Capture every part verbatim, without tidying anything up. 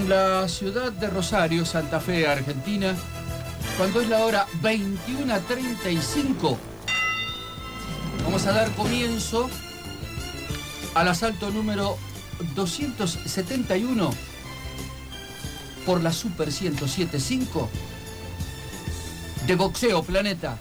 en la ciudad de Rosario, Santa Fe, Argentina, cuando es la hora veintiuna treinta y cinco, vamos a dar comienzo al asalto número doscientos setenta y uno por la Super ciento siete punto cinco de Boxeo Planeta.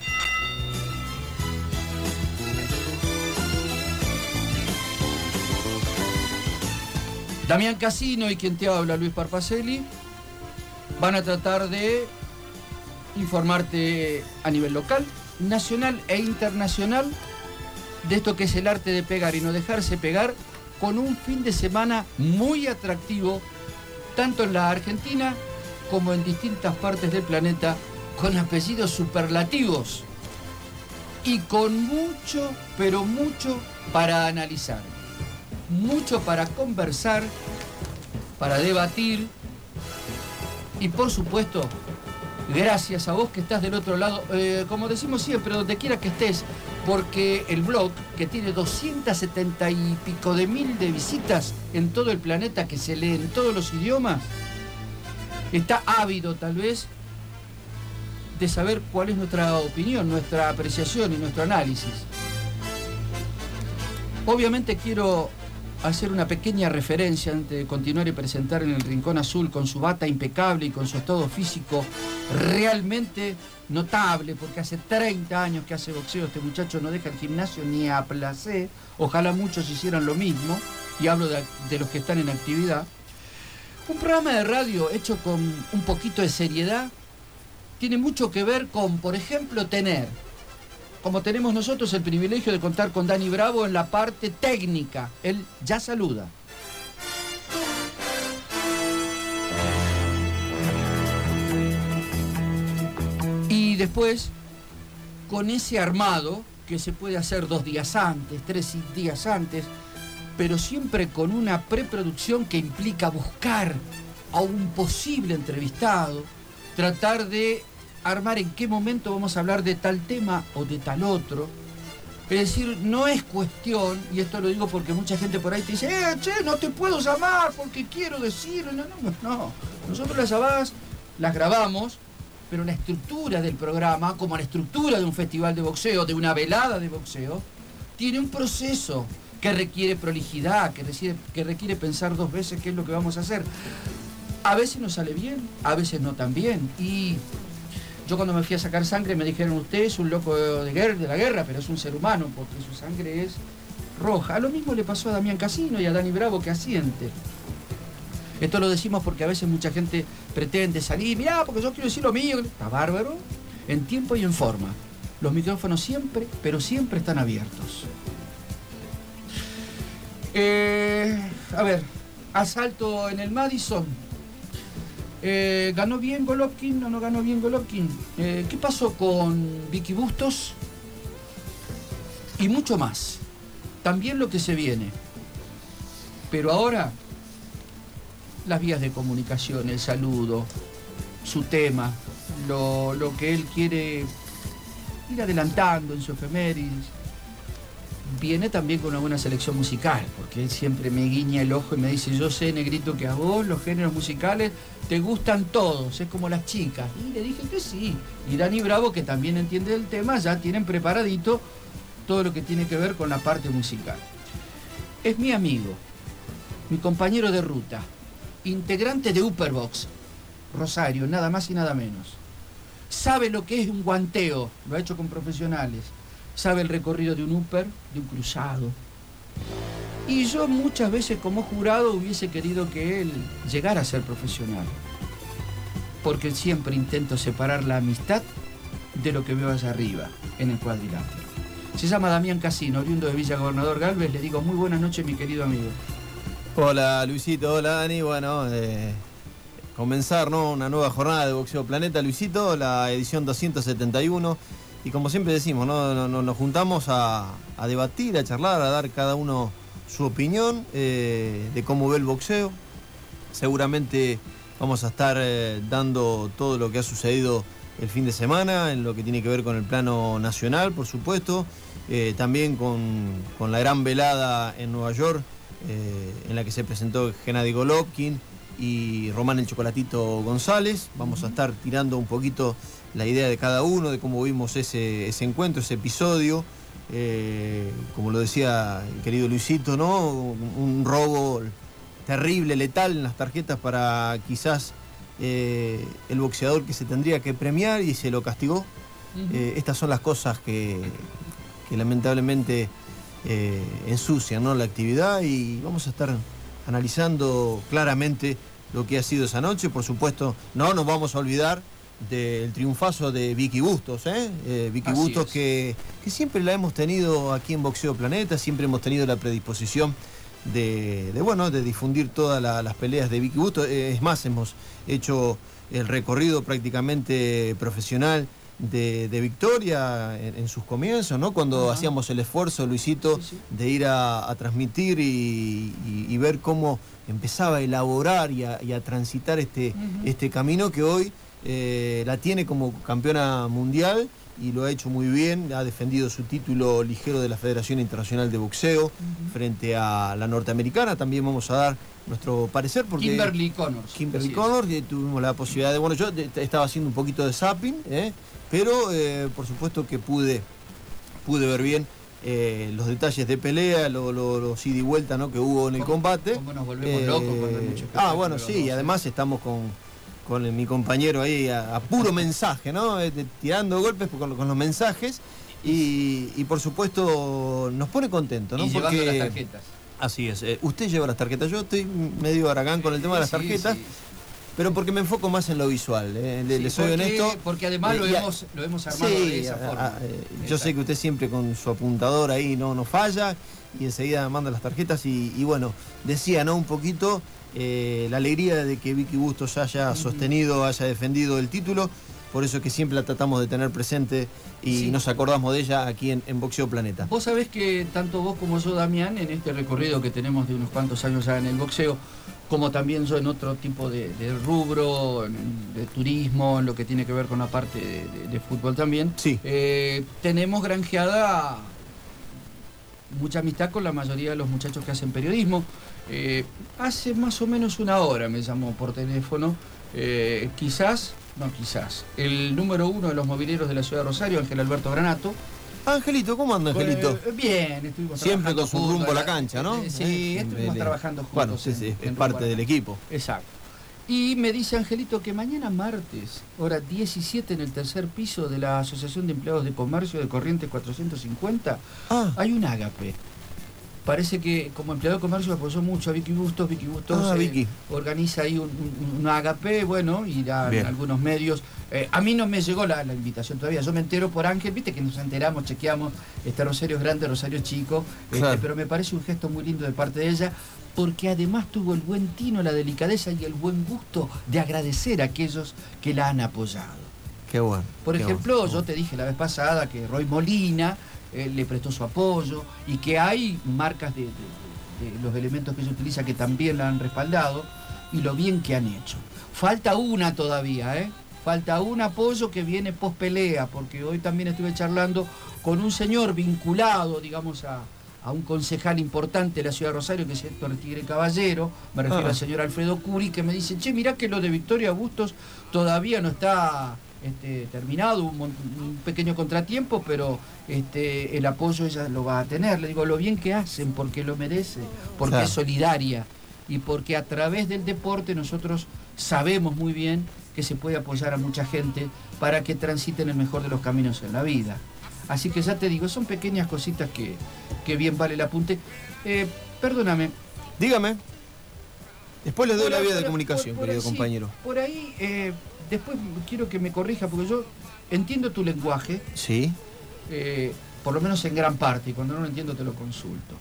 Damián Casino y quien te habla, Luis Parpacelli, van a tratar de informarte a nivel local, nacional e internacional de esto que es el arte de pegar y no dejarse pegar, con un fin de semana muy atractivo, tanto en la Argentina como en distintas partes del planeta, con apellidos superlativos y con mucho, pero mucho para analizar. Mucho para conversar, para debatir y por supuesto, gracias a vos que estás del otro lado, eh, como decimos siempre, donde quiera que estés, porque el blog, que tiene doscientas setenta y pico de mil de visitas en todo el planeta, que se lee en todos los idiomas, está ávido tal vez de saber cuál es nuestra opinión, nuestra apreciación y nuestro análisis. Obviamente quiero hacer una pequeña referencia antes de continuar y presentar en el Rincón Azul con su bata impecable y con su estado físico realmente notable, porque hace treinta años que hace boxeo. Este muchacho no deja el gimnasio ni a placer. Ojalá muchos hicieran lo mismo, y hablo de, de los que están en actividad. Un programa de radio hecho con un poquito de seriedad tiene mucho que ver con, por ejemplo, tener, como tenemos nosotros, el privilegio de contar con Dani Bravo en la parte técnica. Él ya saluda. Y después, con ese armado, que se puede hacer dos días antes, tres días antes, pero siempre con una preproducción que implica buscar a un posible entrevistado, tratar de armar en qué momento vamos a hablar de tal tema o de tal otro. Es decir, no es cuestión, y esto lo digo porque mucha gente por ahí te dice, eh, che, no te puedo llamar porque quiero decirlo. No, no, no. Nosotros las llamadas las grabamos, pero la estructura del programa, como la estructura de un festival de boxeo, de una velada de boxeo, tiene un proceso que requiere prolijidad, que requiere, que requiere pensar dos veces qué es lo que vamos a hacer. A veces nos sale bien, a veces no tan bien. Y yo cuando me fui a sacar sangre me dijeron, usted es un loco de, guerra, de la guerra, pero es un ser humano porque su sangre es roja. Lo mismo le pasó a Damián Casino y a Dani Bravo, que asiente. Esto lo decimos porque a veces mucha gente pretende salir, mirá, porque yo quiero decir lo mío. Está bárbaro, en tiempo y en forma. Los micrófonos siempre, pero siempre están abiertos. Eh, a ver, asalto en el Madison. Eh, ¿Ganó bien Golovkin o no ganó bien Golovkin? Eh, ¿Qué pasó con Vicky Bustos? Y mucho más. También lo que se viene. Pero ahora, las vías de comunicación, el saludo, su tema, lo, lo que él quiere ir adelantando en su efemérides. Viene también con una buena selección musical, porque él siempre me guiña el ojo y me dice, yo sé, negrito, que a vos los géneros musicales te gustan todos, es como las chicas. Y le dije que sí. Y Dani Bravo, que también entiende el tema, ya tienen preparadito todo lo que tiene que ver con la parte musical. Es mi amigo, mi compañero de ruta, integrante de Upperbox, Rosario, nada más y nada menos. Sabe lo que es un guanteo, lo ha hecho con profesionales. Sabe el recorrido de un upper, de un cruzado. Y yo muchas veces como jurado hubiese querido que él llegara a ser profesional. Porque siempre intento separar la amistad de lo que veo allá arriba, en el cuadrilátero. Se llama Damián Casino, oriundo de Villa Gobernador Galvez. Le digo muy buenas noches, mi querido amigo. Hola Luisito, hola Dani. Bueno, eh, comenzar, ¿no?, una nueva jornada de Boxeo Planeta, Luisito, la edición doscientos setenta y uno. Y como siempre decimos, ¿no? Nos, nos juntamos a, a debatir, a charlar, a dar cada uno su opinión eh, de cómo ve el boxeo. Seguramente vamos a estar eh, dando todo lo que ha sucedido el fin de semana, en lo que tiene que ver con el plano nacional, por supuesto. Eh, también con, con la gran velada en Nueva York, eh, en la que se presentó Gennady Golovkin, y Román el Chocolatito González. Vamos uh-huh. a estar tirando un poquito la idea de cada uno, de cómo vimos ese, ese encuentro, ese episodio. Eh, como lo decía el querido Luisito, ¿no? Un robo terrible, letal en las tarjetas para quizás eh, el boxeador que se tendría que premiar y se lo castigó. Uh-huh. Eh, estas son las cosas que, que lamentablemente eh, ensucian, ¿no?, la actividad, y vamos a estar analizando claramente lo que ha sido esa noche. Por supuesto, no nos vamos a olvidar del triunfazo de Vicky Bustos, ¿eh? Eh, Vicky Así Bustos que, que siempre la hemos tenido aquí en Boxeo Planeta, siempre hemos tenido la predisposición de, de bueno, de difundir todas la, las peleas de Vicky Bustos. Eh, es más, hemos hecho el recorrido prácticamente profesional de, de Victoria en, en sus comienzos, ¿no? Cuando uh-huh. hacíamos el esfuerzo, Luisito, sí, sí. de ir a, a transmitir y, y, y ver cómo empezaba a elaborar y a, y a transitar este, uh-huh. este camino que hoy Eh, la tiene como campeona mundial y lo ha hecho muy bien. Ha defendido su título ligero de la Federación Internacional de Boxeo uh-huh. frente a la norteamericana. También vamos a dar nuestro parecer porque Kimberly Connors. Kimberly Connors, tuvimos la posibilidad de... Bueno, yo estaba haciendo un poquito de zapping, ¿eh? pero eh, por supuesto que pude, pude ver bien eh, los detalles de pelea, los lo, lo ida y vuelta, ¿no?, que hubo en el combate. Cómo nos volvemos eh, locos cuando hay mucho Ah, bueno, sí, y además estamos con... con el, mi compañero ahí a, a puro mensaje, ¿no? Eh, de, tirando golpes con, con los mensajes y, y por supuesto nos pone contentos, ¿no? Y Porque llevando las tarjetas. Así es. Eh, usted lleva las tarjetas, yo estoy medio aragán con el tema de las tarjetas. Sí, sí. Pero porque me enfoco más en lo visual, ¿eh? le, sí, le soy porque, honesto. Porque además eh, lo, ya, hemos, lo hemos armado sí, de esa a, forma. A, eh, yo sé que usted siempre con su apuntador ahí no, no falla y enseguida manda las tarjetas y, y bueno, decía, ¿no?, un poquito eh, la alegría de que Vicky Bustos haya uh-huh. sostenido, haya defendido el título. Por eso que siempre la tratamos de tener presente y sí. nos acordamos de ella aquí en, en Boxeo Planeta. Vos sabés que tanto vos como yo, Damián, en este recorrido que tenemos de unos cuantos años ya en el boxeo, como también yo en otro tipo de, de rubro, de turismo, en lo que tiene que ver con la parte de, de, de fútbol también, sí. eh, tenemos granjeada mucha amistad con la mayoría de los muchachos que hacen periodismo. Eh, hace más o menos una hora me llamó por teléfono, eh, quizás... No, quizás. El número uno de los mobileros de la ciudad de Rosario, Ángel Alberto Granato. Angelito, ¿cómo anda, Angelito? Eh, bien, estuvimos siempre con su juntos, rumbo a la cancha, ¿no? Eh, sí, eh, estuvimos eh, trabajando juntos. Bueno, sí, sí, en, es parte del equipo. Exacto. Y me dice Angelito que mañana martes, hora diecisiete, en el tercer piso de la Asociación de Empleados de Comercio de Corrientes cuatrocientos cincuenta, ah. hay un ágape. Parece que como empleado de comercio apoyó mucho a Vicky Bustos. Vicky Bustos ah, eh, Vicky. organiza ahí un, un, un ágape, bueno, irá en algunos medios. Eh, a mí no me llegó la, la invitación todavía, yo me entero por Ángel, viste que nos enteramos, chequeamos, este Rosario es grande, Rosario es chico, claro. este, pero me parece un gesto muy lindo de parte de ella, porque además tuvo el buen tino, la delicadeza y el buen gusto de agradecer a aquellos que la han apoyado. Qué bueno. Por qué ejemplo, bueno. yo te dije la vez pasada que Roy Molina eh, le prestó su apoyo y que hay marcas de, de, de, de los elementos que ella utiliza que también la han respaldado y lo bien que han hecho. Falta una todavía, ¿eh? Falta un apoyo que viene post pelea, porque hoy también estuve charlando con un señor vinculado, digamos, a, a un concejal importante de la ciudad de Rosario, que es Héctor Tigre Caballero, me refiero ah. al señor Alfredo Curi, que me dice, che, mirá que lo de Victoria Bustos todavía no está este, terminado, un, un pequeño contratiempo, pero este, el apoyo ella lo va a tener. Le digo, lo bien que hacen, porque lo merece, porque claro. es solidaria, y porque a través del deporte nosotros sabemos muy bien que se puede apoyar a mucha gente para que transiten el mejor de los caminos en la vida. Así que ya te digo, son pequeñas cositas que, que bien vale el apunte. Eh, perdóname. Dígame. Después les doy por la vía por, de comunicación, por, por querido sí, compañero. Por ahí, eh, después quiero que me corrija, porque yo entiendo tu lenguaje. Sí. Eh, por lo menos en gran parte, y cuando no lo entiendo te lo consulto.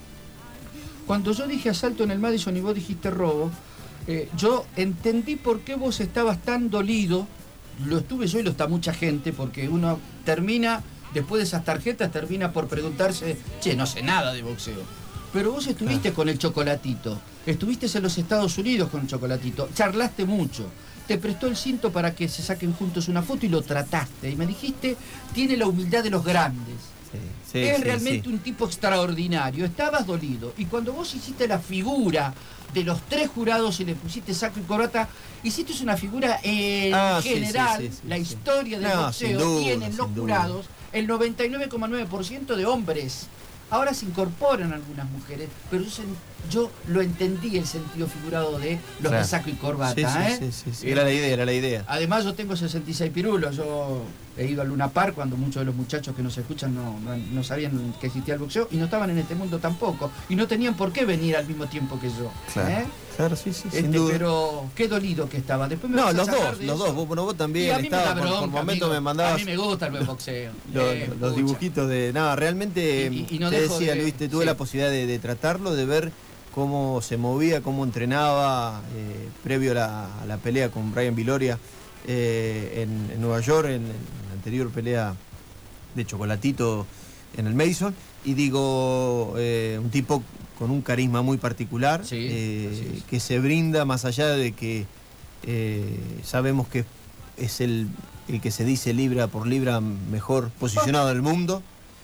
Cuando yo dije asalto en el Madison y vos dijiste robo, Eh, yo entendí por qué vos estabas tan dolido, lo estuve yo y lo está mucha gente, porque uno termina, después de esas tarjetas, termina por preguntarse, che, no sé nada de boxeo. Pero vos estuviste ah. con el Chocolatito, estuviste en los Estados Unidos con el Chocolatito, charlaste mucho, te prestó el cinto para que se saquen juntos una foto y lo trataste, y me dijiste, tiene la humildad de los grandes. Sí, Sí, es sí, realmente sí. un tipo extraordinario. Estabas dolido. Y cuando vos hiciste la figura de los tres jurados y le pusiste saco y corbata, hiciste una figura en Ah, sí, general, sí, sí, sí, la sí. historia del No, boxeo sin duda, tienen sin los duda. jurados el noventa y nueve coma nueve por ciento de hombres. Ahora se incorporan algunas mujeres, pero yo, sen- yo lo entendí el sentido figurado de los Claro. de saco y corbata. Sí, sí, ¿eh? sí, sí, sí. Era la idea, era la idea. Además yo tengo sesenta y seis pirulos, yo he ido a Luna Park cuando muchos de los muchachos que nos escuchan no, no, no sabían que existía el boxeo y no estaban en este mundo tampoco y no tenían por qué venir al mismo tiempo que yo. Claro, ¿eh? claro, sí, sí, sin Este, duda. pero qué dolido que estaba. Después me No, vas a los sacar dos, de los eso. dos. Vos, bueno, vos Y también a mí me da estabas, por, bronca, por momentos amigo. me mandabas A mí me gusta el buen boxeo. los, Eh, los pucha. dibujitos de... No, realmente, Y- y no te dejo decía, de- Luis, te tuve sí. la posibilidad de, de tratarlo, de ver cómo se movía, cómo entrenaba eh, previo a la, a la pelea con Brian Viloria eh, en, en Nueva York, en, en la anterior pelea de Chocolatito en el Madison. Y digo, eh, un tipo con un carisma muy particular, Sí, eh, así es. que se brinda más allá de que eh, sabemos que es el, el que se dice libra por libra mejor posicionado del mundo.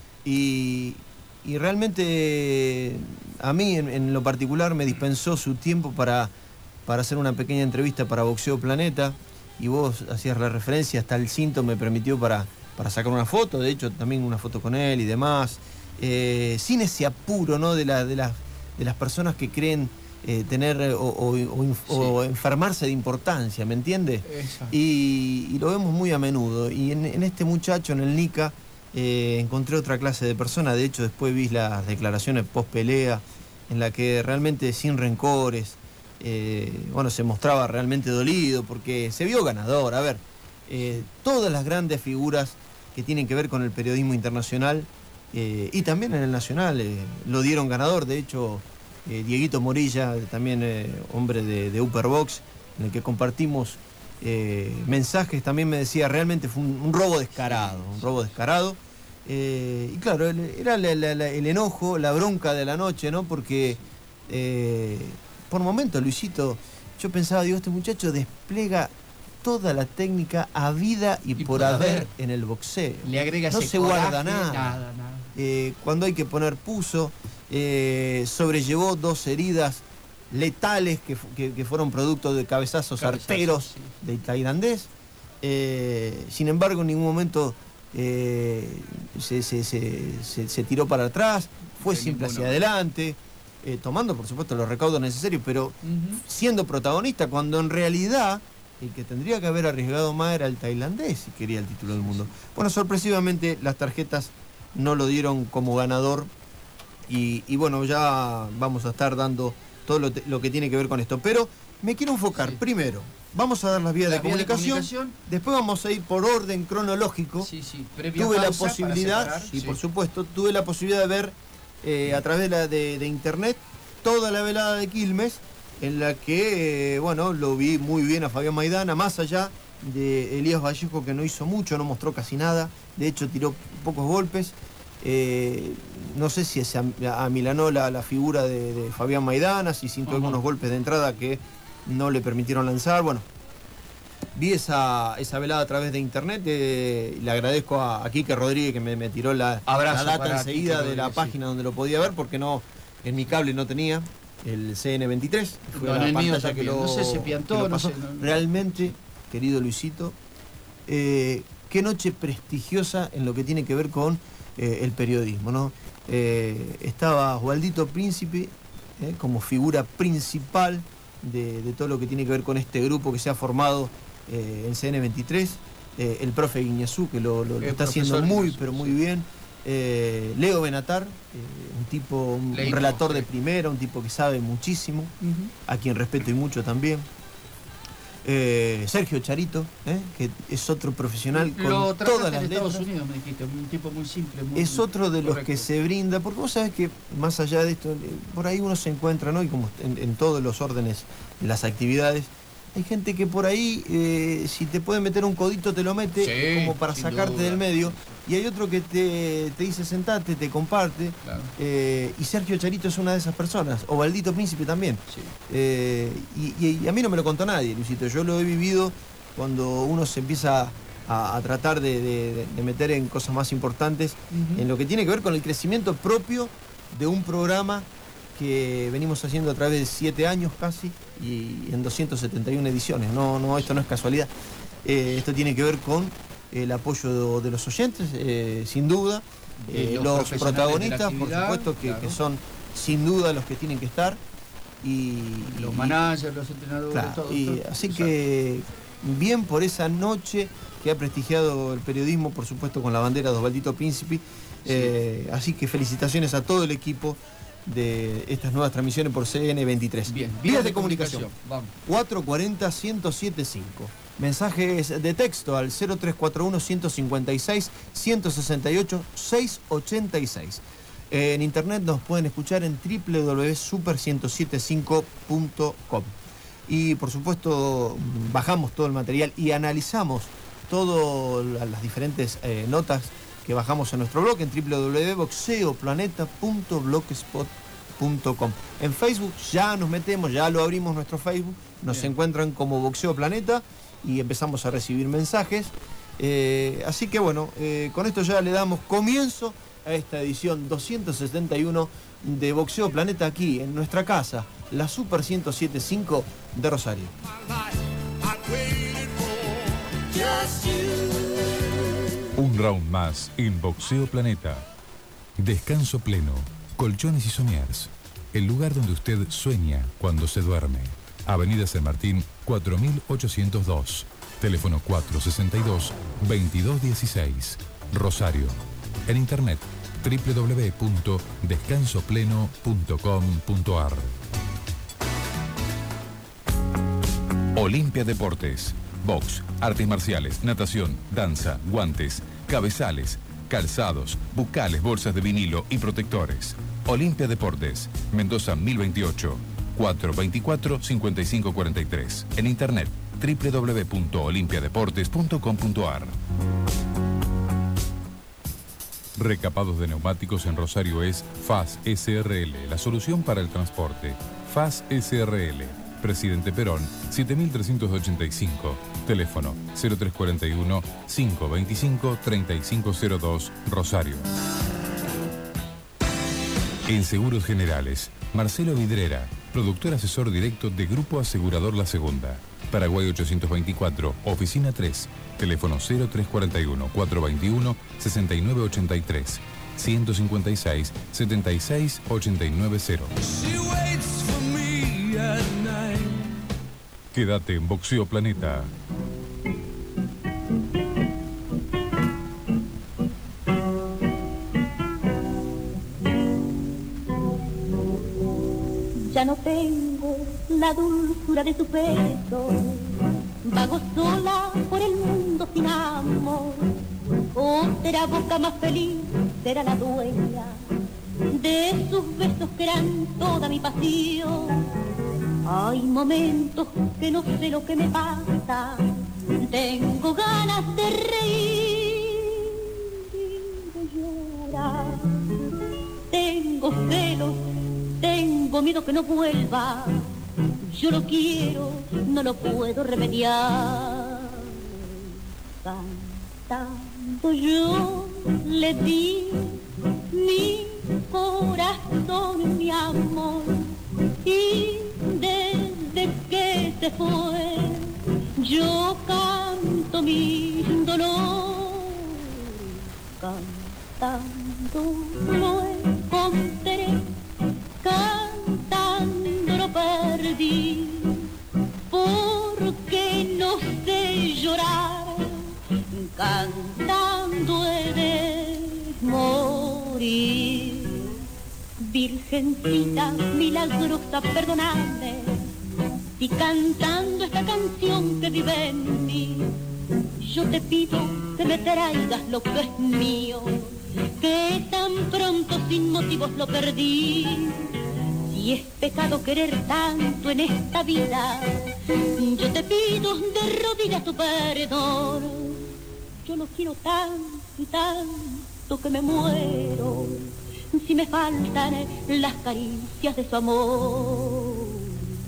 Y, y realmente a mí en, en lo particular me dispensó su tiempo para, para hacer una pequeña entrevista para Boxeo Planeta, y vos hacías la referencia, hasta el cinto me permitió para, para sacar una foto, de hecho también una foto con él y demás, eh, sin ese apuro, ¿no? de, la, de, las, de las personas que creen eh, tener o, o- o inf- Sí. o enfermarse de importancia, ¿me entiendes? Exacto. Y, y lo vemos muy a menudo. Y en, en este muchacho, en el Nica, eh, encontré otra clase de persona. De hecho, después vi las declaraciones post pelea, en la que realmente sin rencores, eh, bueno, se mostraba realmente dolido porque se vio ganador. A ver, eh, todas las grandes figuras que tienen que ver con el periodismo internacional eh, y también en el nacional eh, lo dieron ganador. De hecho, eh, Dieguito Morilla, también eh, hombre de, de Upperbox, en el que compartimos eh, mensajes, también me decía, realmente fue un, un robo descarado, un robo descarado. Eh, y claro, el- era la- la- la- el enojo, la bronca de la noche, ¿no? Porque eh, por momentos, Luisito, yo pensaba, digo, este muchacho despliega toda la técnica habida y, Y por por haber haber. en el boxeo. Le agrega No ese se guarda coraje, nada. nada, nada. Eh, cuando hay que poner puso, eh, sobrellevó dos heridas letales que, fu- que- que fueron producto de cabezazos, Cabezazos, arteros sí. del tailandés. Eh, sin embargo, en ningún momento eh, se, se- se- se- se tiró para atrás, fue De siempre hacia ninguno. adelante, eh, tomando por supuesto los recaudos necesarios, pero Ujú. siendo protagonista, cuando en realidad el que tendría que haber arriesgado más era el tailandés si quería el título del mundo. Bueno, sorpresivamente las tarjetas no lo dieron como ganador y, y bueno, ya vamos a estar dando todo lo, te- lo que tiene que ver con esto. Pero me quiero enfocar, Sí. primero, vamos a dar las vías La de, vía de comunicación, comunicación. después vamos a ir por orden cronológico. Sí, sí. Previa Tuve la pausa para posibilidad, separar, y sí. por supuesto, tuve la posibilidad de ver eh, a través de, la- de- de internet toda la velada de Quilmes, en la que, eh, bueno, lo vi muy bien a Fabián Maidana, más allá de Elías Vallejo, que no hizo mucho, no mostró casi nada, de hecho tiró pocos golpes. Eh, no sé si se am- amilanó la, la figura de, de Fabián Maidana, si sintió Ajá. algunos golpes de entrada que no le permitieron lanzar. Bueno, vi esa, esa velada a través de internet. Eh, y le agradezco a, a Quique Rodríguez que me, me tiró la, Abrazo la data para enseguida Quique de la Rodríguez, página donde lo podía ver, porque no en mi cable no tenía el C N veintitrés. Fue No, en la el mío pantalla que también. lo, No sé si que piantó, lo no pasó. sé, no- no. Realmente, querido Luisito, eh, qué noche prestigiosa en lo que tiene que ver con eh, el periodismo, ¿no? Eh, estaba Osvaldito Príncipe eh, como figura principal de, de todo lo que tiene que ver con este grupo que se ha formado eh, en C N veintitrés, eh, el profe Guiñazú, que lo, lo- lo El está haciendo profesor muy, Guiñazú, pero muy sí. bien. Eh, Leo Benatar, eh, un tipo, un Leímos, relator sí. de primera, un tipo que sabe muchísimo, Ujú. a quien respeto y mucho también. Eh, Sergio Charito, eh, que es otro profesional con Lo trataste todas en las Estados letras. Unidos, me dijiste, un tipo muy simple. Muy, Es otro de los correcto. que se brinda, porque vos sabés que más allá de esto, eh, por ahí uno se encuentra, ¿no? Y como en, en todos los órdenes, en las actividades, hay gente que por ahí, eh, si te puede meter un codito, te lo mete Sí, como para sin sacarte duda. del medio. Y hay otro que te, te dice sentate, te comparte. Claro. eh, y Sergio Charito es una de esas personas. O Valdito Príncipe también. Sí. Eh, y, y- y a mí no me lo contó nadie, Luisito. Yo lo he vivido cuando uno se empieza a, a tratar de, de, de meter en cosas más importantes, Uh-huh. en lo que tiene que ver con el crecimiento propio de un programa que venimos haciendo a través de siete años casi y en doscientas setenta y una ediciones. No, no, esto no es casualidad. Eh, esto tiene que ver con el apoyo de, de los oyentes, eh, sin duda. Eh, los los protagonistas, por actividad, supuesto, que, claro. que son sin duda los que tienen que estar. Y, Los y- managers, los entrenadores, claro, todo. y todo. así Exacto. que bien por esa noche que ha prestigiado el periodismo, por supuesto con la bandera de Osvaldito Príncipe. Eh, así que felicitaciones a todo el equipo de estas nuevas transmisiones por C N veintitrés. Bien, Vías de comunicación. Vamos. cuatro cuatro cero, uno cero siete cinco. Mensajes de texto al cero tres cuatro uno, uno cinco seis, uno seis ocho, seis ocho seis. En internet nos pueden escuchar en doble u doble u doble u punto super ciento setenta y cinco punto com. Y por supuesto bajamos todo el material y analizamos todas las diferentes eh, notas que bajamos en nuestro blog en doble u doble u doble u punto boxeo planeta punto blogspot punto com. En Facebook ya nos metemos, ya lo abrimos nuestro Facebook, nos Bien. encuentran como Boxeo Planeta y empezamos a recibir mensajes. Eh, así que bueno, eh, con esto ya le damos comienzo a esta edición doscientos setenta y uno de Boxeo Planeta aquí en nuestra casa, la Super ciento setenta y cinco de Rosario. Un round más en Boxeo Planeta. Descanso pleno, colchones y somiers. El lugar donde usted sueña cuando se duerme. Avenida San Martín, cuatro mil ochocientos dos. Teléfono cuatro sesenta y dos, veintidós dieciséis. Rosario. En internet, doble u doble u doble u punto descanso pleno punto com punto a r. Olimpia Deportes. Box, artes marciales, natación, danza, guantes, cabezales, calzados, bucales, bolsas de vinilo y protectores. Olimpia Deportes, Mendoza mil veintiocho, cuatro veinticuatro, cincuenta y cinco cuarenta y tres. En internet, doble u doble u doble u punto olimpia deportes punto com punto a r. Recapados de neumáticos en Rosario es F A S S R L, la solución para el transporte. F A S S R L, Presidente Perón, siete mil trescientos ochenta y cinco. Teléfono cero tres cuatro uno, cinco veinticinco, treinta y cinco cero dos, Rosario. En Seguros Generales, Marcelo Vidrera, productor asesor directo de Grupo Asegurador La Segunda. Paraguay ochocientos veinticuatro, Oficina tres. Teléfono cero tres cuatro uno, cuatro veintiuno, sesenta y nueve ochenta y tres. ciento cincuenta y seis, setenta y seis, ochenta y nueve cero. Quédate en Boxeo Planeta. Ya no tengo la dulzura de tu pecho, vago sola por el mundo sin amor. Otra boca más feliz será la dueña de sus besos que eran toda mi pasión. Hay momentos que no sé lo que me pasa, tengo ganas de reír y de llorar. Tengo celos, tengo miedo que no vuelva, yo lo quiero, no lo puedo remediar. Cantando yo le di mi corazón, mi amor, y desde que se fue yo canto mi dolor. Cantando lo encontré, cantando lo perdí, porque no sé llorar, cantando he de morir. Virgencita milagrosa, perdonadme, y cantando esta canción que vive en mí, yo te pido que me traigas lo que es mío, que tan pronto sin motivos lo perdí. Si es pecado querer tanto en esta vida, yo te pido de rodillas tu perdón. Yo lo quiero tanto y tanto que me muero si me faltan las caricias de su amor.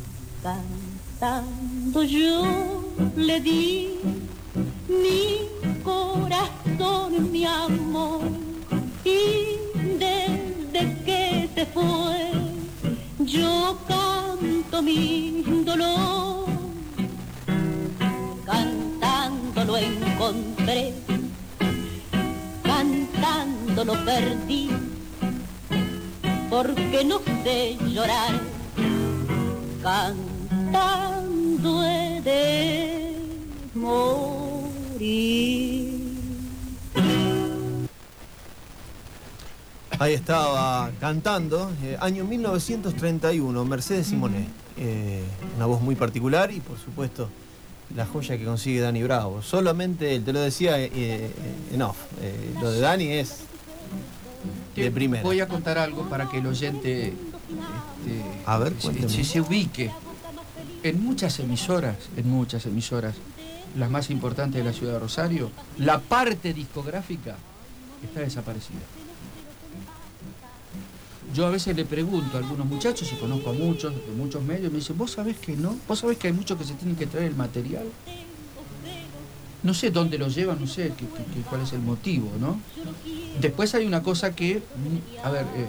Cantando yo le di mi corazón, mi amor, y desde que se fue, yo canto mi dolor. Cantando lo encontré, cantando lo perdí, porque no sé llorar, cantando he de morir. Ahí estaba cantando, eh, año mil novecientos treinta y uno, Mercedes Simonet. Eh, una voz muy particular y, por supuesto, la joya que consigue Dani Bravo. Solamente, te lo decía eh, eh, en off, eh, lo de Dani es de primera. Voy a contar algo para que el oyente este, a ver, se, se, se ubique. En muchas emisoras, en muchas emisoras, las más importantes de la ciudad de Rosario, la parte discográfica está desaparecida. Yo a veces le pregunto a algunos muchachos, y conozco a muchos, de muchos medios, me dicen, ¿vos sabés que no? ¿Vos sabés que hay muchos que se tienen que traer el material? No sé dónde lo llevan, no sé qué, qué, cuál es el motivo, ¿no? Después hay una cosa que, a ver, eh,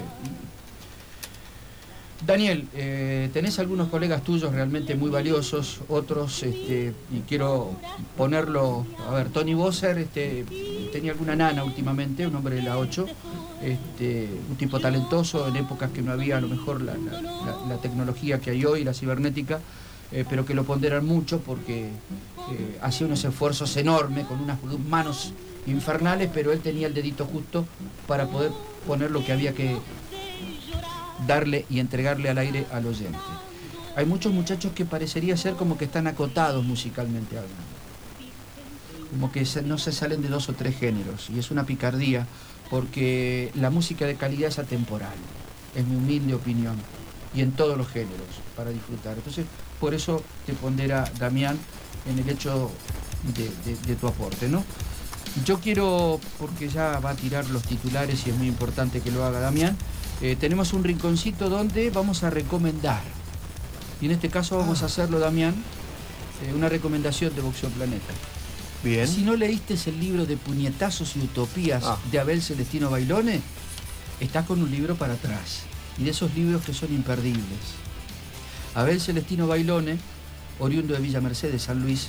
Daniel, eh, tenés algunos colegas tuyos realmente muy valiosos, otros, este, y quiero ponerlo, a ver, Tony Bosser, este, tenía alguna nana últimamente, un hombre de la ocho, este, un tipo talentoso en épocas que no había a lo mejor la, la, la, la tecnología que hay hoy, la cibernética, eh, pero que lo ponderan mucho porque eh, hacía unos esfuerzos enormes con unas manos infernales, pero él tenía el dedito justo para poder poner lo que había que darle y entregarle al aire al oyente. Hay muchos muchachos que parecería ser como que están acotados musicalmente hablando, como que no se salen de dos o tres géneros, y es una picardía porque la música de calidad es atemporal, es mi humilde opinión, y en todos los géneros para disfrutar. Entonces, por eso te pondera Damián en el hecho de, de, de tu aporte, ¿no? Yo quiero, porque ya va a tirar los titulares y es muy importante que lo haga Damián, eh, tenemos un rinconcito donde vamos a recomendar, y en este caso vamos a hacerlo, Damián, eh, una recomendación de Boxeo Planeta. Bien. Si no leíste el libro de Puñetazos y Utopías ah. de Abel Celestino Bailone, estás con un libro para atrás, y de esos libros que son imperdibles. Abel Celestino Bailone, oriundo de Villa Mercedes, San Luis,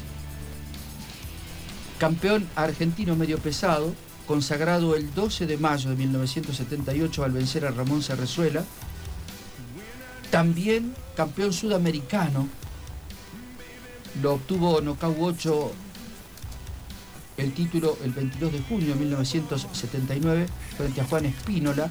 campeón argentino medio pesado, consagrado el doce de mayo de mil novecientos setenta y ocho al vencer a Ramón Cerrezuela. También campeón sudamericano, lo obtuvo Nocau ocho el título el veintidós de junio de mil novecientos setenta y nueve frente a Juan Espínola,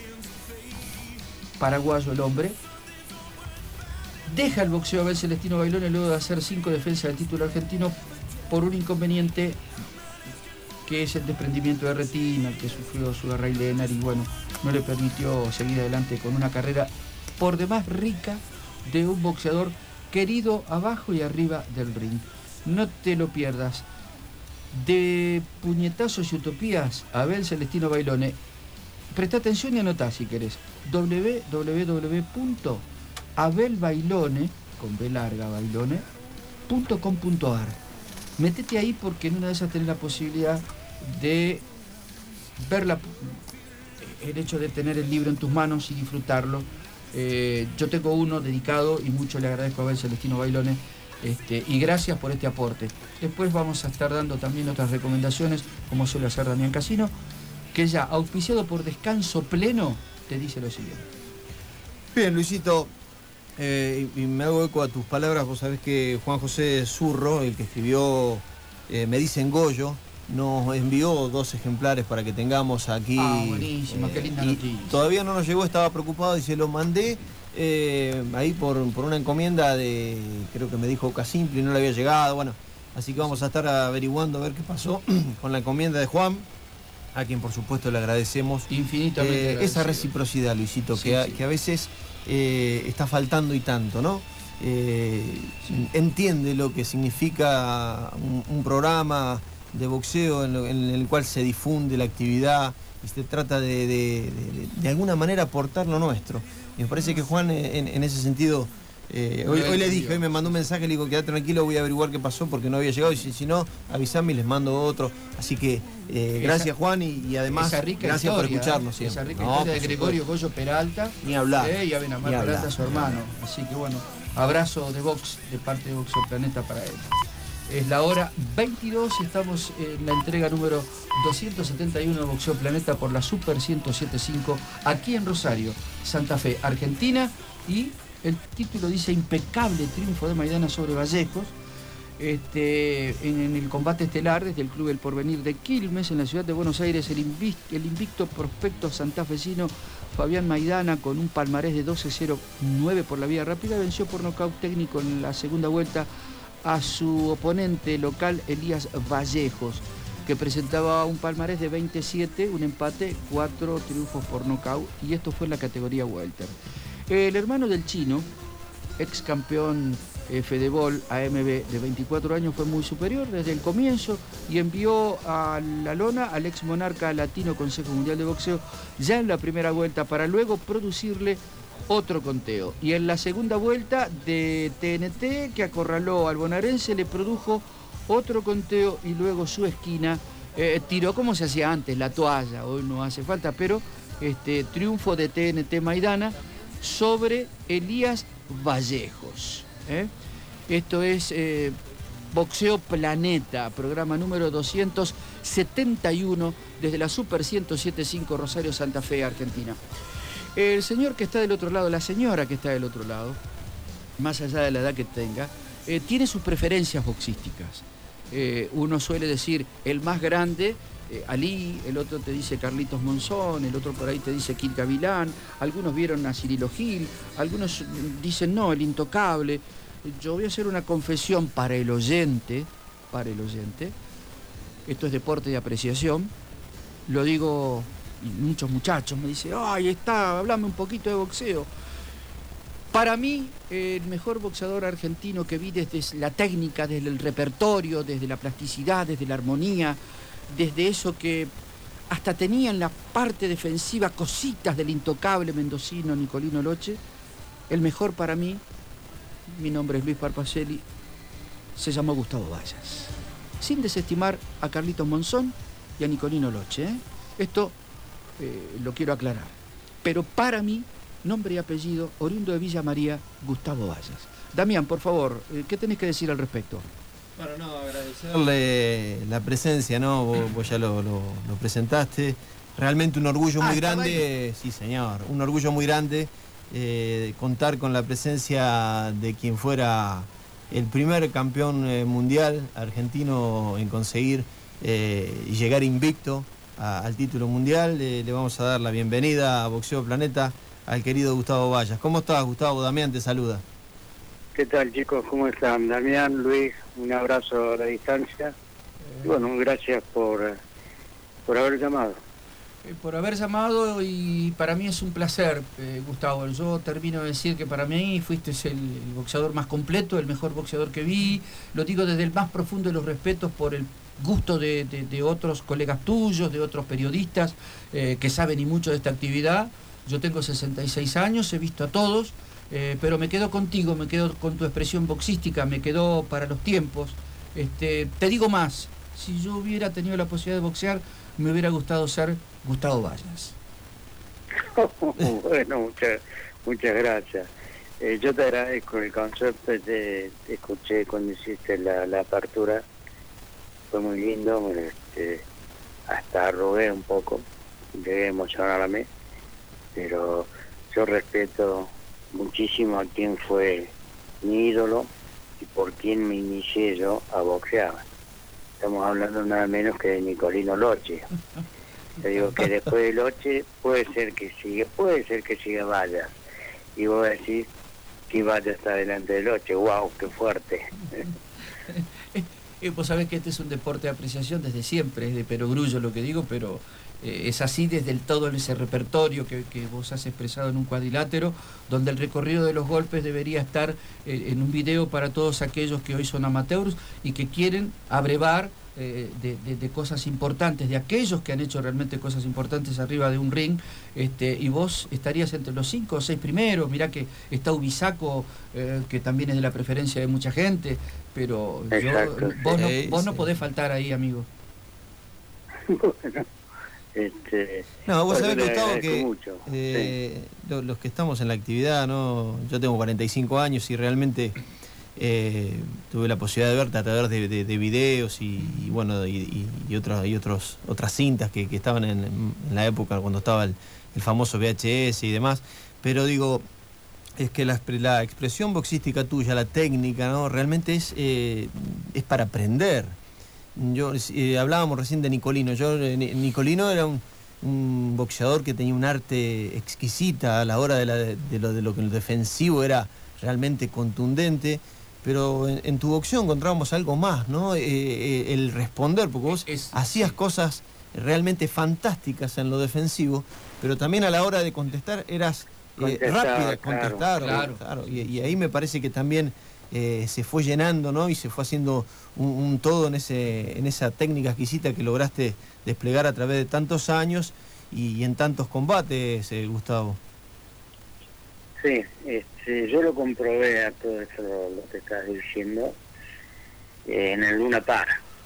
paraguayo el hombre. Deja el boxeo Abel Celestino Bailone luego de hacer cinco defensas del título argentino por un inconveniente que es el desprendimiento de retina que sufrió Sugar Leonard, y bueno, no le permitió seguir adelante con una carrera por demás rica de un boxeador querido abajo y arriba del ring. No te lo pierdas. De Puñetazos y Utopías, Abel Celestino Bailone. Presta atención y anotá si querés. doble u doble u doble u punto abel bailone, con B larga, bailone, punto com punto a r. Métete ahí porque en una de esas tenés la posibilidad de ver la, el hecho de tener el libro en tus manos y disfrutarlo. Eh, yo tengo uno dedicado y mucho le agradezco a Abel Celestino Bailone, este, y gracias por este aporte. Después vamos a estar dando también otras recomendaciones, como suele hacer Damián Casino, que ya, auspiciado por Descanso Pleno, te dice lo siguiente. Bien, Luisito, eh, y me hago eco a tus palabras. Vos sabés que Juan José Zurro, el que escribió eh, Me dicen Goyo, nos envió dos ejemplares para que tengamos aquí. Ah, buenísima, eh, qué linda noticia. Todavía no nos llegó, estaba preocupado y se lo mandé eh, ahí por, por una encomienda de, creo que me dijo Casimple y no le había llegado. Bueno, así que vamos a estar averiguando a ver qué pasó con la encomienda de Juan, a quien por supuesto le agradecemos infinitamente eh, esa reciprocidad, Luisito, sí, que, a, sí. que a veces eh, está faltando y tanto, ¿no? Eh, sí. Entiende lo que significa un, un programa de boxeo en, lo, en el cual se difunde la actividad y se trata de, de, de, de alguna manera aportar lo nuestro. Y me parece que Juan en, en ese sentido Eh, hoy, hoy le dije, hoy me mandó un mensaje, le digo, quedate tranquilo, voy a averiguar qué pasó porque no había llegado. Y si, si no, avísame y les mando otro. Así que eh, gracias, Juan, y, y además gracias historia, por escucharnos siempre. Esa rica no, historia de Gregorio Goyo Peralta. Ni hablar. Eh, y a Benamar Peralta, su hermano. Así que bueno, abrazo de Vox, de parte de Boxeo Planeta para él. Es la hora veintidós y estamos en la entrega número doscientos setenta y uno de Boxeo Planeta por la Super ciento siete punto cinco, aquí en Rosario, Santa Fe, Argentina. Y el título dice impecable triunfo de Maidana sobre Vallejos, este, en, en el combate estelar desde el Club El Porvenir de Quilmes, en la ciudad de Buenos Aires. El invicto, el invicto prospecto santafesino Fabián Maidana, con un palmarés de doce cero nueve por la vía rápida, venció por nocaut técnico en la segunda vuelta a su oponente local Elías Vallejos, que presentaba un palmarés de veintisiete, un empate, cuatro triunfos por nocaut, y esto fue en la categoría welter. El hermano del chino, ex campeón eh, Fedebol A M B de veinticuatro años, fue muy superior desde el comienzo y envió a la lona al ex monarca latino Consejo Mundial de Boxeo ya en la primera vuelta, para luego producirle otro conteo. Y en la segunda vuelta de T N T, que acorraló al bonaerense, le produjo otro conteo y luego su esquina. Eh, tiró como se hacía antes, la toalla, hoy no hace falta, pero este triunfo de T N T Maidana sobre Elías Vallejos. ¿eh? Esto es eh, Boxeo Planeta, programa número doscientos setenta y uno desde la Super ciento siete punto cinco, Rosario, Santa Fe, Argentina. El señor que está del otro lado, la señora que está del otro lado, más allá de la edad que tenga, eh, tiene sus preferencias boxísticas. Eh, uno suele decir el más grande, eh, Ali, el otro te dice Carlitos Monzón, el otro por ahí te dice Kid Gavilán, algunos vieron a Cirilo Gil, algunos dicen no, el intocable. Yo voy a hacer una confesión para el oyente, para el oyente, esto es deporte de apreciación, lo digo. Y muchos muchachos me dicen, ay, está, hablame un poquito de boxeo. Para mí, el mejor boxeador argentino que vi desde la técnica, desde el repertorio, desde la plasticidad, desde la armonía, desde eso que hasta tenía en la parte defensiva cositas del intocable mendocino Nicolino Loche, el mejor para mí, mi nombre es Luis Parpacelli, se llamó Gustavo Vallas. Sin desestimar a Carlitos Monzón y a Nicolino Loche. ¿eh? Esto Eh, lo quiero aclarar, pero para mí, nombre y apellido, oriundo de Villa María, Gustavo Vallas. Damián, por favor, eh, ¿qué tenés que decir al respecto? Bueno, no, agradecerle la presencia, ¿no? Vos, vos ya lo, lo, lo presentaste. Realmente un orgullo muy ah, grande, sí señor, un orgullo muy grande eh, contar con la presencia de quien fuera el primer campeón eh, mundial argentino en conseguir eh, llegar invicto al título mundial. Eh, le vamos a dar la bienvenida a Boxeo Planeta al querido Gustavo Vallas. ¿Cómo estás, Gustavo? Damián te saluda. ¿Qué tal, chicos? ¿Cómo están? Damián, Luis, un abrazo a la distancia. Y bueno, gracias por, por haber llamado. Eh, por haber llamado, y para mí es un placer, eh, Gustavo. Yo termino de decir que para mí fuiste el, el boxeador más completo, el mejor boxeador que vi. Lo digo desde el más profundo de los respetos por el gusto de, de, de otros colegas tuyos, de otros periodistas eh, que saben y mucho de esta actividad. Yo tengo sesenta y seis años, he visto a todos, eh, pero me quedo contigo, me quedo con tu expresión boxística, me quedo para los tiempos. Este, te digo más, si yo hubiera tenido la posibilidad de boxear, me hubiera gustado ser Gustavo Vallas. Bueno, muchas, muchas gracias. Eh, yo te agradezco el concepto, te, te escuché cuando hiciste la, la apertura. Fue muy lindo, este, hasta arrugué un poco, llegué a emocionarme, pero yo respeto muchísimo a quien fue mi ídolo y por quien me inicié yo a boxear. Estamos hablando nada menos que de Nicolino Loche. Te digo que después de Loche puede ser que siga, puede ser que siga Vallas. Y vos decís que Vallas está delante de Loche. ¡Wow! ¡Qué fuerte! Eh, vos sabés que este es un deporte de apreciación desde siempre, es de perogrullo lo que digo, pero eh, es así desde el todo ese repertorio que, que vos has expresado en un cuadrilátero, donde el recorrido de los golpes debería estar eh, en un video para todos aquellos que hoy son amateurs y que quieren abrevar eh, de, de, de cosas importantes, de aquellos que han hecho realmente cosas importantes arriba de un ring, este, y vos estarías entre los cinco o seis primeros. Mirá que está Ubisaco, eh, que también es de la preferencia de mucha gente, pero Exacto, yo, vos, sí, no, vos sí. no podés faltar ahí, amigo. Bueno, este, No, vos bueno, sabés, le Gustavo, agradezco que mucho, eh, lo- los que estamos en la actividad, ¿no? Yo tengo cuarenta y cinco años y realmente eh, tuve la posibilidad de verte a través de, de- de videos y, y bueno, y, y, y otras y otros, otras cintas que, que estaban en, en la época cuando estaba el, el famoso V H S y demás. Pero digo, es que la, la expresión boxística tuya, la técnica, ¿no? Realmente es, eh, es para aprender. Yo eh, hablábamos recién de Nicolino. Yo eh, Ni- Nicolino era un, un boxeador que tenía un arte exquisita a la hora de, la, de, lo, de lo que el defensivo era realmente contundente, pero en, en tu boxeo encontrábamos algo más, ¿no? Eh, eh, el responder, porque vos Es- hacías sí. cosas realmente fantásticas en lo defensivo, pero también a la hora de contestar eras eh, Contestaba, rápida, claro, contestar, claro. claro, y, y ahí me parece que también eh, se fue llenando, ¿no? Y se fue haciendo un, un todo en ese en esa técnica exquisita que lograste desplegar a través de tantos años y, y en tantos combates, eh, Gustavo. Sí, este, yo lo comprobé a todo eso lo que estás diciendo eh, en el Luna Par.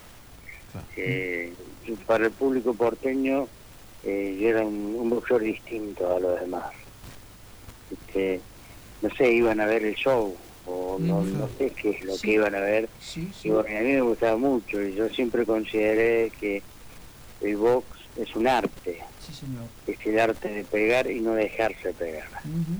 Eh, y para el público porteño eh, yo era un, un boxeador distinto a los demás. Este, no sé, iban a ver el show o no, Ujú. no sé qué es lo Sí. que iban a ver. Sí, Y sí. bueno, a mí me gustaba mucho y yo siempre consideré que el box es un arte, Sí, señor. es el arte de pegar y no dejarse pegar. Ujú.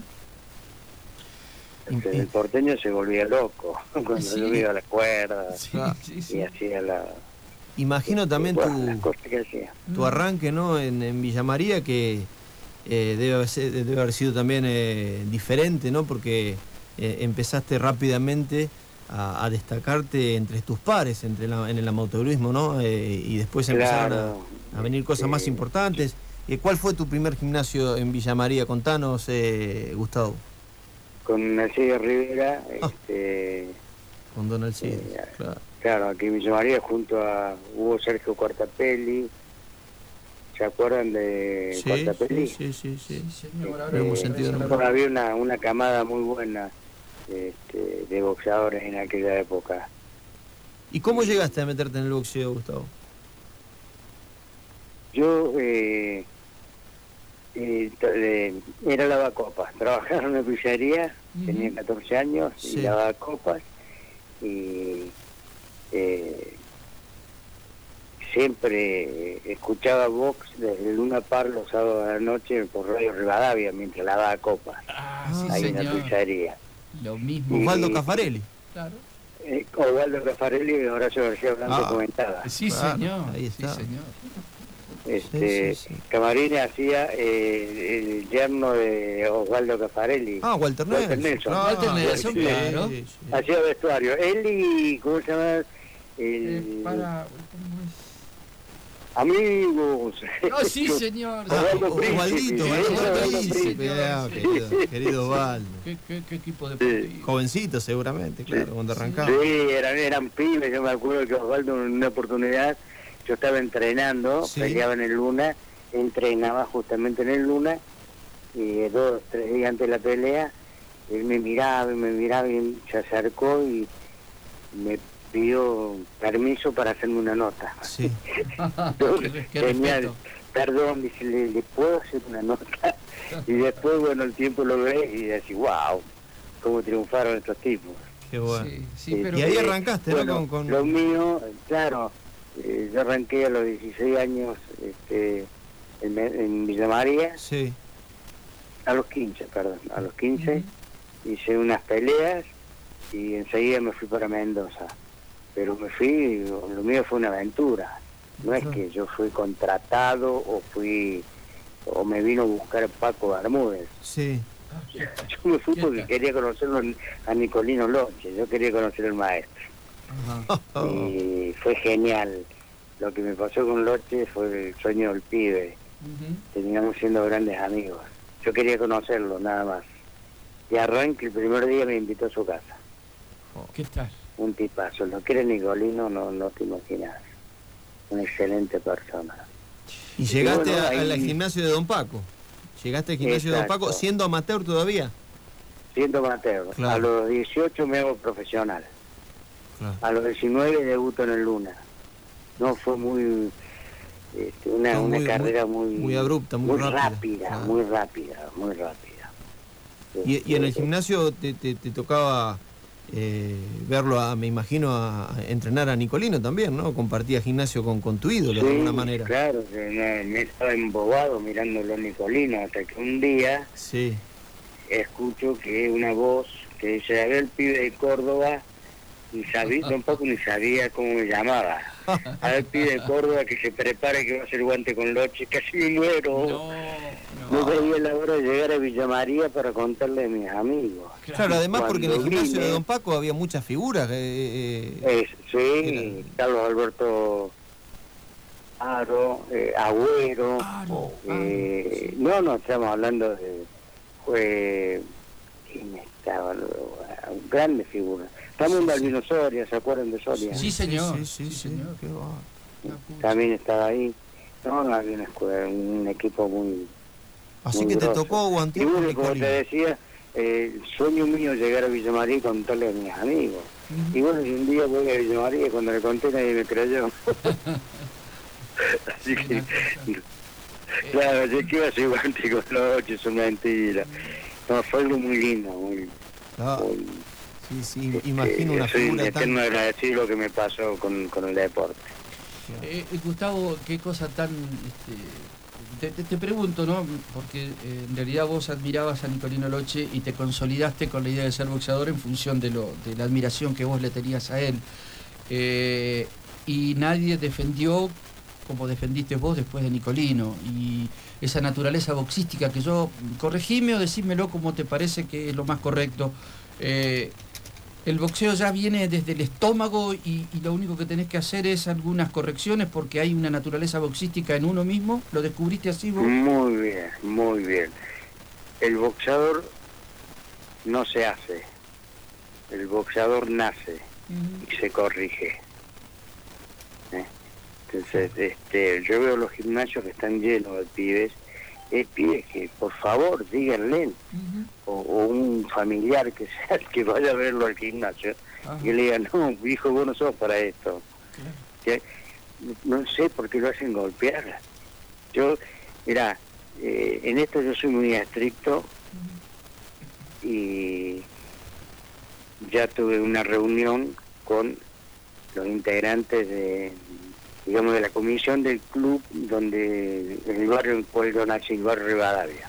Entonces, el porteño se volvía loco cuando Sí. yo iba a la cuerda Sí, Ah. sí, y sí. hacía la, Imagino también bueno, las tu, cosas que hacía. tu arranque, ¿no? en, en Villa María, que eh, debe, haber, se- debe haber sido también eh, diferente, ¿no? Porque eh, empezaste rápidamente a, a destacarte entre tus pares, entre la- en el amautoturismo, ¿no? Eh, y después empezaron Claro, a, a venir cosas este, más importantes. Eh, ¿Cuál fue tu primer gimnasio en Villa María? Contanos, eh, Gustavo. Con Alcides Rivera, Ah. este, Con Don Alcides, Sí, claro. claro, aquí en Villa María junto a Hugo Sergio Cuartapelli. ¿Se acuerdan de Sí, Cuartapelli? sí, sí, sí, sí. Sí, señor. Ahora Lo hemos me sentido parece nombrar. Bueno, había una, una camada muy buena este, de boxeadores en aquella época. ¿Y cómo llegaste a meterte en el boxeo, Gustavo? Yo eh, eh, eh, era lavacopas, trabajaba en una pizzería, Ujú. tenía catorce años Sí. y lavaba copas y eh, siempre escuchaba box desde el Luna Par los sábados de la noche por Radio Rivadavia mientras lavaba copas, Ah, sí, ahí en la señor. pizzería. Lo mismo. Osvaldo Y- Caffarelli. Claro. Eh, Osvaldo Caffarelli y Horacio García Blanco Ah. comentaba. Sí, Claro, señor. ahí está. Sí, señor. Este, sí, sí. Camarines hacía eh, el yerno de Osvaldo Caffarelli. Ah, Walter Walter Nelson. Nelson. Ah, Walter Nelson, sí, claro. sí, sí. Hacía vestuario. Él y, ¿cómo se llama? El, Eh, para... ¿cómo Amigos. es? No, sí, señor. Ah, Osvaldo o- Príncipe. Osvaldito, Sí, Osvaldo Osvaldo Príncipe, Príncipe. ah, Sí. querido, querido Osvaldo. ¿Qué, qué, qué equipo deportivo? Jovencito seguramente, claro, cuando arrancaba. Sí, eran, eran pibes. Yo me acuerdo que Osvaldo en una oportunidad, yo estaba entrenando, Sí. peleaba en el Luna, entrenaba justamente en el Luna, y dos, tres días antes de la pelea, él me miraba y me miraba y se acercó y me pidió permiso para hacerme una nota. Sí. Yo qué, re- qué tenía, respeto. perdón, dice, ¿le, le puedo hacer una nota? Y después, bueno, el tiempo lo ves y decís, wow, cómo triunfaron estos tipos. Qué bueno. Sí, sí, Sí, pero... Y ahí Eh, arrancaste, ¿no? bueno, Con, con- Lo mío, claro, eh, yo arranqué a los dieciséis años este, en, en Villa María, Sí. a los quince, perdón, a los quince, hice unas peleas y enseguida me fui para Mendoza. Pero me fui, lo mío fue una aventura. No es Claro. que yo fui contratado o fui o me vino a buscar Paco Bermúdez. Sí. Yo me fui porque quería conocerlo a Nicolino Loche, yo quería conocer al maestro. Ajá. Oh, Y fue genial. Lo que me pasó con Loche fue el sueño del pibe. Ujú. Terminamos siendo grandes amigos. Yo quería conocerlo, nada más. Y arranque el primer día me invitó a su casa. ¿Qué tal? Un tipazo. Lo que era Nicolino no, no te imaginas. una excelente persona. Y llegaste bueno, a- ahí- al gimnasio de Don Paco. Llegaste al gimnasio de Don Exacto. Paco siendo amateur todavía. Siendo amateur. Claro. A los dieciocho me hago profesional. Claro. A los diecinueve debuto en el Luna. No, fue muy... este, una, Fue una muy- carrera muy... muy abrupta, muy rápida. rápida, Claro. muy rápida, muy rápida. Y, y en el Este, gimnasio te, te, te tocaba eh, verlo, a, me imagino, a, a entrenar a Nicolino también, ¿no? Compartía gimnasio con, con tu ídolo de sí, alguna manera. claro, que me, me estaba embobado mirándolo a Nicolino, hasta que un día Sí. escucho que una voz que dice, a ver, el pibe de Córdoba, ni sabía, tampoco ni sabía cómo me llamaba. A ver, el pibe de Córdoba que se prepare que va a hacer guante con Loche, casi me muero. No, No no. veía la hora de llegar a Villa María para contarle a mis amigos. Claro, además porque en el Cuando gimnasio vine- de Don Paco había muchas figuras. eh, eh, Eh, sí, Carlos Alberto Aro, eh, Agüero. Aro, eh, Aro, sí. No, no, estamos hablando de... Fue... ¿Quién estaba? Grandes figuras. También Sí, Balbino Soria, ¿se acuerdan de Soria? Sí, señor. Sí, sí, Sí, sí, señor. qué va. También estaba ahí. No, no, había una escuela, un equipo muy... Así muy que te grosso. tocó Y aguantar con bueno, como te Nicolino. decía, eh, el sueño mío es llegar a Villa María y contarle a mis amigos. Y bueno, y un día voy a Villa María y cuando le conté nadie me creyó. Así que, claro, yo que iba a ser guante con los ocho, es una mentira. No, fue algo muy lindo, muy... Ah, muy sí, sí, este, imagino una soy figura eterno tan... agradecido lo que me pasó con, con el deporte. Eh, eh, Gustavo, qué cosa tan... este, te, te- te pregunto, ¿no? Porque eh, en realidad vos admirabas a Nicolino Loche y te consolidaste con la idea de ser boxeador en función de, lo, de la admiración que vos le tenías a él. Eh, y nadie defendió como defendiste vos después de Nicolino. Y esa naturaleza boxística que yo... Corregime o decímelo como te parece que es lo más correcto. Eh, el boxeo ya viene desde el estómago y, y lo único que tenés que hacer es algunas correcciones porque hay una naturaleza boxística en uno mismo. ¿Lo descubriste así vos? Muy bien, muy bien. El boxeador no se hace, el boxeador nace Ujú. y se corrige. ¿Eh? Entonces, este, yo veo los gimnasios que están llenos de pibes, es pibes que, por favor, díganle, Ujú. o, o un familiar que sea el que vaya a verlo al gimnasio, Ajá. y le digan, no, hijo, vos no sos para esto. Claro. Que no sé por qué lo hacen golpear. Yo, mira, eh, en esto yo soy muy estricto y ya tuve una reunión con los integrantes de, digamos, de la comisión del club donde en el barrio en el cual yo nací, el barrio Rivadavia.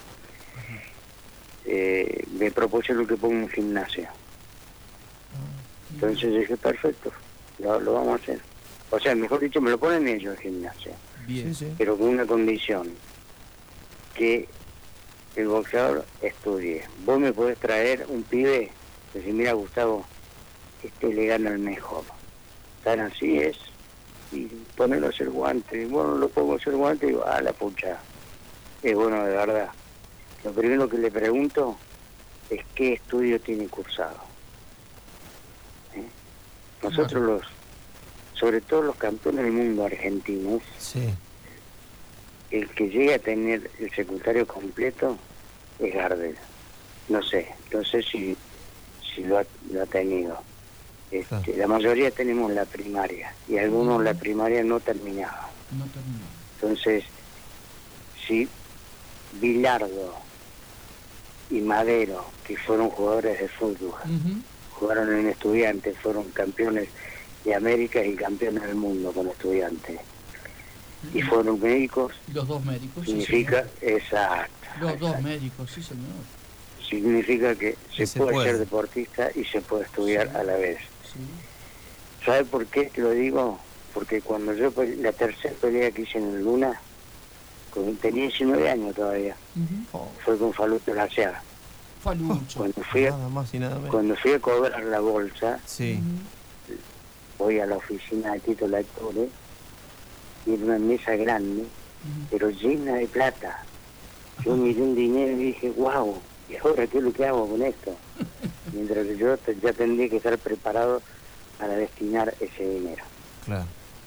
Eh, me propusieron que ponga un gimnasio. Entonces dije, perfecto, lo, lo vamos a hacer. O sea, mejor dicho, me lo ponen ellos el gimnasio, Bien. Sí, sí. pero con una condición, que el boxeador estudie. Vos me podés traer un pibe, decir, mira Gustavo, este le gana al mejor. Tan así es, y ponerlo a hacer guante. Y bueno, lo pongo a hacer guante y digo, ah, la pucha, es bueno de verdad. Lo primero que le pregunto es qué estudio tiene cursado. ¿Eh? Nosotros los, sobre todo los campeones del mundo argentinos, Sí. el que llega a tener el secundario completo es Gardel. No sé, no sé si, si lo, ha, lo ha tenido. Este, Claro. La mayoría tenemos la primaria y algunos la primaria no terminaba. No terminó. Entonces, si Bilardo y Madero, que fueron jugadores de fútbol, Ujú. jugaron en Estudiantes, fueron campeones de América y campeones del mundo con Estudiantes, y fueron médicos, Los dos médicos, sí, significa, señor. exacto, Los dos exacto. médicos, sí, señor. significa que se, se puede, puede. ser deportista y se puede estudiar Sí. a la vez. Sí. ¿Sabe por qué te lo digo? Porque cuando yo, pe- la tercera pelea que hice en el Luna, con, tenía diecinueve años todavía, Ujú. Oh, fue con Faluto Laseaga. Falucho. Cuando fui, a, nada más y nada menos. cuando fui a cobrar la bolsa, Sí. Ujú. voy a la oficina de Tito Lectore, y era una mesa grande, Ujú. pero llena de plata. Yo miré un dinero y dije, wow, ¿y ahora qué es lo que hago con esto? Mientras que yo te- ya tendría que estar preparado para destinar ese dinero. Claro.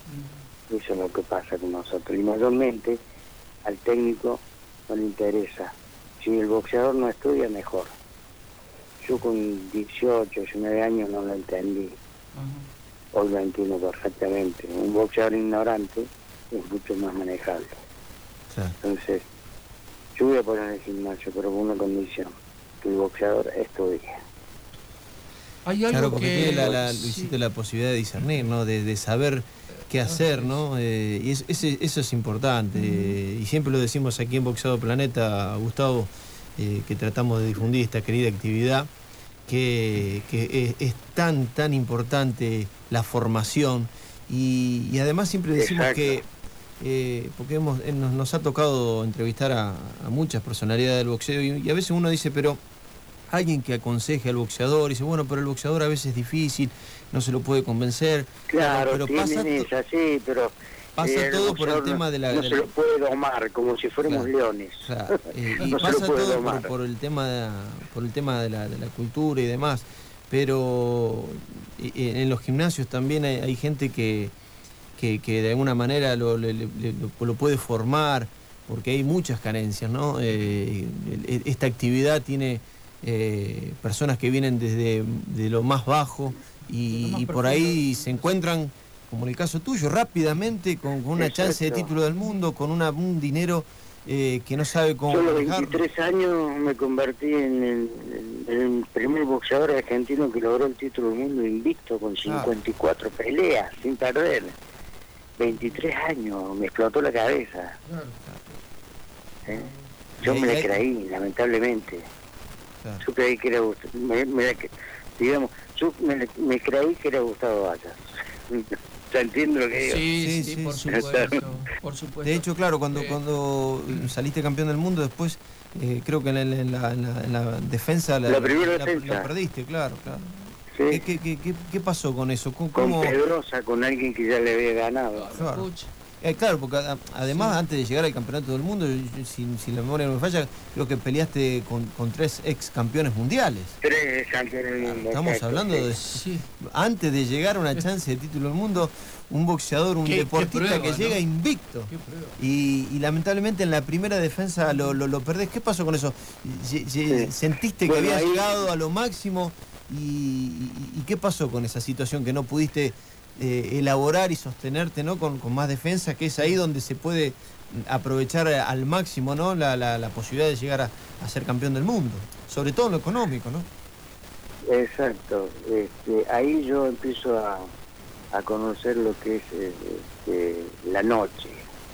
Eso es lo que pasa con nosotros. Y mayormente al técnico no le interesa. Si el boxeador no estudia, mejor. Yo con dieciocho, diecinueve años no lo entendí. Uh-huh. Hoy lo entiendo perfectamente. Un boxeador ignorante es mucho más manejable. Sí. Entonces, yo voy a poner el gimnasio, pero con una condición, que el boxeador estudie. Hay algo claro, porque que... tiene la, la, Luisito, sí. la posibilidad de discernir, ¿no? De, de saber qué hacer, ¿no? Eh, y es, ese, eso es importante. Eh, y siempre lo decimos aquí en Boxeo Planeta, Gustavo, eh, que tratamos de difundir esta querida actividad, que, que es, es tan, tan importante la formación. Y, y además siempre decimos Exacto. que, eh, porque hemos, nos, nos ha tocado entrevistar a, a muchas personalidades del boxeo, y, y a veces uno dice, pero... alguien que aconseje al boxeador y dice, bueno, pero el boxeador a veces es difícil, no se lo puede convencer. Claro, pero tienen pasa esa, sí, pero pasa eh, todo por el tema de la... No de se la... lo puede domar, como si fuéramos claro, leones. Claro. Eh, y no pasa todo por, por el tema de, por el tema de la, de la cultura y demás. Pero eh, en los gimnasios también hay, hay gente que, que, que de alguna manera lo, le, le, lo, lo puede formar, porque hay muchas carencias, ¿no? Eh, esta actividad tiene... Eh, personas que vienen desde de lo más bajo y, más y por ahí se encuentran, como en el caso tuyo, rápidamente con, con una Exacto. chance de título del mundo, con una, un dinero eh, que no sabe cómo manejarlo. Yo a los veintitrés años me convertí en el, en el primer boxeador argentino que logró el título del mundo invicto con cincuenta y cuatro ah. peleas sin perder. veintitrés años, me explotó la cabeza. ¿Eh? Yo me la creí, lamentablemente. Claro. Yo creí que era me, me, digamos, yo me, me creí que era Gustavo Vallas. ¿Te entiendo lo que digo? Sí, sí, sí, sí por supuesto, por supuesto. De hecho, claro, cuando, eh. cuando saliste campeón del mundo, después eh, creo que en la, en la, en la, en la defensa la, la primera la, defensa la perdiste, claro, claro. Sí. ¿Qué, qué, qué, qué, ¿Qué pasó con eso? ¿Cómo? Con Pedrosa, con alguien que ya le había ganado. Claro. Eh, claro, porque además sí. antes de llegar al campeonato del mundo, si, si la memoria no me falla, creo que peleaste con, con tres ex campeones mundiales. Tres campeones del mundo. Estamos exacto, hablando sí. de... Sí. Antes de llegar a una chance de título del mundo, un boxeador, un ¿Qué, deportista qué prueba, que ¿no? llega invicto. Y, y lamentablemente en la primera defensa lo, lo, lo perdés. ¿Qué pasó con eso? Sí. ¿Sentiste que bueno, había ahí... llegado a lo máximo? Y, y, ¿Y qué pasó con esa situación que no pudiste... Eh, elaborar y sostenerte, ¿no? con, con más defensa, que es ahí donde se puede aprovechar al máximo, ¿no? la, la, la posibilidad de llegar a, a ser campeón del mundo, sobre todo en lo económico, ¿no? Exacto. Este, ahí yo empiezo a, a conocer lo que es este, la noche.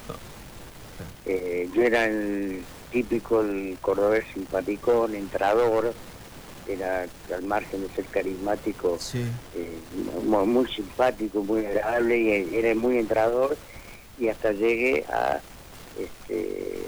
Eh, yo era el típico, el cordobés simpaticón, entrador, era al margen de ser carismático, sí. eh, muy, muy simpático, muy agradable, y era muy entrador, y hasta llegué a este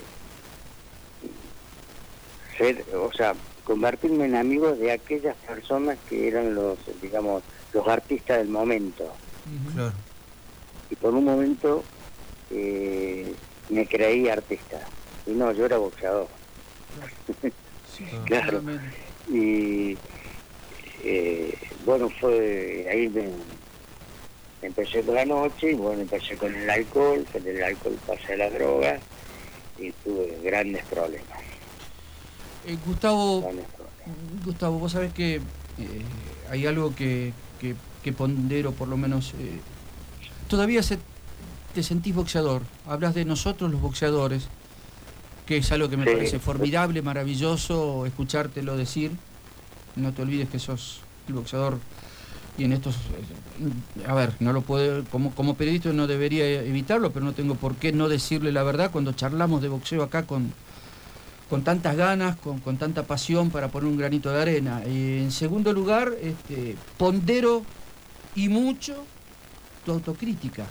ser, o sea, convertirme en amigo de aquellas personas que eran los, digamos, los artistas del momento. Uh-huh. Claro. Y por un momento eh, me creí artista, y no, yo era boxeador. Claro. Sí, claro. Y eh, bueno, fue ahí me, empecé con la noche, y bueno, empecé con el alcohol, con el alcohol pasé a la droga y tuve grandes problemas. Eh, Gustavo, grandes problemas. Gustavo, vos sabés que eh, hay algo que, que, que pondero, por lo menos, eh, todavía se, te sentís boxeador, hablas de nosotros los boxeadores, que es algo que me sí. parece formidable, maravilloso escuchártelo decir. No te olvides que sos el boxeador, y en estos, a ver, no lo puedo, como, como periodista no debería evitarlo, pero no tengo por qué no decirle la verdad cuando charlamos de boxeo acá con, con tantas ganas, con, con tanta pasión para poner un granito de arena. Y en segundo lugar, este, pondero y mucho tu autocrítica.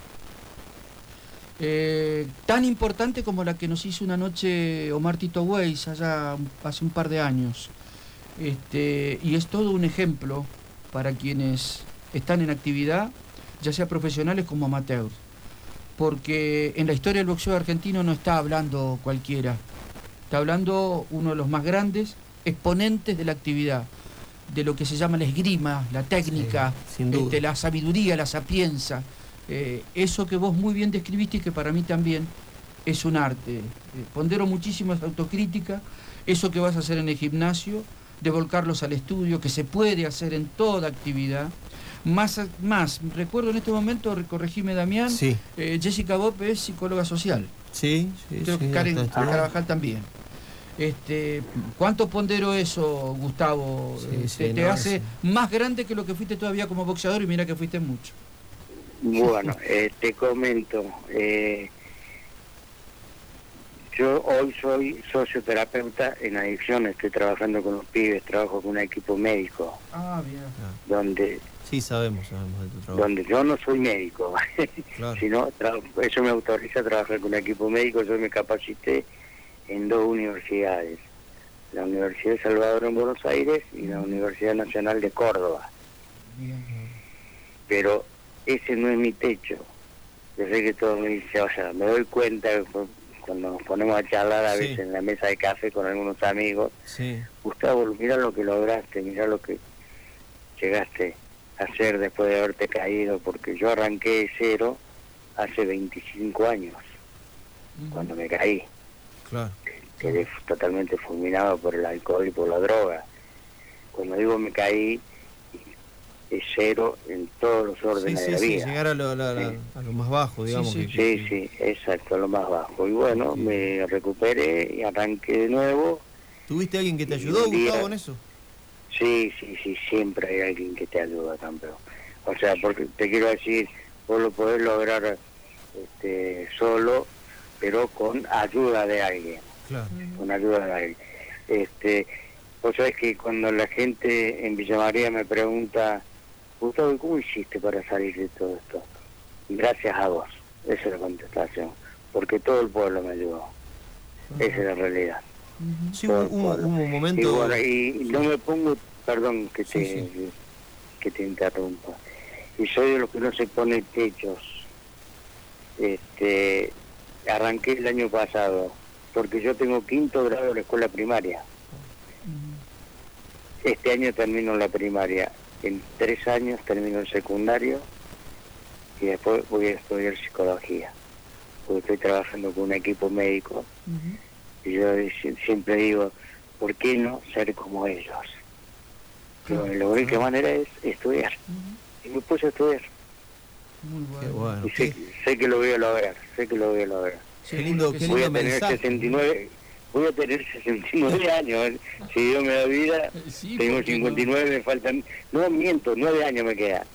Eh, tan importante como la que nos hizo una noche Omar Tito Weiss allá hace un par de años, este, y es todo un ejemplo para quienes están en actividad, ya sea profesionales como amateurs, porque en la historia del boxeo argentino no está hablando cualquiera, está hablando uno de los más grandes exponentes de la actividad, de lo que se llama la esgrima, la técnica, sí, este, la sabiduría, la sapienza. eh, eso que vos muy bien describiste y que para mí también es un arte. Eh, pondero muchísimo esa autocrítica, eso que vas a hacer en el gimnasio, de volcarlos al estudio, que se puede hacer en toda actividad. Más, más recuerdo en este momento, corregime Damián, Sí. eh, Jessica Bopp es psicóloga social. Sí, sí, Creo sí, que Karen hasta estudió. Carabajal también. Este, ¿Cuánto pondero eso, Gustavo? Sí, Eh, sí, te, te no, hace sí. más grande que lo que fuiste todavía como boxeador, y mira que fuiste mucho. Bueno, eh, te comento, eh, yo hoy soy socioterapeuta en adicciones, estoy trabajando con los pibes, trabajo con un equipo médico, Ah, bien. donde Sí, sabemos, sabemos de tu trabajo. donde yo no soy médico, Claro. sino tra- eso me autoriza a trabajar con un equipo médico. Yo me capacité en dos universidades, la Universidad de Salvador en Buenos Aires y la Universidad Nacional de Córdoba, Bien. pero ese no es mi techo. Yo sé que todo me dice, o sea, me doy cuenta cuando nos ponemos a charlar a Sí. veces en la mesa de café con algunos amigos, Sí, Gustavo, mira lo que lograste, mira lo que llegaste a hacer después de haberte caído, porque yo arranqué de cero hace veinticinco años, cuando me caí. claro. Quedé totalmente fulminado por el alcohol y por la droga. Cuando digo me caí, es cero en todos los Sí, órdenes sí, de la sí, vida. llegar a lo, la- la- Sí. a lo más bajo, digamos. Sí, que- que- Sí, sí, exacto, lo más bajo. Y bueno, Sí. me recuperé y arranqué de nuevo. ¿Tuviste alguien que te ayudó, Un día- Gustavo, en eso? Sí, sí, sí, siempre hay alguien que te ayuda, campeón. O sea, porque te quiero decir, vos lo podés lograr este, solo, pero con ayuda de alguien. Claro. con ayuda de alguien. Este, vos sabés que cuando la gente en Villa María me pregunta, Gustavo, ¿cómo hiciste para salir de todo esto? Gracias a vos, esa es la contestación, porque todo el pueblo me ayudó, esa es la realidad. Sí, hubo, hubo- hubo un Y momento... bueno, y no me pongo, perdón que te, Sí, sí. que te interrumpa, y soy de los que no se pone techos. Este, arranqué el año pasado, porque yo tengo quinto grado de la escuela primaria. Este año termino la primaria, en tres años termino el secundario y después voy a estudiar psicología, porque estoy trabajando con un equipo médico y yo si- siempre digo, ¿por qué no ser como ellos? Pero la única manera es estudiar, y me puse a estudiar Muy Qué bueno. bueno. y sé, sé que lo voy a lograr, sé que lo voy a lograr. Qué lindo, qué Voy lindo a tener mensaje. sesenta y nueve, voy a tener sesenta y nueve años, ¿eh? Si Dios me da vida, Sí, tengo ¿por qué cincuenta y nueve, me faltan, no miento, nueve años me quedan,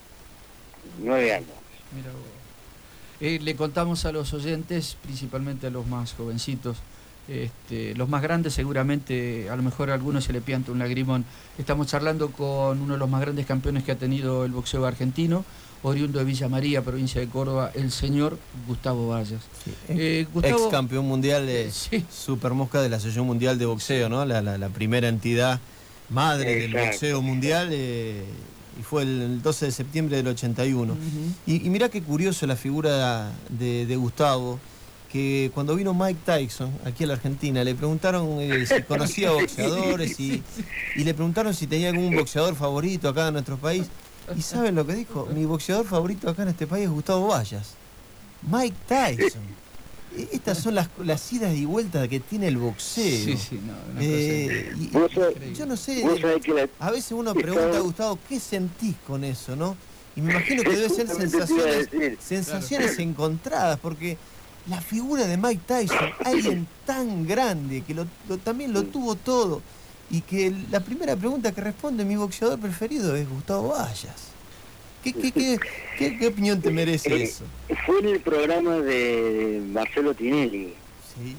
nueve años. Mira vos. Eh, le contamos a los oyentes, principalmente a los más jovencitos, este, los más grandes seguramente, a lo mejor a algunos se le pianta un lagrimón. Estamos charlando con uno de los más grandes campeones que ha tenido el boxeo argentino, oriundo de Villa María, provincia de Córdoba, el señor Gustavo Vallas. Eh, Gustavo- Ex campeón mundial de Sí. Super Mosca de la Asociación Mundial de Boxeo, ¿no? La, la, la primera entidad madre del Exacto. boxeo mundial, eh, y fue el doce de septiembre del ochenta y uno. Ujú. Y, y mirá qué curioso la figura de, de Gustavo, que cuando vino Mike Tyson aquí a la Argentina, le preguntaron eh, si conocía boxeadores y, y le preguntaron si tenía algún boxeador favorito acá en nuestro país. ¿Y saben lo que dijo? Mi boxeador favorito acá en este país es Gustavo Vallas. Mike Tyson. E- Estas son las, las idas y vueltas que tiene el boxeo. Sí, sí, no, una Eh, y- Vos sabés- y yo no sé, Vos sabés que la, a veces uno Estaba- pregunta, Gustavo, ¿qué sentís con eso, no? Y me imagino que debe ser Justamente te iba a sensaciones, decir. sensaciones encontradas, porque la figura de Mike Tyson, alguien tan grande, que lo, lo- también lo tuvo todo, y que la primera pregunta que responde mi boxeador preferido es Gustavo Vallas. ¿Qué, qué, qué, qué- qué opinión te merece Eh, eso? fue en el programa de Marcelo Tinelli. Sí.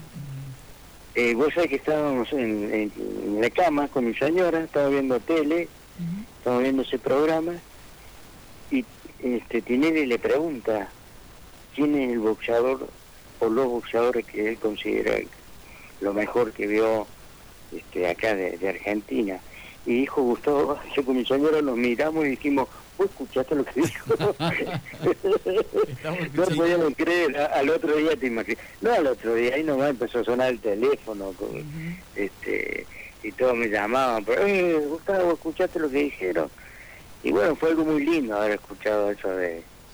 Eh, vos sabés que estábamos en, en- en la cama con mi señora, estaba viendo tele, estaba viendo ese programa, y este Tinelli le pregunta quién es el boxeador o los boxeadores que él considera lo mejor que vio este, acá de, de Argentina. Y dijo Gustavo, yo con mi señora nos miramos y dijimos, ¿vos escuchaste lo que dijo? Estamos No podíamos creer, a- al otro día te imaginas. No, al otro día, ahí nomás empezó a sonar el teléfono, con, este y todos me llamaban, pero, eh, Gustavo, ¿escuchaste lo que dijeron? Y bueno, fue algo muy lindo haber escuchado eso de,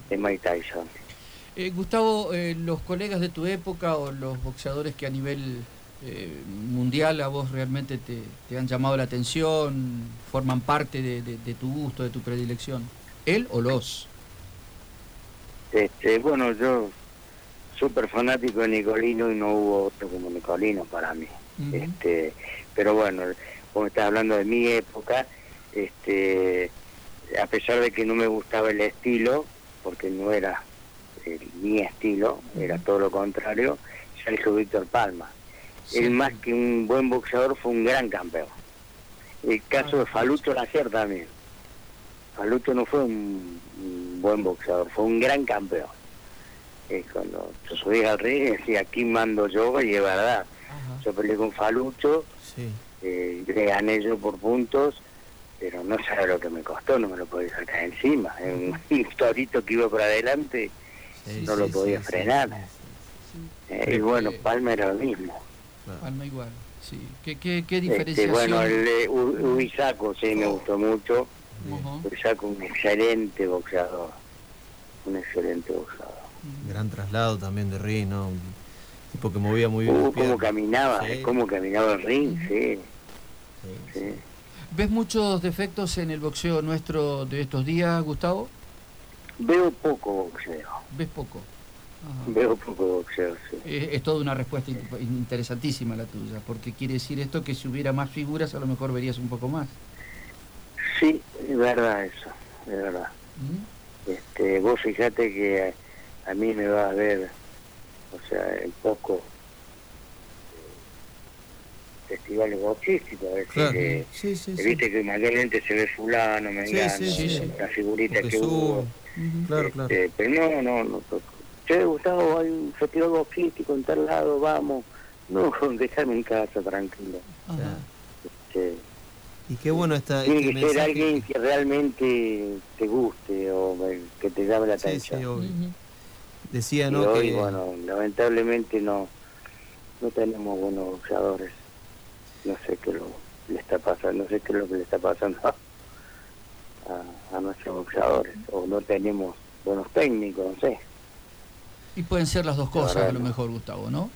de Mike Tyson. Eh, Gustavo, eh, los colegas de tu época o los boxeadores que a nivel eh, mundial a vos realmente te, te han llamado la atención, forman parte de, de, de tu gusto, de tu predilección, ¿él o los? Este, bueno, yo súper fanático de Nicolino y no hubo otro como Nicolino para mí. Uh-huh. Este, pero bueno, como estás hablando de mi época, este, a pesar de que no me gustaba el estilo, porque no era el, mi estilo, era todo lo contrario, Sergio Víctor Palma. Sí. Él, más que un buen boxeador, fue un gran campeón. El caso de Falucho Lajer también. Falucho no fue un, un buen boxeador, fue un gran campeón. Eh, cuando yo subí al ring decía, aquí mando yo, y es verdad. Ajá. Yo peleé con Falucho, sí. eh, le gané yo por puntos, pero no sabe lo que me costó, no me lo podía sacar encima. Un, un torito que iba por adelante, sí, no sí, lo podía sí, frenar. Sí, sí, sí. Eh, y bueno, Palma era lo mismo. Palma igual, sí. ¿Qué, qué, qué diferenciación? Este, bueno, el de Ubisaco sí me gustó mucho. Uh-huh. Ubisaco, un excelente boxeador. Un excelente boxeador. Gran traslado también de ring, ¿no? Un tipo que movía muy bien. Uh, cómo caminaba, sí. cómo caminaba el ring, sí. Sí, sí. ¿Ves muchos defectos en el boxeo nuestro de estos días, Gustavo? Veo poco boxeo. ¿Ves poco? Ajá. Veo poco boxeo, sí. Es, es toda una respuesta interesantísima la tuya, porque quiere decir esto que si hubiera más figuras a lo mejor verías un poco más. Sí, es verdad eso, es verdad. ¿Mm? Este, vos fíjate que a, a mí me va a ver, o sea, en poco eh, festivales boxísticos, a ver claro. si que, sí, sí, que sí. viste que mayormente se ve fulano, me engano, sí, sí, sí. la figurita Porque que subo. hubo. Uh-huh. Claro, este, claro. Pero no, no, no. Che, Gustavo, hay un festival boxístico en tal lado, vamos. No, déjame en casa, tranquilo. Ajá. Este, y qué bueno está. Tiene este que mensaje... ser alguien que realmente te guste o que te llame la sí, atención. Sí, obvio. Uh-huh. Decía, y ¿no? Hoy, que... bueno, lamentablemente no no tenemos buenos boxeadores. No sé qué lo le está pasando, no sé qué es lo que le está pasando a, a, a nuestros boxeadores. O no tenemos buenos técnicos, no sé. Y pueden ser las dos cosas, a lo mejor, Gustavo, ¿no?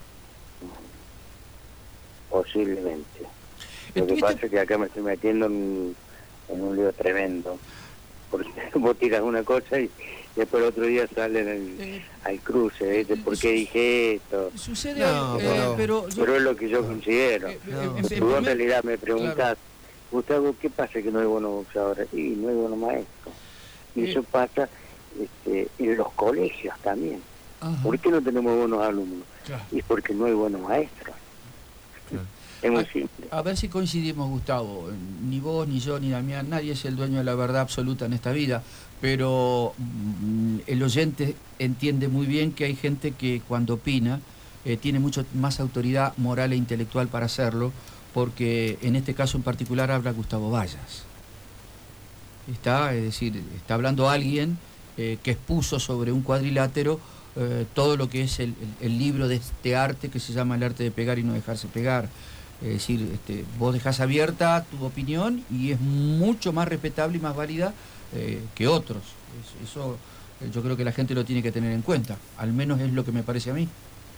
Posiblemente. Lo que pasa es que acá me estoy metiendo en, en un lío tremendo. Porque vos tiras una cosa y después el otro día salen al, eh, al cruce, ¿viste? ¿Por qué dije esto? Sucede, no, eh, pero, pero, yo, pero es lo que yo considero. Eh, no. Si vos en realidad me preguntás, claro. Gustavo, ¿qué pasa que no hay buenos boxeadores? Y no hay buenos maestros. Y eh, eso pasa este, en los colegios también. Ajá. ¿Por qué no tenemos buenos alumnos? Claro. Y porque no hay buenos maestros. Claro. Es muy a, simple. A ver si coincidimos, Gustavo. Ni vos, ni yo, ni Damián, nadie es el dueño de la verdad absoluta en esta vida. Pero mm, el oyente entiende muy bien que hay gente que cuando opina eh, tiene mucho más autoridad moral e intelectual para hacerlo, porque en este caso en particular habla Gustavo Vallas. Está, es decir, está hablando alguien eh, que expuso sobre un cuadrilátero eh, todo lo que es el, el, el libro de este arte que se llama El arte de pegar y no dejarse pegar. Es decir, este, vos dejás abierta tu opinión y es mucho más respetable y más válida eh, que otros. Eso eh, yo creo que la gente lo tiene que tener en cuenta, al menos es lo que me parece a mí.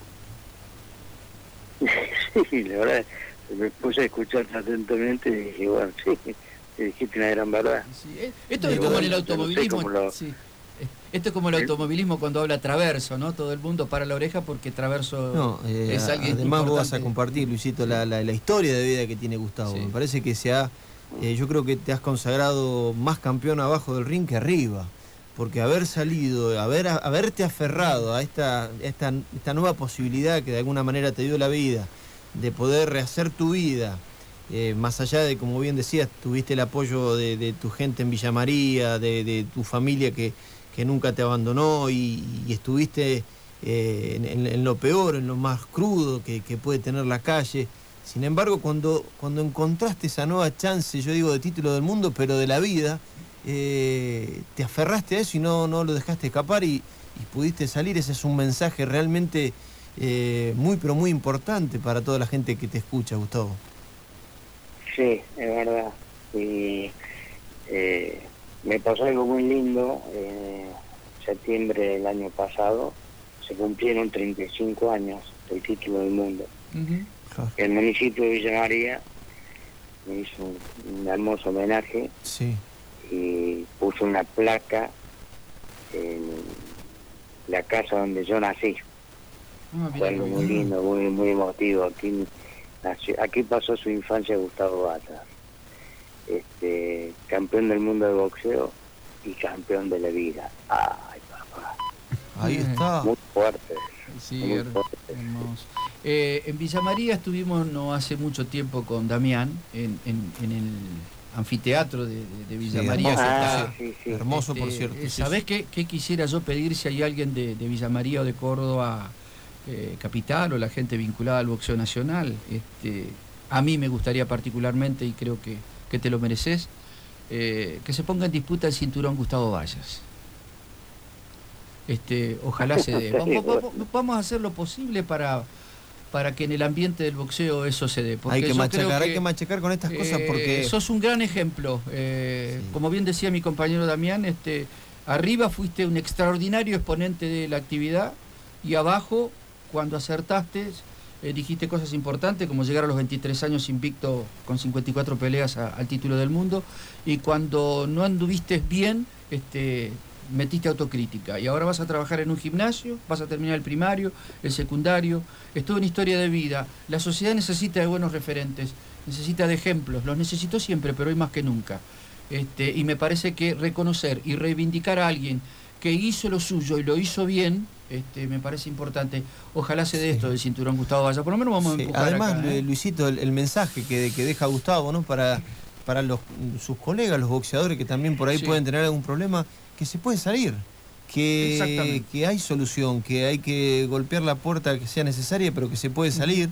Sí, la verdad, me puse a escucharte atentamente y dije, bueno, sí, dijiste una gran verdad. Sí, esto es como bueno, en el automovilismo. No sé lo... sí. Esto es como el automovilismo cuando habla Traverso, ¿no? Todo el mundo para la oreja porque Traverso no, eh, es alguien además importante. Vos vas a compartir, Luisito, sí. la, la, la historia de vida que tiene Gustavo. Sí. Me parece que se ha, eh, yo creo que te has consagrado más campeón abajo del ring que arriba. Porque haber salido, haber, haberte aferrado a esta, esta, esta nueva posibilidad que de alguna manera te dio la vida, de poder rehacer tu vida, eh, más allá de, como bien decías, tuviste el apoyo de, de tu gente en Villa María, de, de tu familia que... que nunca te abandonó y, y estuviste eh, en, en lo peor, en lo más crudo que, que puede tener la calle. Sin embargo, cuando, cuando encontraste esa nueva chance, yo digo de título del mundo, pero de la vida, eh, te aferraste a eso y no, no lo dejaste escapar y, y pudiste salir. Ese es un mensaje realmente eh, muy, pero muy importante para toda la gente que te escucha, Gustavo. Sí, es verdad. Y... Eh... me pasó algo muy lindo, eh, septiembre del año pasado se cumplieron treinta y cinco años del título del mundo. Uh-huh. Claro. El municipio de Villa María me hizo un, un hermoso homenaje Sí. y puso una placa en la casa donde yo nací. Ah, Fue algo muy lindo, muy, muy emotivo. Aquí, nació, aquí pasó su infancia Gustavo Bata, este, campeón del mundo de boxeo y campeón de la vida. Ay, papá, Ahí está. muy fuerte. Sí, muy her- fuerte. hermoso. Eh, en Villa María estuvimos no hace mucho tiempo con Damián en, en, en el anfiteatro de, de- de Villa Sí, María. hermoso, que Ah, está- sí, sí. Hermoso, por Este, cierto. eh, sí, ¿Sabés sí. qué, qué quisiera yo pedir si hay alguien de, de Villa María o de Córdoba eh, capital o la gente vinculada al boxeo nacional? Este, a mí me gustaría particularmente, y creo que, que te lo mereces, eh, que se ponga en disputa el cinturón Gustavo Vallas. Este, ojalá se dé. Vamos, vamos- vamos a hacer lo posible para, para que en el ambiente del boxeo eso se dé. porque Hay que yo machacar, creo hay que machacar con estas cosas eh, porque... sos un gran ejemplo. Eh, Sí. Como bien decía mi compañero Damián, este, arriba fuiste un extraordinario exponente de la actividad y abajo, cuando acertaste, eh, dijiste cosas importantes como llegar a los veintitrés años invicto con cincuenta y cuatro peleas a- al título del mundo, y cuando no anduviste bien, este, metiste autocrítica. Y ahora vas a trabajar en un gimnasio, vas a terminar el primario, el secundario. Es toda una historia de vida. La sociedad necesita de buenos referentes, necesita de ejemplos. Los necesitó siempre, pero hoy más que nunca. Este, y me parece que reconocer y reivindicar a alguien que hizo lo suyo y lo hizo bien, este, me parece importante. Ojalá se dé Sí. esto del cinturón Gustavo Valla. Por lo menos vamos Sí, a empujar además, acá, ¿eh? Luisito, el, el mensaje que, que deja Gustavo, ¿no? Para, para los, sus colegas, los boxeadores que también por ahí Sí. pueden tener algún problema, que se puede salir, que, Exactamente. que hay solución, que hay que golpear la puerta que sea necesaria, pero que se puede salir.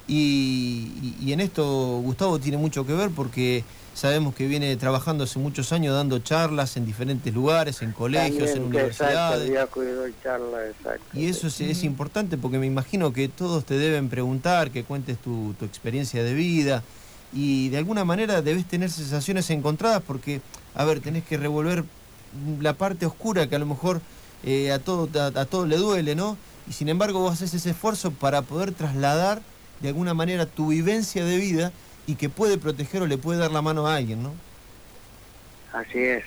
Y, y- y en esto Gustavo tiene mucho que ver porque sabemos que viene trabajando hace muchos años dando charlas en diferentes lugares, en colegios, en También, que exacto, universidades. día cuidó y charla, exacto. Y eso es, es importante porque me imagino que todos te deben preguntar, que cuentes tu, tu experiencia de vida y de alguna manera debes tener sensaciones encontradas porque, a ver, tenés que revolver la parte oscura que a lo mejor eh, a todo a, a todo le duele, ¿no? Y sin embargo vos haces ese esfuerzo para poder trasladar de alguna manera tu vivencia de vida y que puede proteger o le puede dar la mano a alguien, ¿no? Así es.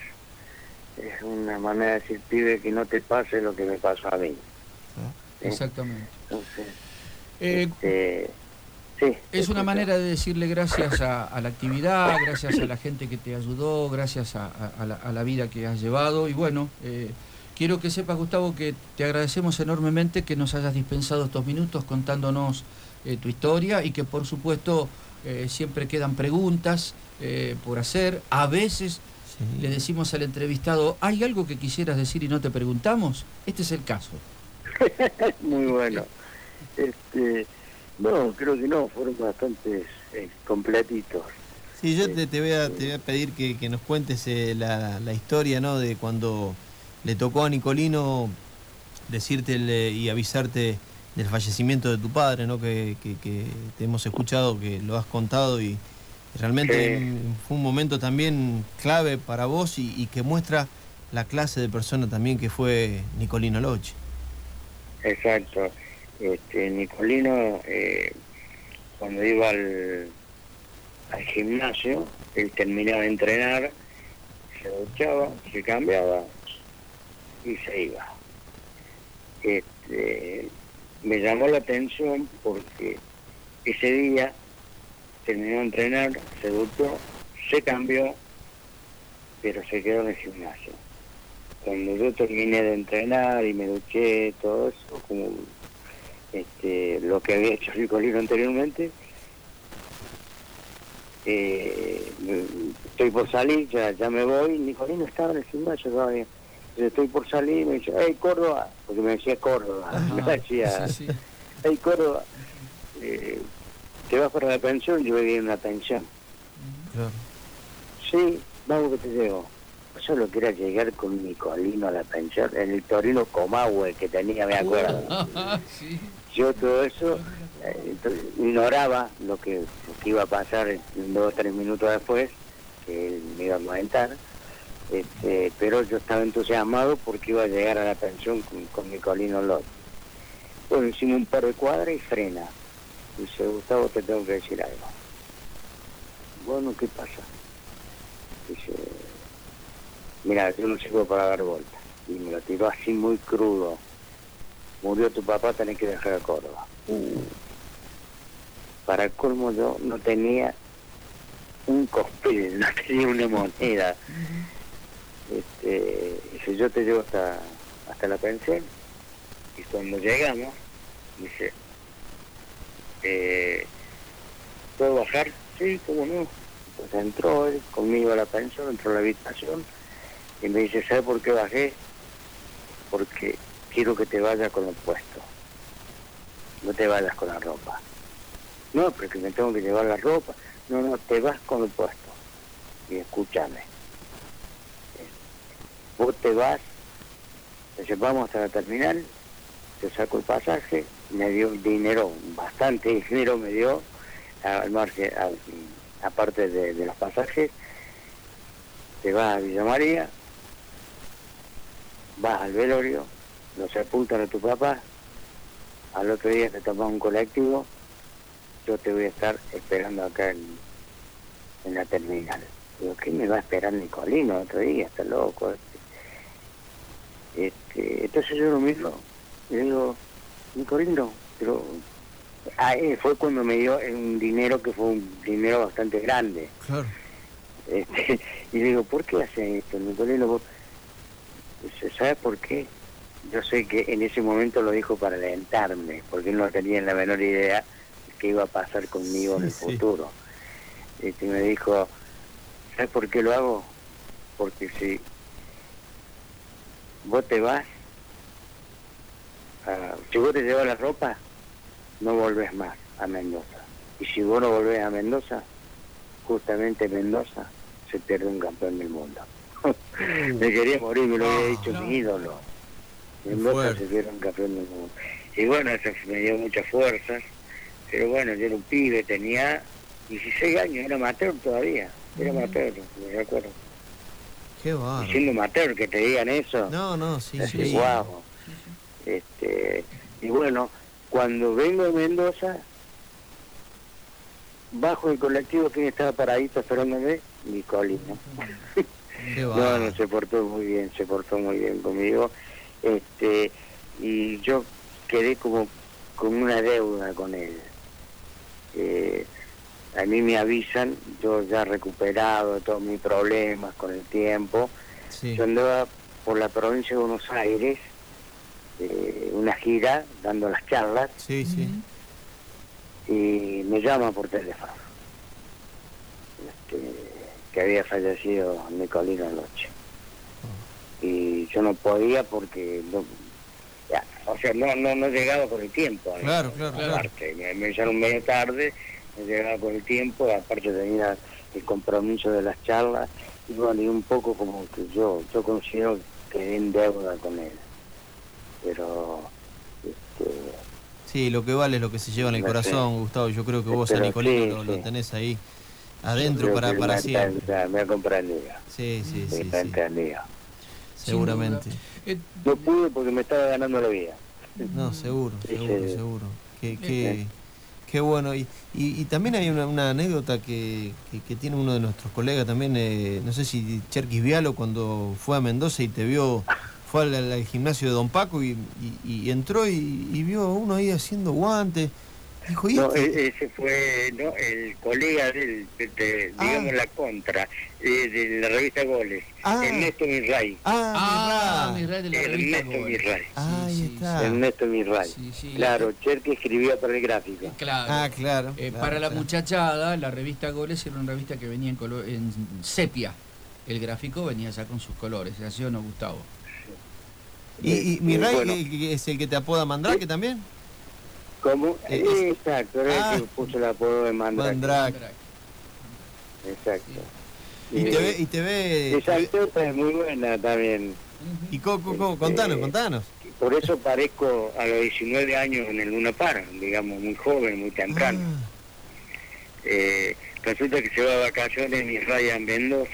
Es una manera de decir, pibe, que no te pase lo que me pasó a mí. ¿sí? Exactamente. Entonces, Eh, este, sí. Es una escucho. manera de decirle gracias a, a la actividad, gracias a la gente que te ayudó, gracias a, a- a la, a la vida que has llevado. Y bueno, eh, quiero que sepas, Gustavo, que te agradecemos enormemente que nos hayas dispensado estos minutos contándonos eh, tu historia y que por supuesto eh, siempre quedan preguntas eh, por hacer. A veces Sí. le decimos al entrevistado, ¿hay algo que quisieras decir y no te preguntamos? Este es el caso. Muy bueno. Este, no, creo que no, fueron bastante eh, completitos. Sí, yo te, te, voy, a, te voy a pedir que, que nos cuentes eh, la, la historia, ¿no? De cuando le tocó a Nicolino decirte el, eh, y avisarte del fallecimiento de tu padre, ¿no? Que, que, que te hemos escuchado, que lo has contado y realmente Sí. mm, fue un momento también clave para vos y, y que muestra la clase de persona también que fue Nicolino Loche. Exacto. Este, Nicolino, eh, cuando iba al, al gimnasio, él terminaba de entrenar, se duchaba, se cambiaba y se iba. Este, me llamó la atención porque ese día terminó de entrenar, se duchó, se cambió, pero se quedó en el gimnasio. Cuando yo terminé de entrenar y me duché, todo eso, como este, lo que había hecho Nicolino anteriormente, eh, estoy por salir, ya, ya me voy, Nicolino estaba en el gimnasio todavía. Entonces estoy por salir y me dice, hey Córdoba, porque me decía Córdoba, Ajá, me decía, sí, sí. hey Córdoba, eh, ¿te vas para la pensión? Yo vivía en una pensión. Claro. Sí, vamos que te llevo. Yo solo quería llegar con Nicolino a la pensión, en el Torino Comahue que tenía, me acuerdo. Sí. Yo todo eso eh, entonces, ignoraba lo que, lo que iba a pasar en dos o tres minutos después, que él me iba a comentar, Este, pero yo estaba entusiasmado porque iba a llegar a la pensión con, con Nicolino Lot. Bueno, hicimos un par de cuadras y frena. Dice, Gustavo, te tengo que decir algo. Bueno, ¿qué pasa? Dice, mira, yo no sirvo para dar vueltas. Y me lo tiró así muy crudo. Murió tu papá, tenés que dejar a Córdoba. Uh. Para colmo yo no tenía un cospel, no tenía una moneda. Este, dice, yo te llevo hasta, hasta la pensión. Y cuando llegamos, dice, eh, ¿puedo bajar? Sí, cómo no. Pues entró él conmigo a la pensión, entró a la habitación y me dice, ¿sabes por qué bajé? Porque quiero que te vayas con el puesto. No te vayas con la ropa. No, pero que me tengo que llevar la ropa. No, no, te vas con el puesto. Y escúchame. Vos te vas, te llevamos hasta la terminal, te saco el pasaje, me dio dinero, bastante dinero me dio, al margen, a, aparte de, de los pasajes, te vas a Villa María, vas al velorio, lo sepultan a tu papá, al otro día te tomas un colectivo, yo te voy a estar esperando acá en, en la terminal. Digo, ¿qué me va a esperar Nicolino otro día? Está loco. Este, este, entonces yo lo miro y digo, Nicolino, pero ah, eh, fue cuando me dio un dinero que fue un dinero bastante grande. Claro. Este, y digo, ¿por qué hace esto, Nicolino? Vos? Dice, ¿sabes por qué? Yo sé que en ese momento lo dijo para alentarme, porque no tenía la menor idea de qué iba a pasar conmigo sí, en el sí. futuro. Este, me dijo, ¿sabes por qué lo hago? Porque si vos te vas, uh, si vos te llevas la ropa, no volvés más a Mendoza. Y si vos no volvés a Mendoza, justamente Mendoza se pierde un campeón del mundo. Me quería morir, me lo había dicho no. mi ídolo. Mendoza se pierde un campeón del mundo. Y bueno, eso me dio muchas fuerzas. Pero bueno, yo era un pibe, tenía dieciséis años, era amateur todavía. Era amateur, me recuerdo. Qué bárbaro. Siendo amateur, que te digan eso. No, no, sí, así, sí. Guau. Este, y bueno, cuando vengo de Mendoza, bajo el colectivo, ¿quién estaba paradito esperándome? Nicolino. No, no, se portó muy bien, se portó muy bien conmigo. Este, y yo quedé como con una deuda con él. Eh, a mí me avisan, yo ya recuperado de todos mis problemas con el tiempo, sí. Yo andaba por la provincia de Buenos Aires, eh, una gira, dando las charlas, sí, sí. Y me llama por teléfono, este, que había fallecido Nicolino Loche. Oh. Y yo no podía porque... No, ya, o sea, no, no, no llegaba con el tiempo. Claro, claro, aparte, claro. Me, me llamaron medio tarde, no llegaba con el tiempo, aparte tenía el compromiso de las charlas, y bueno, y un poco como que yo, yo considero que quedé en deuda con él. Pero, este... Sí, lo que vale es lo que se lleva en el no corazón, sé. Gustavo, yo creo que vos a Nicolino sí, lo, sí. lo tenés ahí adentro para, para siempre. Me ha comprendido. Sí, sí, sí. Me ha entendido. Seguramente. Eh, no pude porque me estaba ganando la vida. No, seguro, seguro, sí. seguro. Qué, qué, qué bueno. Y, y, y también hay una, una anécdota que, que, que tiene uno de nuestros colegas también, eh, no sé si Cherkis Vialo, cuando fue a Mendoza y te vio, fue al, al gimnasio de Don Paco y, y, y entró y, y vio a uno ahí haciendo guantes. Dijo, ¿y no, este? ese fue no el colega del, de, de, ah. digamos, la contra, eh, de la revista Goles, ah. Ernesto Mirray. Ah, ah Mirray de la revista Ernesto Goles. Mirray. Ah, ahí está. Ernesto Mirray. Sí, sí, claro, la... Cherky escribía para el gráfico. Claro. Ah, claro. Eh, claro para claro. la muchachada, la revista Goles era una revista que venía en, color, en sepia. El gráfico venía ya con sus colores, ¿así o no, Gustavo? ¿Y, y Mirray bueno. es el que te apoda Mandrake ¿Sí? también? ¿Cómo? Eh, eh, exacto, era ah, el que puso el apodo de Mandrake. Mandrake. Exacto. Sí. Y, y te ve... Y te ve esa anécdota es muy buena también. ¿Y cómo, cómo? Contanos, contanos. Por eso parezco a los diecinueve años en el Luna Park, digamos, muy joven, muy temprano. Ah. Eh, resulta que se va de vacaciones en Israel en Mendoza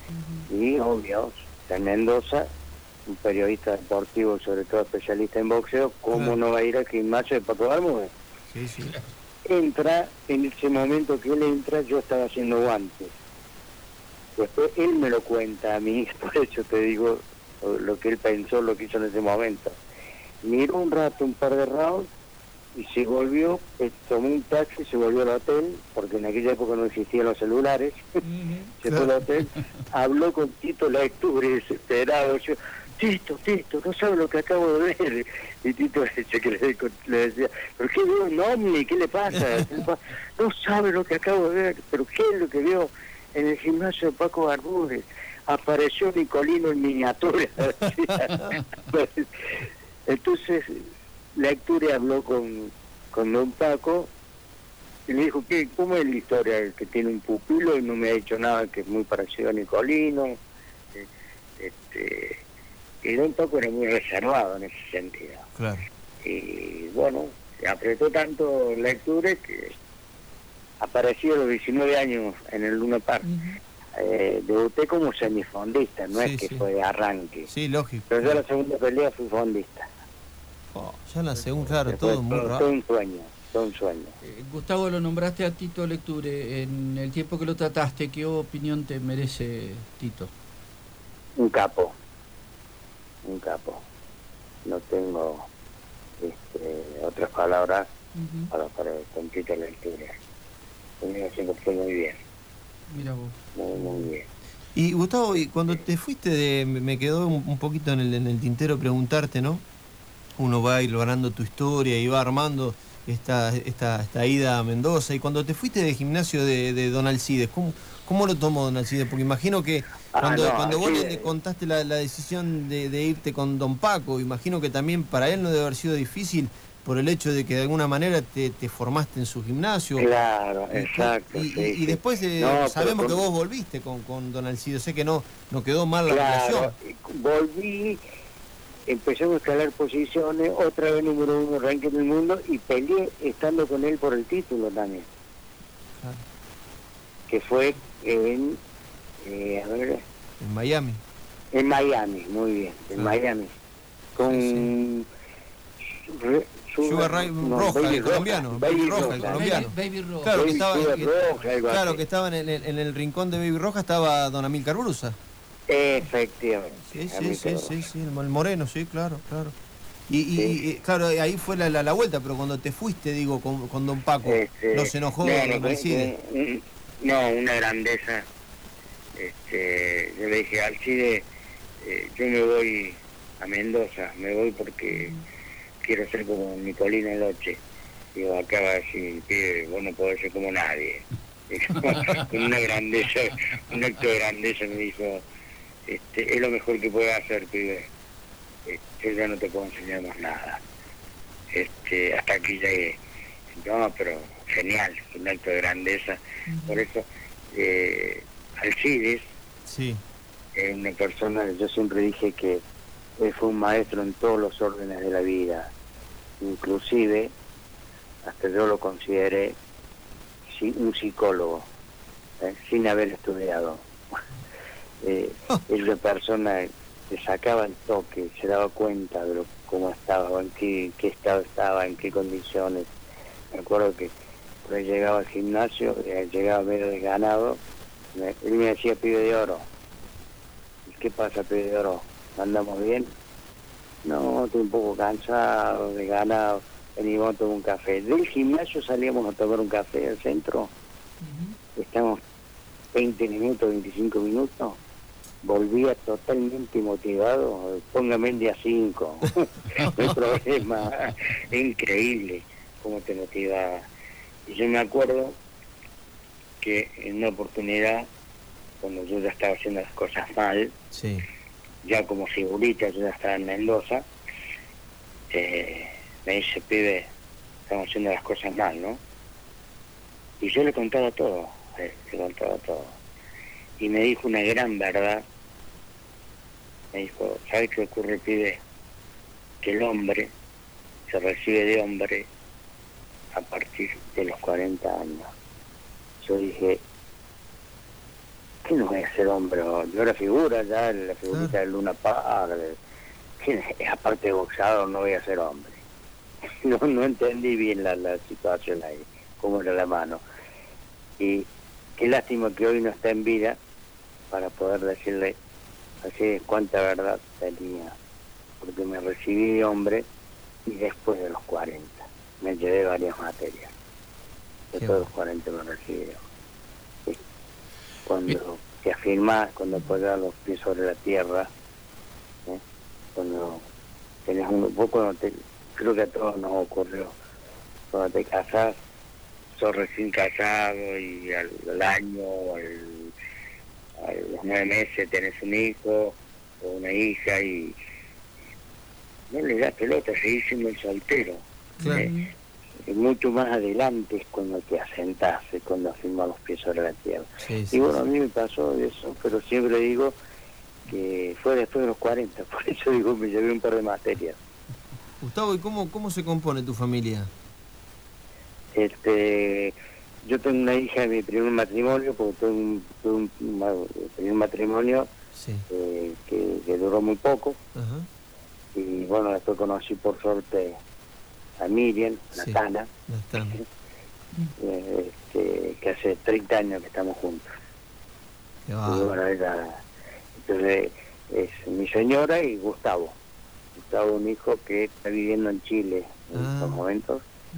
Uh-huh. Y obvio, en Mendoza, un periodista deportivo, sobre todo especialista en boxeo, ¿cómo uh-huh. no va a ir al gimnasio de Paco Bermúdez? Sí, sí. Entra, en ese momento que él entra, yo estaba haciendo guantes. Después él me lo cuenta a mí, por eso te digo lo que él pensó, lo que hizo en ese momento. Miró un rato, un par de rounds, y se volvió, eh, tomó un taxi, se volvió al hotel, porque en aquella época no existían los celulares, uh-huh. se fue al hotel, habló con Tito Lecture, desesperado, yo, Tito, Tito, no sabe lo que acabo de ver. Y Tito ese que le, le decía, ¿pero qué vio un ovni? ¿Qué le pasa? No sabe lo que acabo de ver, pero ¿qué es lo que vio en el gimnasio de Paco Bermúdez? Apareció Nicolino en miniatura. Entonces, Lecture habló con, con don Paco y le dijo, ¿qué, ¿cómo es la historia? El que tiene un pupilo y no me ha dicho nada, que es muy parecido a Nicolino. Este, y don Paco era muy reservado en ese sentido. Claro. Y bueno, se apretó tanto Lecture que apareció a los diecinueve años en el Luna Park. Uh-huh. Eh, debuté como semifondista, no sí, es que sí. fue de arranque. Sí, lógico. Pero yo en la segunda pelea fui fondista. Oh, ya en la segunda, claro, todo, todo muy raro. Todo un sueño, todo un sueño. Eh, Gustavo, lo nombraste a Tito Lecture. En el tiempo que lo trataste, ¿qué opinión te merece Tito? Un capo. Un capo. No tengo este, otras palabras uh-huh. para, para con Tito Lecture. Conmigo siempre fue muy bien. Mira vos. Muy, muy bien. Y Gustavo, y cuando te fuiste, de, me quedó un, un poquito en el, en el tintero preguntarte, ¿no? Uno va a ir logrando tu historia y va armando esta, esta, esta ida a Mendoza. Y cuando te fuiste del gimnasio de, de Don Alcides, ¿cómo, ¿cómo lo tomó Don Alcides? Porque imagino que cuando, ah, no, cuando vos le, le contaste la, la decisión de, de irte con Don Paco, imagino que también para él no debe haber sido difícil por el hecho de que de alguna manera te, te formaste en su gimnasio. Claro, y, exacto. Y, sí, y, sí. y después eh, no, sabemos con... que vos volviste con, con Don Alcides. Sé que no, no quedó mal la claro, relación. Volví, empezamos a escalar posiciones, otra vez número uno ranking del mundo, y peleé estando con él por el título también. Claro. Que fue en, eh, a ver... En Miami. En Miami, muy bien, en ah. Miami. Con... Sí, sí. Re, Sugar Ray no, Roja, Baby el colombiano. Baby, Baby Roja, Roja, el colombiano. Baby, Baby Roja. Claro, Baby que estaba, Roja, que, claro que estaba en el, en el rincón de Baby Roja, estaba Don Amílcar Brusa. Efectivamente. Sí, sí, sí, sí, sí, el moreno, sí, claro, claro. Y, y, sí. y claro, ahí fue la, la, la vuelta, pero cuando te fuiste, digo, con, con Don Paco, este, ¿no se enojó? No, no, no, no, una grandeza. Este, yo le dije, Alcide, eh, yo me voy a Mendoza, me voy porque... quiero ser como Nicolino Loche. Digo, acá va a decir, pibe, vos no podés ser como nadie. Con una grandeza, un acto de grandeza me dijo, este, es lo mejor que puedes hacer, pibe. Este, yo ya no te puedo enseñar más nada. Este, hasta aquí llegué. No, pero genial, un acto de grandeza. Uh-huh. Por eso, eh, Alcides sí. es una persona, yo siempre dije que él fue un maestro en todos los órdenes de la vida, inclusive hasta yo lo consideré un psicólogo, ¿eh? sin haber estudiado. eh, oh. Es una persona que sacaba el toque, se daba cuenta de lo, cómo estaba, en qué, qué estado estaba, en qué condiciones. Me acuerdo que por ahí llegaba al gimnasio, llegaba medio desganado, me, él me decía, pibe de oro. ¿Qué pasa, pibe de oro? ¿Andamos bien? No, estoy un poco cansado, de ganado, venimos a tomar un café. Del gimnasio salíamos a tomar un café al centro, uh-huh. Estamos veinte minutos, veinticinco minutos, volvía totalmente motivado, póngame el día cinco, no hay problema, es increíble cómo te motivaba. Y yo me acuerdo que en una oportunidad, cuando yo ya estaba haciendo las cosas mal, sí. ya como figurita, yo ya estaba en Mendoza, eh, me dice, pibe, estamos haciendo las cosas mal, ¿no? Y yo le contaba todo, eh, le contaba todo. Y me dijo una gran verdad, me dijo, ¿sabes qué ocurre, pibe? Que el hombre se recibe de hombre a partir de los cuarenta años. Yo dije, ¿qué no voy a ser hombre? Yo era figura ya, la figurita claro. de Luna Park, que aparte de boxeador no voy a ser hombre. No, no entendí bien la, la situación ahí, cómo era la mano. Y qué lástima que hoy no está en vida para poder decirle así cuánta verdad tenía, porque me recibí de hombre y después de los cuarenta me llevé varias materias. Después de los cuarenta me recibí. Sí. Cuando te afirmás, cuando apoyas los pies sobre la tierra, ¿eh? Cuando tenés un poco, cuando te, creo que a todos nos ocurrió, cuando te casás, sos recién casado y al, al año, al, a los nueve meses tenés un hijo o una hija y no le das pelota, seguís siendo el soltero. Claro. ¿eh? Y mucho más adelante es cuando te asentás, es cuando afirmas los pies sobre la tierra. Sí, sí, y bueno, sí. a mí me pasó eso, pero siempre digo que fue después de los cuarenta, por eso digo me llevé un par de materias. Gustavo, ¿y cómo, cómo se compone tu familia? Este, yo tengo una hija de mi primer matrimonio, porque tuve un, tuve un, un primer matrimonio Sí. eh, que, que duró muy poco. Ajá. Y bueno, después conocí por suerte a Miriam, Sí. Natana, Natana. eh, este, que hace treinta años que estamos juntos. Qué Y bárbaro. bueno, ella, entonces es mi señora y Gustavo. Gustavo, un hijo que está viviendo en Chile en Ah. estos momentos.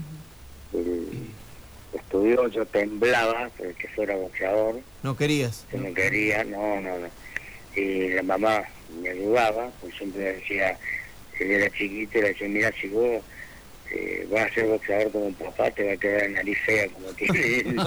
Él estudió, yo temblaba porque que fuera boxeador, ¿No querías? que no quería, no, no, no. Y la mamá me ayudaba, pues siempre me decía, él era chiquito, y le decía, mira, si vos eh, vas a ser boxeador como un papá, te va a quedar nariz fea como tiene él.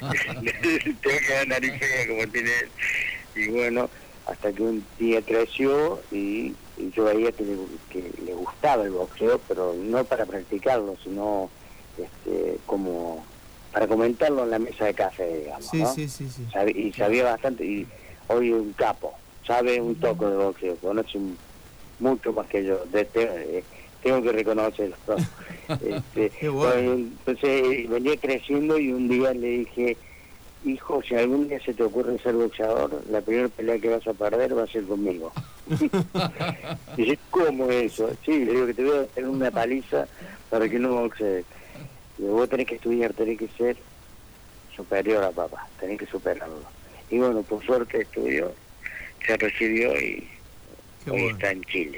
Te va a quedar nariz fea como tiene él. Y bueno, hasta que un día creció y, y yo veía que le, que le gustaba el boxeo, pero no para practicarlo, sino este, como para comentarlo en la mesa de café, digamos, Sí, ¿no? sí, sí, sí. Sabe- y sabía bastante, y hoy es un capo, sabe un toque de boxeo, conoce un- mucho más que yo, de, de, eh, tengo que reconocerlo. ¿no? Este, Qué bueno. Entonces venía creciendo y un día le dije, hijo, si algún día se te ocurre ser boxeador, la primera pelea que vas a perder va a ser conmigo. Y dice, ¿cómo eso? Sí, le digo que te voy a hacer una paliza para que no boxees. Y vos tenés que estudiar, tenés que ser superior a papá, tenés que superarlo. Y bueno, por suerte estudió, se recibió y Qué hoy bueno. está en Chile.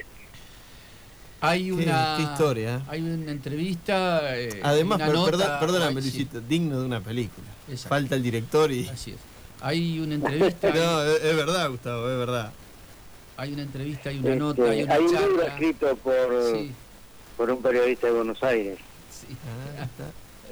Hay Qué- una qué historia, ¿eh? hay una entrevista, eh, Además, una per- nota, perdón- perdóname, ay, sí, Luisito, digno de una película. Exacto. Falta el director y... así es. Hay una entrevista, No, hay, es, es verdad, Gustavo, es verdad. hay una entrevista, hay una Este, nota, hay una hay un libro charla. escrito por, Sí, por un periodista de Buenos Aires, sí, Ah, está.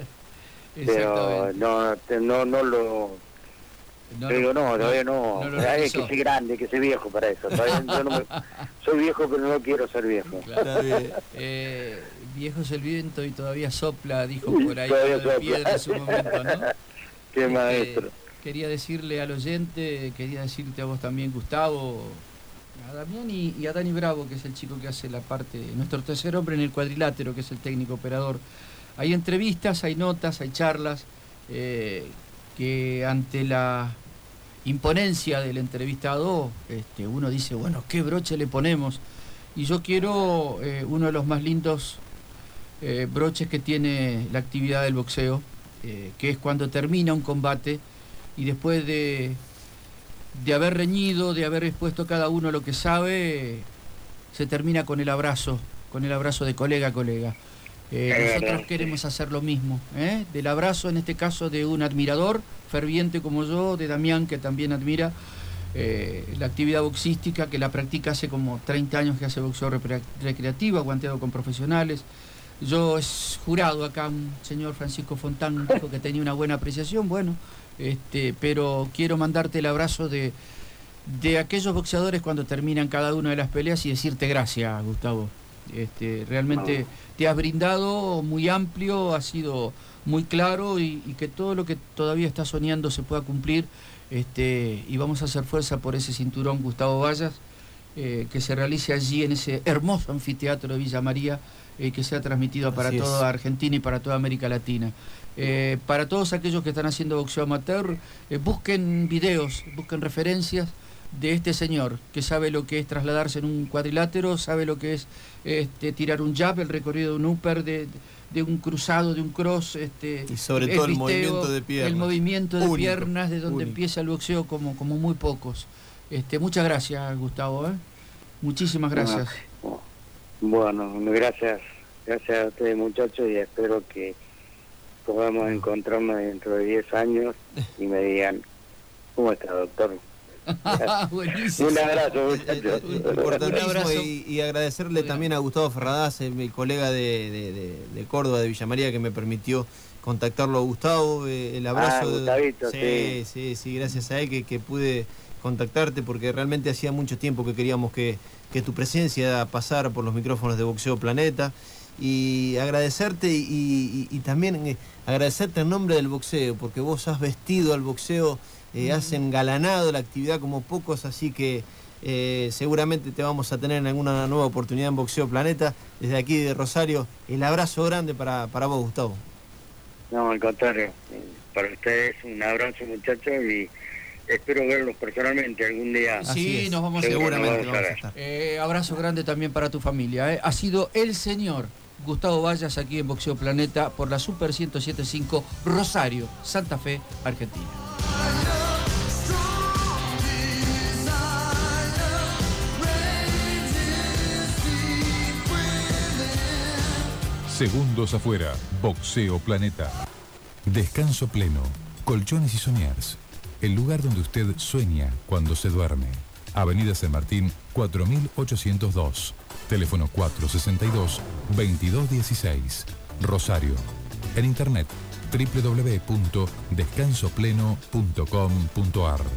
pero exactamente. no, te- no, no lo... No, Yo digo, no, todavía no, no lo hay que realizó. ser grande, que ser viejo para eso. Todavía yo no me- soy viejo, pero no quiero ser viejo. Claro. Está bien. Eh, viejo es el viento y todavía sopla, dijo por ahí Todavía Pablo de sopla. Piedra en su momento, ¿no? Qué Este, maestro. quería decirle al oyente, quería decirte a vos también, Gustavo, a Damián y, y a Dani Bravo, que es el chico que hace la parte, nuestro tercer hombre en el cuadrilátero, que es el técnico operador. Hay entrevistas, hay notas, hay charlas, eh, que ante la imponencia del entrevistado, este, uno dice, bueno, ¿qué broche le ponemos? Y yo quiero eh, uno de los más lindos eh, broches que tiene la actividad del boxeo, eh, que es cuando termina un combate y después de, de haber reñido, de haber expuesto cada uno lo que sabe, se termina con el abrazo, con el abrazo de colega a colega. Eh, Es nosotros verdad. queremos hacer lo mismo, ¿eh? Del abrazo, en este caso, de un admirador ferviente como yo, de Damián, que también admira eh, la actividad boxística, que la practica hace como treinta años, que hace boxeo repre- recreativo, guanteado con profesionales. Yo es jurado acá, un señor Francisco Fontán dijo que tenía una buena apreciación, bueno, este, pero quiero mandarte el abrazo de, de aquellos boxeadores cuando terminan cada una de las peleas y decirte gracias, Gustavo. Este, realmente te has brindado muy amplio, has sido muy claro y, y que todo lo que todavía estás soñando se pueda cumplir, este, y vamos a hacer fuerza por ese cinturón, Gustavo Vallas, eh, que se realice allí en ese hermoso anfiteatro de Villa María, eh, que sea transmitido para Así toda es. Argentina y para toda América Latina. Eh, para todos aquellos que están haciendo boxeo amateur, eh, busquen videos, busquen referencias de este señor que sabe lo que es trasladarse en un cuadrilátero, sabe lo que es este, tirar un jab, el recorrido de un upper, de, de un cruzado, de un cross, este, Y sobre todo el visteo, movimiento de piernas. el movimiento de Único, piernas, de donde único. empieza el boxeo como, como muy pocos. Este, muchas gracias, Gustavo, ¿eh? Muchísimas gracias. Bueno, gracias, gracias a ustedes, muchachos, y espero que podamos encontrarnos dentro de diez años y me digan, ¿cómo está, doctor? Buenísimo. Un abrazo, muchachos. Importantísimo, Un abrazo. y, y agradecerle también a Gustavo Ferradás, eh, mi colega de, de, de, de Córdoba, de Villa María, que me permitió contactarlo a Gustavo. Eh, el abrazo. Ah, Gustavito, sí, sí. sí, sí, gracias a él que, que pude contactarte, porque realmente hacía mucho tiempo que queríamos que, que tu presencia pasara por los micrófonos de Boxeo Planeta. Y agradecerte y, y, y también eh, agradecerte en nombre del boxeo, porque vos has vestido al boxeo, eh, has engalanado la actividad como pocos, así que eh, seguramente te vamos a tener en alguna nueva oportunidad en Boxeo Planeta. Desde aquí de Rosario, el abrazo grande para, para vos, Gustavo. No, al contrario, para ustedes un abrazo, muchachos, y espero verlos personalmente algún día. Así Sí, es. nos vamos a Seguro Seguramente nos vamos a vamos a ver. estar. Eh, abrazo grande también para tu familia. ¿eh? Ha sido el señor Gustavo Vallas aquí en Boxeo Planeta por la Super ciento siete punto cinco Rosario, Santa Fe, Argentina. Segundos afuera, Boxeo Planeta. Descanso pleno, colchones y soñars. El lugar donde usted sueña cuando se duerme. Avenida San Martín, cuatro mil ochocientos dos. Teléfono cuatro sesenta y dos, veintidós dieciséis. Rosario. En internet, doble u doble u doble u punto descanso pleno punto com punto ar.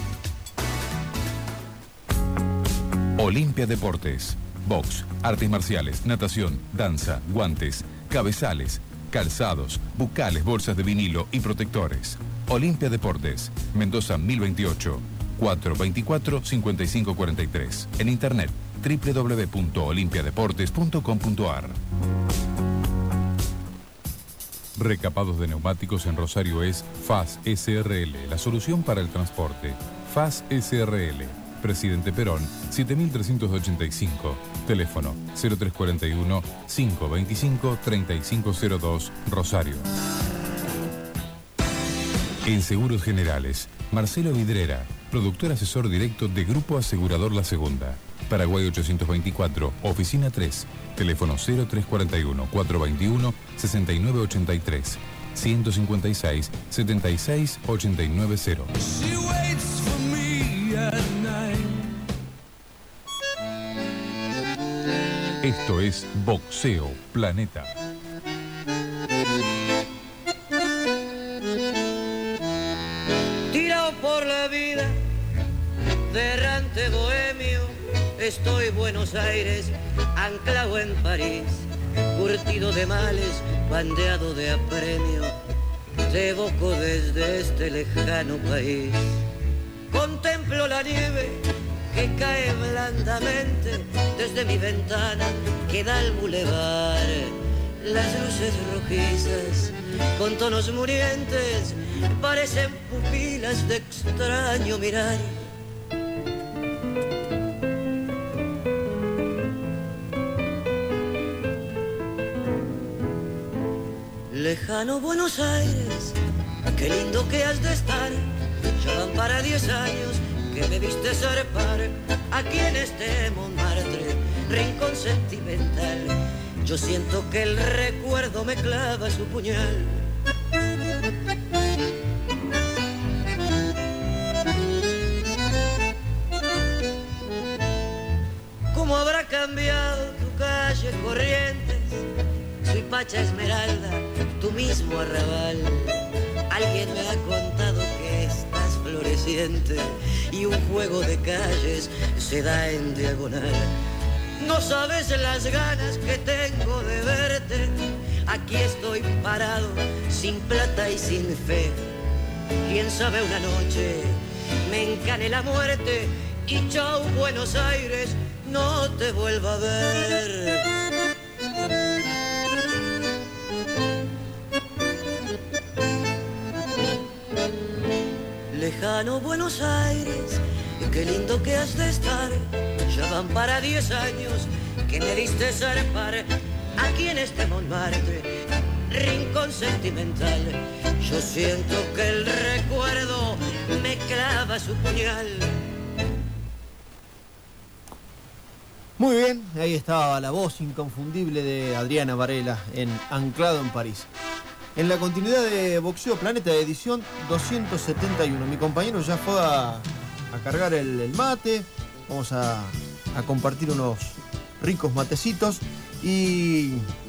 Olimpia Deportes. Box, artes marciales, natación, danza, guantes, cabezales, calzados, bucales, bolsas de vinilo y protectores. Olimpia Deportes, Mendoza mil veintiocho, cuatro veinticuatro, cincuenta y cinco cuarenta y tres. En internet, doble u doble u doble u punto olimpia deportes punto com punto ar. Recapados de neumáticos en Rosario es F A S S R L, la solución para el transporte. F A S S R L, Presidente Perón, siete mil trescientos ochenta y cinco. Teléfono cero tres cuarenta y uno, cinco veinticinco, treinta y cinco cero dos, Rosario. En Seguros Generales, Marcelo Vidrera, productor asesor directo de Grupo Asegurador La Segunda. Paraguay ochocientos veinticuatro, Oficina tres. Teléfono cero tres cuarenta y uno, cuatrocientos veintiuno, sesenta y nueve ochenta y tres. ciento cincuenta y seis, setenta y seis, ochenta y nueve cero. Esto es Boxeo Planeta. Tirado por la vida, de errante bohemio, estoy Buenos Aires, anclado en París, curtido de males, bandeado de apremio, te evoco desde este lejano país. Contemplo la nieve que cae blandamente desde mi ventana que da al bulevar. Las luces rojizas con tonos murientes parecen pupilas de extraño mirar. Lejano Buenos Aires, qué lindo que has de estar. Ya van para diez años que me viste zarpar aquí en este Montmartre, rincón sentimental. Yo siento que el recuerdo me clava su puñal. ¿Cómo habrá cambiado tu calle Corrientes? Soy Pacha Esmeralda, tu mismo arrabal. Alguien me ha contado que estás floreciente y un juego de calles se da en diagonal. No sabes las ganas que tengo de verte. Aquí estoy parado, sin plata y sin fe. Quién sabe una noche me encane la muerte y chau Buenos Aires, no te vuelva a ver. hermano Buenos Aires, y qué lindo que has de estar. Ya van para diez años que me diste zarpar aquí en este Montmartre, rincón sentimental. Yo siento que el recuerdo me clava su puñal. Muy bien, ahí estaba la voz inconfundible de Adriana Varela en Anclado en París. En la continuidad de Boxeo Planeta, edición doscientos setenta y uno. Mi compañero ya fue a, a cargar el, el mate. Vamos a, a compartir unos ricos matecitos. Y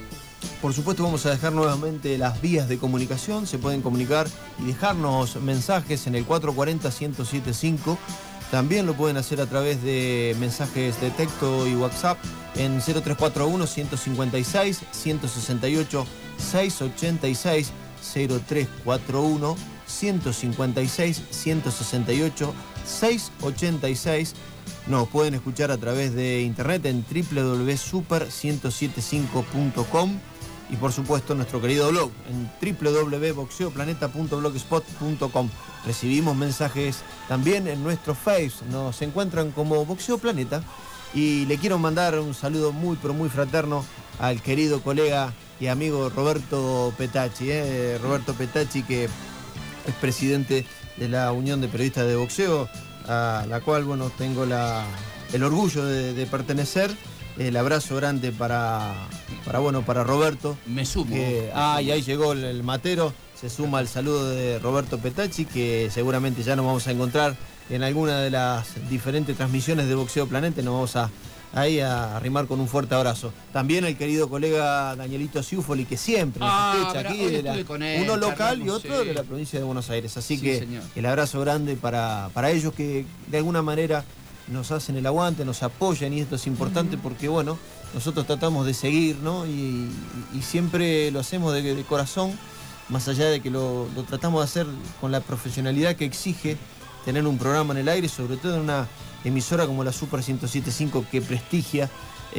por supuesto vamos a dejar nuevamente las vías de comunicación. Se pueden comunicar y dejarnos mensajes en el cuatro cuatro cero, uno cero siete cinco. También lo pueden hacer a través de mensajes de texto y WhatsApp en cero tres cuatro uno, uno cinco seis, uno seis ocho, seis ocho seis, cero tres cuatro uno, uno cinco seis, uno seis ocho, seis ocho seis. Nos pueden escuchar a través de internet en w w w punto super ciento setenta y cinco punto com y por supuesto nuestro querido blog en w w w punto boxeo planeta punto blogspot punto com. Recibimos mensajes también en nuestro Face, nos encuentran como Boxeo Planeta, y le quiero mandar un saludo muy pero muy fraterno al querido colega y amigo Roberto Petacci, ¿eh? Roberto Petacci, que es presidente de la Unión de Periodistas de Boxeo, a la cual bueno tengo la, el orgullo de, de pertenecer. El abrazo grande para, para bueno para Roberto. Me sumo. Que, ah, y ahí llegó el, el matero. Se suma al saludo de Roberto Petacci, que seguramente ya nos vamos a encontrar en alguna de las diferentes transmisiones de Boxeo Planeta. Nos vamos a ahí a arrimar con un fuerte abrazo. También el querido colega Danielito Ciufoli, que siempre nos Ah, escucha pero aquí, hoy de la- estuve con él, uno local y charlamos, otro sí. de la provincia de Buenos Aires. Así Sí, que señor. el abrazo grande para, para ellos, que de alguna manera nos hacen el aguante, nos apoyan, y esto es importante porque bueno, nosotros tratamos de seguir, ¿no? Y, y siempre lo hacemos de, de corazón, más allá de que lo, lo tratamos de hacer con la profesionalidad que exige tener un programa en el aire, sobre todo en una emisora como la Super ciento setenta y cinco, que prestigia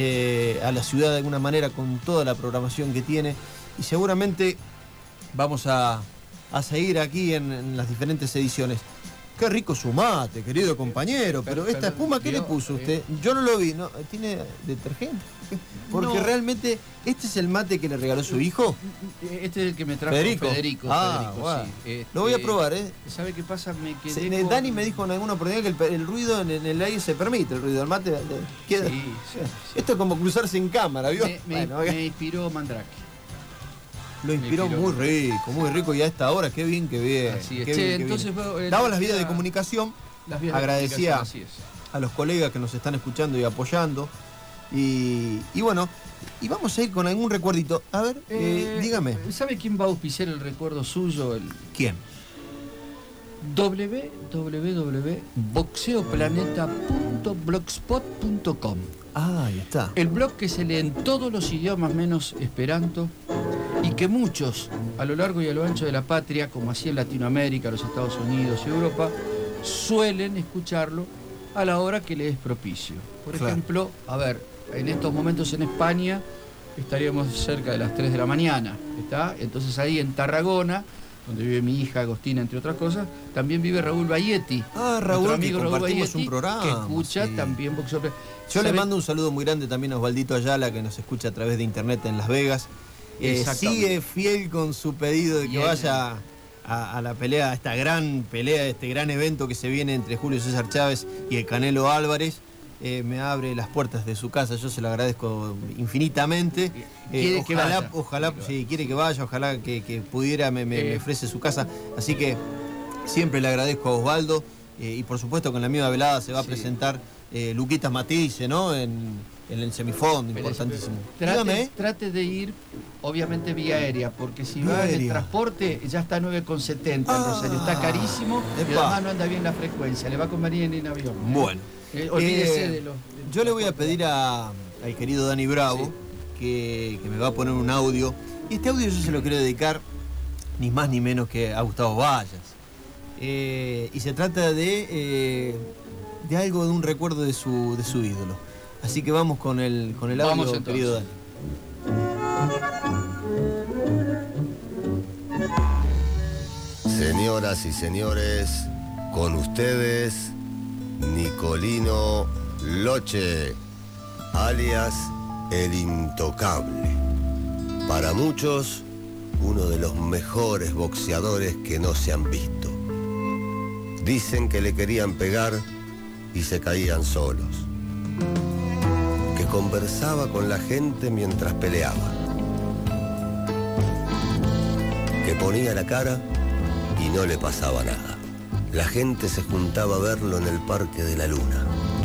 eh, a la ciudad de alguna manera con toda la programación que tiene, y seguramente vamos a, a seguir aquí en, en las diferentes ediciones. Qué rico su mate, querido compañero, pero, Pero- esta pero, espuma, ¿qué vio, le puso eh, usted? Yo no lo vi, ¿no? ¿Tiene detergente? Porque No. realmente, ¿este es el mate que le regaló su hijo? Este es el que me trajo Federico. Federico. Ah, Federico, bueno. sí. Este, Lo voy a probar, ¿eh? ¿Sabe qué pasa? Me quedé Se- con- Dani me dijo en alguna oportunidad que el, el ruido en, en el aire se permite, el ruido del mate. le- queda- Sí, sí, sí. Esto es como cruzarse en cámara, ¿vio? Me, me- Bueno, oiga, me inspiró Mandrake. lo inspiró me inspiró. muy rico, muy rico, y a esta hora, qué bien que bien. Así es. qué Che, bien que entonces, viene. bueno, eh, Daba las vías de decía- comunicación. Las vías de Agradecía comunicación, así es. a los colegas que nos están escuchando y apoyando. Y, y bueno, y vamos a ir con algún recuerdito. A ver, eh, Eh, dígame. ¿Sabe quién va a auspiciar el recuerdo suyo? El ¿Quién? w w w punto boxeo planeta punto blogspot punto com. Ah, ahí está. El blog que se lee en todos los idiomas menos esperanto, y que muchos a lo largo y a lo ancho de la patria, como así en Latinoamérica, los Estados Unidos y Europa, suelen escucharlo a la hora que les es propicio. Por Claro. ejemplo, a ver, en estos momentos en España estaríamos cerca de las tres de la mañana, ¿está? Entonces ahí en Tarragona, donde vive mi hija Agostina, entre otras cosas, también vive Raúl Bayetti. Ah, Raúl, nuestro que amigo Raúl compartimos Bayetti, un programa, que escucha sí. también Boxeo Planeta. Yo le ¿Sabe? mando un saludo muy grande también a Osvaldito Ayala, que nos escucha a través de internet en Las Vegas. Eh, Exactamente. sigue fiel con su pedido de que Bien. vaya a, a la pelea, a esta gran pelea, este gran evento que se viene entre Julio César Chávez y el Canelo Álvarez. Eh, me abre las puertas de su casa, yo se lo agradezco infinitamente. Eh, Quiere que ojalá, vaya. ojalá, sí, quiere que vaya, ojalá que, que pudiera, me, me- Eh. me ofrece su casa. Así que siempre le agradezco a Osvaldo, eh, y por supuesto con la misma velada se va a Sí. presentar eh, Luquitas Matisse, ¿no? En, en el semifondo, Pero importantísimo. Trate, Dígame, ¿eh? trate de ir, obviamente, vía aérea, porque si Vía va en el aérea. transporte ya está nueve con setenta en Ah, Rosario, está carísimo y epa. además no anda bien la frecuencia, le va a convenir en avión. ¿eh? Bueno. Eh, olvídese Eh, de los... Yo le voy a pedir a, al querido Dani Bravo Sí. que, que me va a poner un audio. Y este audio yo se lo quiero dedicar ni más ni menos que a Gustavo Vallas. Eh, y se trata de, eh, de algo, de un recuerdo de su, de su ídolo. Así que vamos con el, con el audio, Vamos, entonces. querido Dani. Señoras y señores, Con ustedes, Nicolino Loche, alias El Intocable. Para muchos, uno de los mejores boxeadores que no se han visto. Dicen que le querían pegar y se caían solos. Que conversaba con la gente mientras peleaba. Que ponía la cara y no le pasaba nada. La gente se juntaba a verlo en el Parque de la Luna.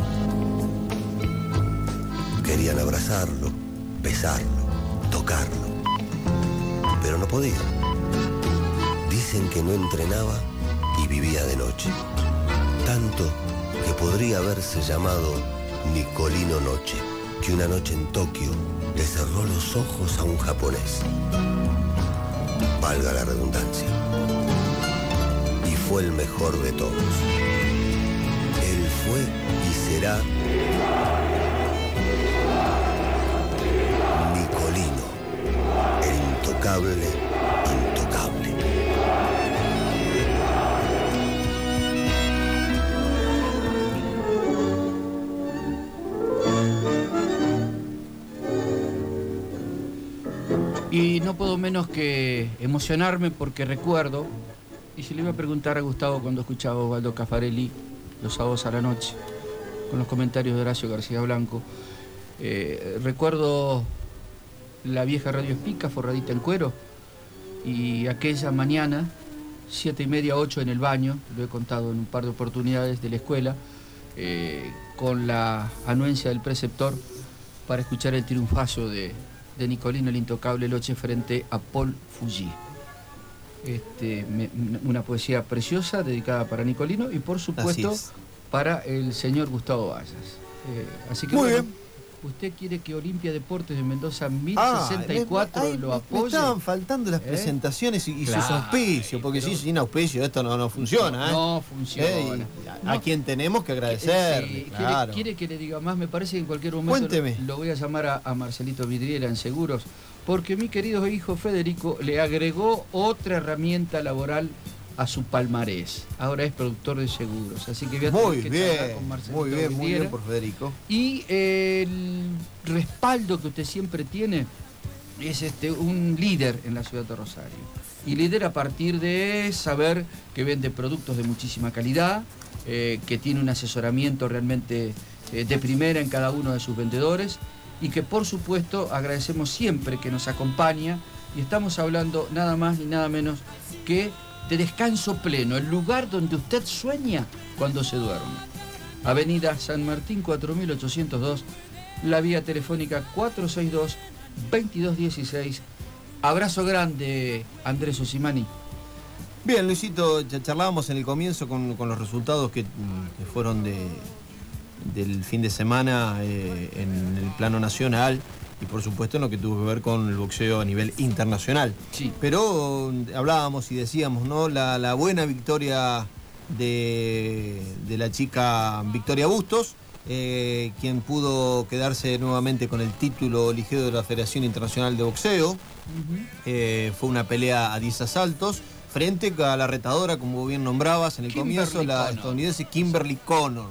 Querían abrazarlo, besarlo, tocarlo, pero no podían. Dicen que no entrenaba y vivía de noche. Tanto que podría haberse llamado Nicolino Noche, que una noche en Tokio le cerró los ojos a un japonés. Valga la redundancia. Y fue el mejor de todos. Él fue y será Nicolino, el intocable, intocable. Y no puedo menos que emocionarme porque recuerdo, y se le iba a preguntar a Gustavo cuando escuchaba a Osvaldo Caffarelli los sábados a la noche, con los comentarios de Horacio García Blanco, eh, recuerdo la vieja Radio Espica forradita en cuero, y aquella mañana, siete y media, ocho en el baño, lo he contado en un par de oportunidades de la escuela, eh, con la anuencia del preceptor para escuchar el triunfazo de, de Nicolino el Intocable Loche frente a Paul Fuji. Este, me, una poesía preciosa dedicada para Nicolino y por supuesto para el señor Gustavo Vallas. Eh, así que muy bueno, bien. ¿Usted quiere que Olimpia Deportes de Mendoza mil sesenta y cuatro ah, ay, lo me, apoye? me estaban faltando las ¿Eh? presentaciones y, y Claro, sus auspicios, porque pero... sí, sin auspicio esto no, no funciona. ¿eh? No funciona. ¿Eh? A, a no. quien tenemos que agradecer. Sí, claro. ¿quiere, quiere que le diga más? Me parece que en cualquier momento Cuénteme. lo, lo voy a llamar a, a Marcelito Vidriera en Seguros, porque mi querido hijo Federico le agregó otra herramienta laboral a su palmarés. Ahora es productor de seguros, así que voy a tener Muy que bien, charlar con Marcelito muy bien, muy Vidriera. bien por Federico. Y el respaldo que usted siempre tiene es este, un líder en la ciudad de Rosario. Y líder a partir de saber que vende productos de muchísima calidad, eh, que tiene un asesoramiento realmente eh, de primera en cada uno de sus vendedores y que por supuesto agradecemos siempre que nos acompaña, y estamos hablando nada más ni nada menos que de Descanso Pleno, el lugar donde usted sueña cuando se duerme. Avenida San Martín cuatro mil ochocientos dos, la vía telefónica cuatro seis dos, veintidós dieciséis. Abrazo grande, Andrés Osimani. Bien, Luisito, ya charlábamos en el comienzo con, con los resultados que, que fueron de, del fin de semana eh, en el plano nacional y por supuesto en lo que tuvo que ver con el boxeo a nivel internacional. Sí. Pero hablábamos y decíamos, ¿no? La, la buena victoria de, de la chica Victoria Bustos, eh, quien pudo quedarse nuevamente con el título ligero de la Federación Internacional de Boxeo. Uh-huh. eh, fue una pelea a diez asaltos frente a la retadora, como bien nombrabas en el Kimberly comienzo, la Connor. estadounidense Kimberly Connor.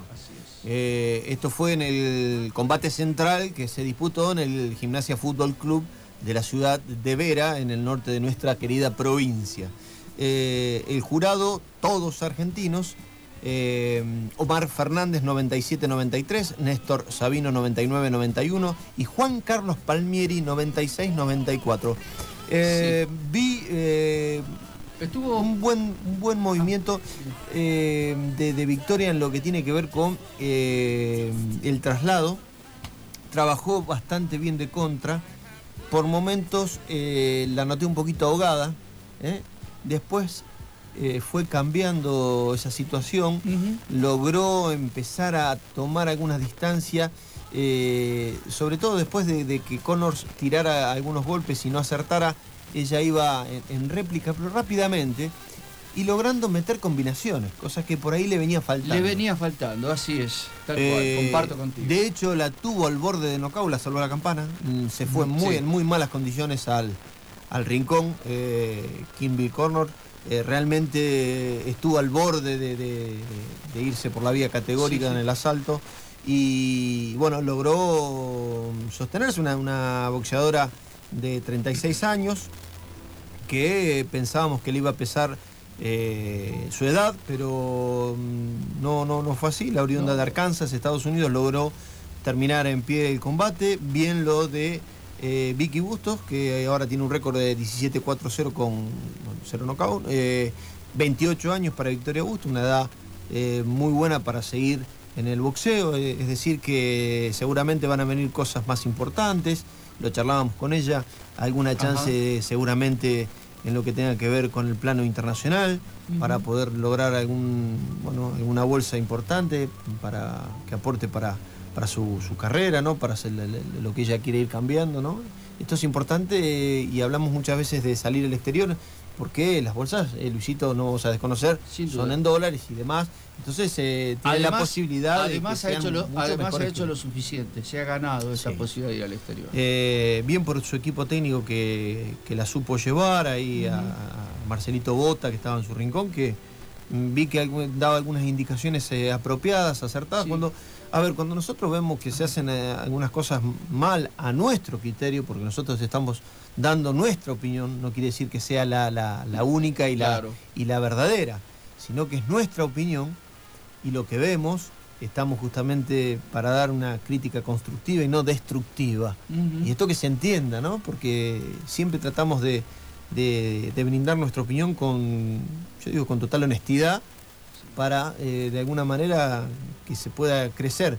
Eh, esto fue en el combate central que se disputó en el Gimnasia Fútbol Club de la ciudad de Vera, en el norte de nuestra querida provincia. Eh, el jurado, todos argentinos, eh, Omar Fernández noventa y siete noventa y tres, Néstor Sabino noventa y nueve noventa y uno y Juan Carlos Palmieri noventa y seis noventa y cuatro. Eh, sí. Vi... Eh, Estuvo un buen, un buen movimiento eh, de, de Victoria en lo que tiene que ver con eh, el traslado. Trabajó bastante bien de contra. Por momentos eh, la noté un poquito ahogada. ¿eh? Después eh, fue cambiando esa situación. Uh-huh. Logró empezar a tomar alguna distancia. Eh, sobre todo después de, de que Connors tirara algunos golpes y no acertara. Ella iba en, en réplica, pero rápidamente, y logrando meter combinaciones, cosas que por ahí le venía faltando. Le venía faltando, así es, tal eh, cual, comparto contigo. De hecho, la tuvo al borde de nocaut, la salvó la campana, se fue muy, sí. en muy malas condiciones al, al rincón, eh, Kimberly Connor, eh, realmente estuvo al borde de, de, de irse por la vía categórica sí, sí. en el asalto. Y bueno, logró sostenerse, una, una boxeadora de treinta y seis años, que pensábamos que le iba a pesar eh, su edad, pero no, no, no fue así. La oriunda no. de Arkansas, Estados Unidos, logró terminar en pie el combate. Bien lo de eh, Vicky Bustos, que ahora tiene un récord de diecisiete cuatro cero con cero knockout. Eh, veintiocho años para Victoria Bustos, una edad eh, muy buena para seguir en el boxeo, es decir que seguramente van a venir cosas más importantes. Lo charlábamos con ella, alguna chance Ajá. seguramente en lo que tenga que ver con el plano internacional, uh-huh. para poder lograr algún, bueno, alguna bolsa importante para que aporte para, para su, su carrera, ¿no? Para hacer lo que ella quiere ir cambiando, ¿no? Esto es importante eh, y hablamos muchas veces de salir al exterior, porque las bolsas, eh, Luisito, no vamos a desconocer, son en dólares y demás. Entonces eh, tiene además, la posibilidad además de que ha hecho lo, además ha hecho que... lo suficiente, se ha ganado esa sí. posibilidad de ir al exterior. Eh, bien por su equipo técnico que, que la supo llevar ahí uh-huh. a, a Marcelito Bota, que estaba en su rincón, que vi que daba algunas indicaciones eh, apropiadas, acertadas. Sí. Cuando, a ver, cuando nosotros vemos que se hacen eh, algunas cosas mal a nuestro criterio, porque nosotros estamos dando nuestra opinión, no quiere decir que sea la, la, la única y la, claro. y la verdadera, sino que es nuestra opinión y lo que vemos, estamos justamente para dar una crítica constructiva y no destructiva. Uh-huh. Y esto que se entienda, ¿no? Porque siempre tratamos de, de, de brindar nuestra opinión con, yo digo, con total honestidad, para eh, de alguna manera que se pueda crecer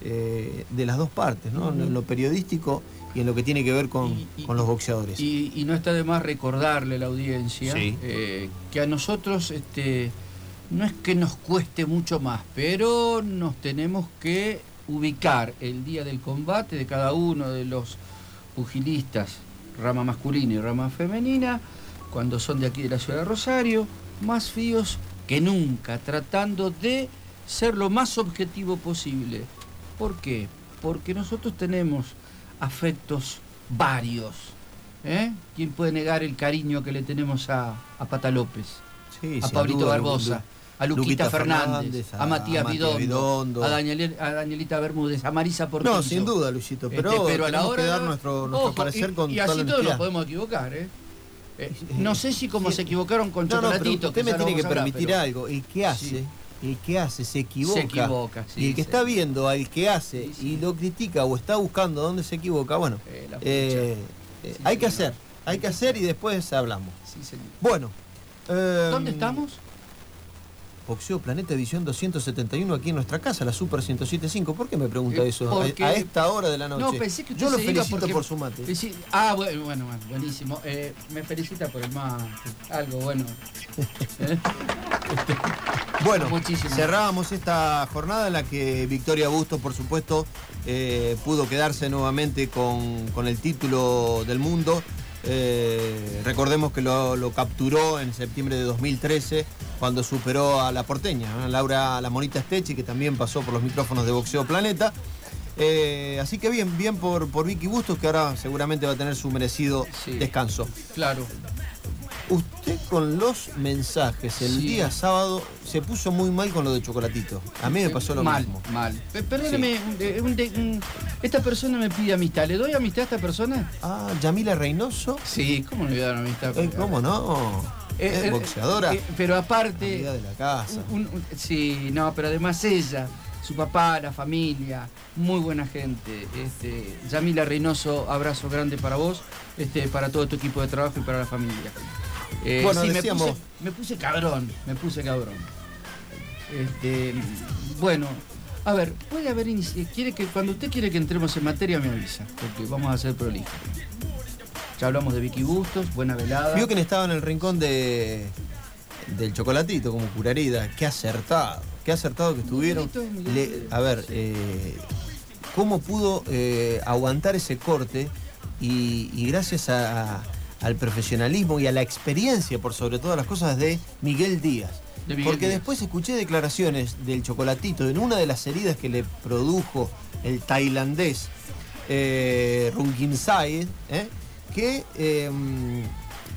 eh, de las dos partes, ¿no? Uh-huh. En lo periodístico y en lo que tiene que ver con, y, y, con los boxeadores. Y, y no está de más recordarle a la audiencia sí. eh, que a nosotros este, no es que nos cueste mucho más, pero nos tenemos que ubicar el día del combate de cada uno de los pugilistas, rama masculina y rama femenina, cuando son de aquí de la ciudad de Rosario, más fríos que nunca, tratando de ser lo más objetivo posible. ¿Por qué? Porque nosotros tenemos afectos varios. ¿Eh? ¿Quién puede negar el cariño que le tenemos a, a Pata López? Sí, a Pablito duda, Barbosa, a Luquita, Luquita Fernández, Fernández a, a Matías, a Matías Bidondo, Bidondo, a, Daniel, a Danielita Bermúdez, a Marisa Portillo. No, sin duda, Luisito, pero, este, pero a la hora que dar nuestro, nuestro ojo, parecer y, con y así todos nos podemos equivocar, ¿eh? Eh, no sé si como sí. se equivocaron con no, Chocolatito. No, usted me tiene que permitir hablar, pero... algo. El que hace, sí. el que hace se equivoca. Se equivoca, sí, y el que sí. está viendo al que hace sí, sí. y lo critica o está buscando dónde se equivoca, bueno, eh, eh, eh, sí, hay señor. que hacer, hay que hacer y después hablamos. Sí, señor. Bueno. Eh, ¿Dónde estamos? Boxeo Planeta Edición doscientos setenta y uno aquí en nuestra casa, la Super ciento siete punto cinco. ¿Por qué me pregunta eh, eso a, a esta hora de la noche? No, pensé que usted Yo lo se felicito porque, por su mate. Felici- ah, bueno, bueno, bueno buenísimo. Eh, me felicita por el mate. Algo bueno. ¿Eh? Bueno, muchísimo. Cerrábamos esta jornada en la que Victoria Bustos, por supuesto, eh, pudo quedarse nuevamente con, con el título del mundo. Eh, recordemos que lo, lo capturó en septiembre de dos mil trece, cuando superó a la porteña, a Laura La Monita Stechi, que también pasó por los micrófonos de Boxeo Planeta. Eh, así que bien, bien por, por Vicky Bustos, que ahora seguramente va a tener su merecido sí, descanso. Claro. Usted con los mensajes el sí. día sábado se puso muy mal con lo de Chocolatito. A mí me pasó lo mal, mismo. Mal, mal. Perdóneme, sí. un, un, un, esta persona me pide amistad. ¿Le doy amistad a esta persona? Ah, Yamila Reynoso. Sí, ¿cómo no le voy a dar amistad? Eh, ¿Cómo no? Eh, es eh, boxeadora. Eh, pero aparte... Amiga de la casa. Un, un, sí, no, pero además ella, su papá, la familia, muy buena gente. Este, Yamila Reynoso, abrazo grande para vos, este, para todo tu equipo de trabajo y para la familia. Eh, bueno, sí, decíamos... me, puse, me puse cabrón, me puse cabrón. Este, bueno, a ver, puede haber inici- quiere que cuando usted quiere que entremos en materia me avisa, porque vamos a hacer prolijo. Ya hablamos de Vicky Bustos, buena velada. Vio que estaba en el rincón de del Chocolatito como curarida. Qué acertado, qué acertado que estuvieron. Le, a ver, eh, cómo pudo eh, aguantar ese corte y, y gracias a, a, al profesionalismo y a la experiencia, por sobre todas las cosas, de Miguel Díaz. De Miguel Porque Díaz. Después escuché declaraciones del Chocolatito en una de las heridas que le produjo el tailandés eh, Rungvisai, ¿eh? que eh,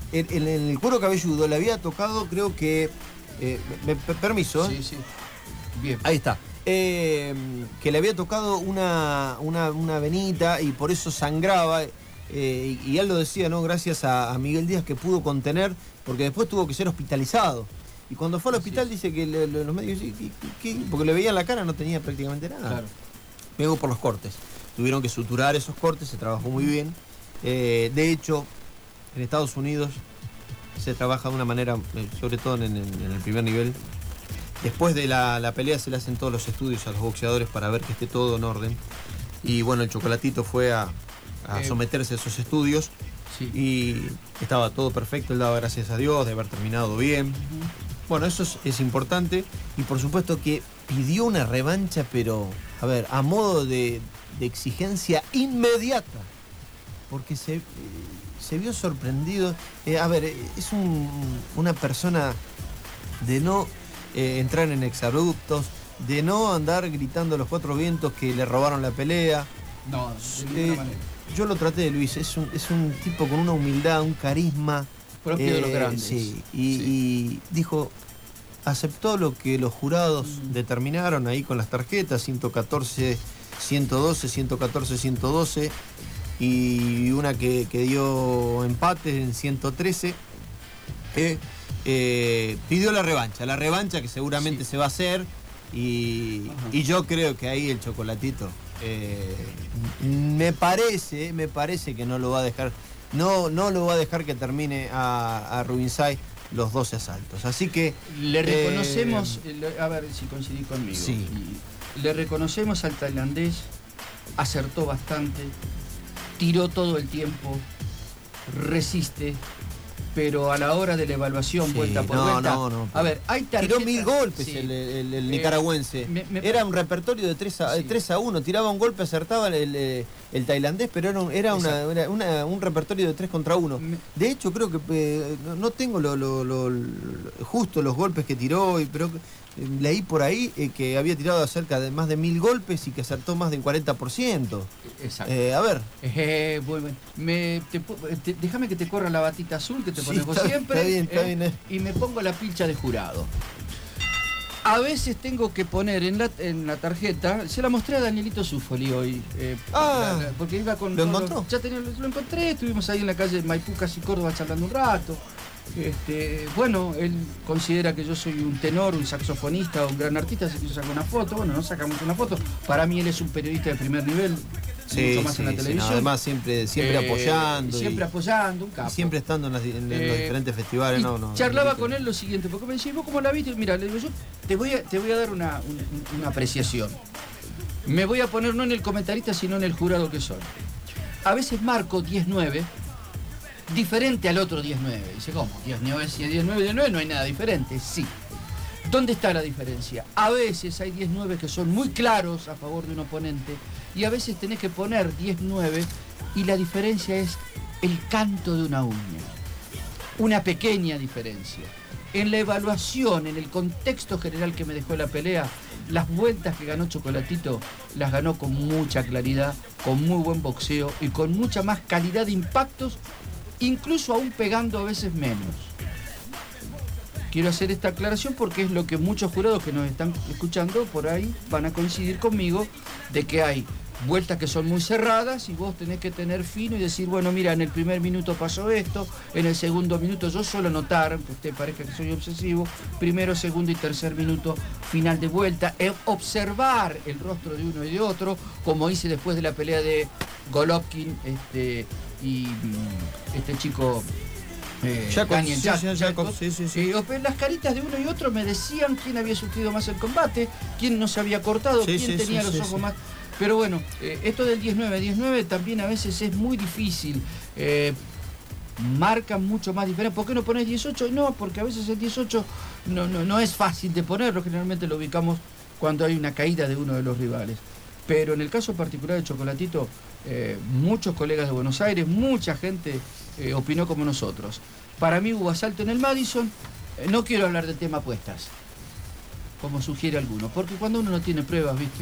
en, en el cuero cabelludo le había tocado, creo que... Eh, me, me, permiso, ¿eh? Sí, sí. Bien. Ahí está. Eh, que le había tocado una, una, una venita y por eso sangraba. Eh, y, y él lo decía, ¿no? Gracias a, a Miguel Díaz que pudo contener, porque después tuvo que ser hospitalizado. Y cuando fue al hospital sí. dice que le, le, los médicos, ¿qué, qué? Porque le veían la cara, no tenía prácticamente nada. Claro. Luego por los cortes. Tuvieron que suturar esos cortes, se trabajó muy bien. Eh, de hecho, en Estados Unidos se trabaja de una manera, sobre todo en, en, en el primer nivel. Después de la, la pelea se le hacen todos los estudios a los boxeadores para ver que esté todo en orden. Y bueno, el Chocolatito fue a, a eh, someterse a esos estudios sí. y estaba todo perfecto. Él daba gracias a Dios de haber terminado bien. Uh-huh. Bueno, eso es, es importante. Y por supuesto que pidió una revancha, pero, a ver, a modo de, de exigencia inmediata. Porque se, eh, se vio sorprendido. Eh, a ver, es un, una persona de no eh, entrar en exabruptos, de no andar gritando a los cuatro vientos que le robaron la pelea. No, de ninguna manera. Yo lo traté de Luis, es un, es un tipo con una humildad, un carisma. Propio eh, de los grandes. Sí, y, sí. y dijo, aceptó lo que los jurados mm. determinaron ahí con las tarjetas, ciento catorce, ciento doce, ciento catorce, ciento doce, y una que, que dio empate en ciento trece. Eh, eh, pidió la revancha, la revancha que seguramente sí. se va a hacer, y, y yo creo que ahí el Chocolatito eh, me parece, me parece que no lo va a dejar. No, no lo va a dejar que termine a, a Rubinsay los doce asaltos. Así que... Le reconocemos, eh, a ver si coincidís conmigo. Sí. Le reconocemos al tailandés, acertó bastante, tiró todo el tiempo, resiste, pero a la hora de la evaluación, sí, vuelta por no, vuelta... No, no, a ver, hay tarjetas... Tiró mil golpes sí. el, el, el nicaragüense. Eh, me, me... Era un repertorio de tres a uno. Tiraba un golpe, acertaba el, el, el tailandés, pero era, un, era, una, era una, un repertorio de tres contra uno. Me... De hecho, creo que eh, no tengo lo, lo, lo, lo, justo los golpes que tiró, pero eh, leí por ahí eh, que había tirado cerca de más de mil golpes y que acertó más del cuarenta por ciento. Exacto. Eh, a ver. Eh, bueno, me, te, te, déjame que te corra la batita azul que te pones sí, vos está, siempre. Está bien, está eh, bien, eh. Y me pongo la pilcha de jurado. A veces tengo que poner en la, en la tarjeta, se la mostré a Danielito Zúfoli hoy. Eh, ah, la, la, porque iba con. ¿Lo encontró? Los, ya tenía, lo encontré, estuvimos ahí en la calle Maipú, casi Córdoba, charlando un rato. Este, bueno, él considera que yo soy un tenor, un saxofonista, un gran artista, se quiso sacar una foto. Bueno, no sacamos una foto. Para mí él es un periodista de primer nivel. Sí, mucho más sí, en la televisión. Sí, no, además siempre, siempre eh, apoyando. Siempre y, apoyando, un capo. Y siempre estando en, las, en eh, los diferentes festivales. No, no, charlaba no, con él lo siguiente, porque me decía, ¿vos cómo la viste? Mira, le digo, yo te voy a, te voy a dar una, una, una apreciación. Me voy a poner no en el comentarista, sino en el jurado que soy. A veces marco diez nueve, diferente al otro diez nueve. Dice, ¿cómo? diez nueve, diez nueve, diez nueve, no hay nada diferente. Sí. ¿Dónde está la diferencia? A veces hay diez nueve que son muy claros a favor de un oponente y a veces tenés que poner diez nueve y la diferencia es el canto de una uña. Una pequeña diferencia. En la evaluación, en el contexto general que me dejó la pelea, las vueltas que ganó Chocolatito las ganó con mucha claridad, con muy buen boxeo y con mucha más calidad de impactos, incluso aún pegando a veces menos. Quiero hacer esta aclaración porque es lo que muchos jurados que nos están escuchando por ahí van a coincidir conmigo, de que hay vueltas que son muy cerradas y vos tenés que tener fino y decir, bueno, mira, en el primer minuto pasó esto, en el segundo minuto yo suelo notar, aunque usted parezca que soy obsesivo, primero, segundo y tercer minuto, final de vuelta, observar el rostro de uno y de otro, como hice después de la pelea de Golovkin este, y este chico... Eh, Jacobs, sí, Jacobs, sí, Jacobs, sí, sí, sí. Eh, las caritas de uno y otro me decían quién había sufrido más el combate, quién no se había cortado, sí, quién sí, tenía sí, los sí, ojos sí. más. Pero bueno, eh, esto del diez nueve, diez nueve también a veces es muy difícil. Eh, marcan mucho más diferencia. ¿Por qué no pones dieciocho? No, porque a veces el dieciocho no, no, no es fácil de ponerlo, generalmente lo ubicamos cuando hay una caída de uno de los rivales. Pero en el caso particular de Chocolatito, eh, muchos colegas de Buenos Aires, mucha gente eh, opinó como nosotros. Para mí hubo asalto en el Madison. Eh, no quiero hablar de tema apuestas, como sugiere alguno, porque cuando uno no tiene pruebas, viste,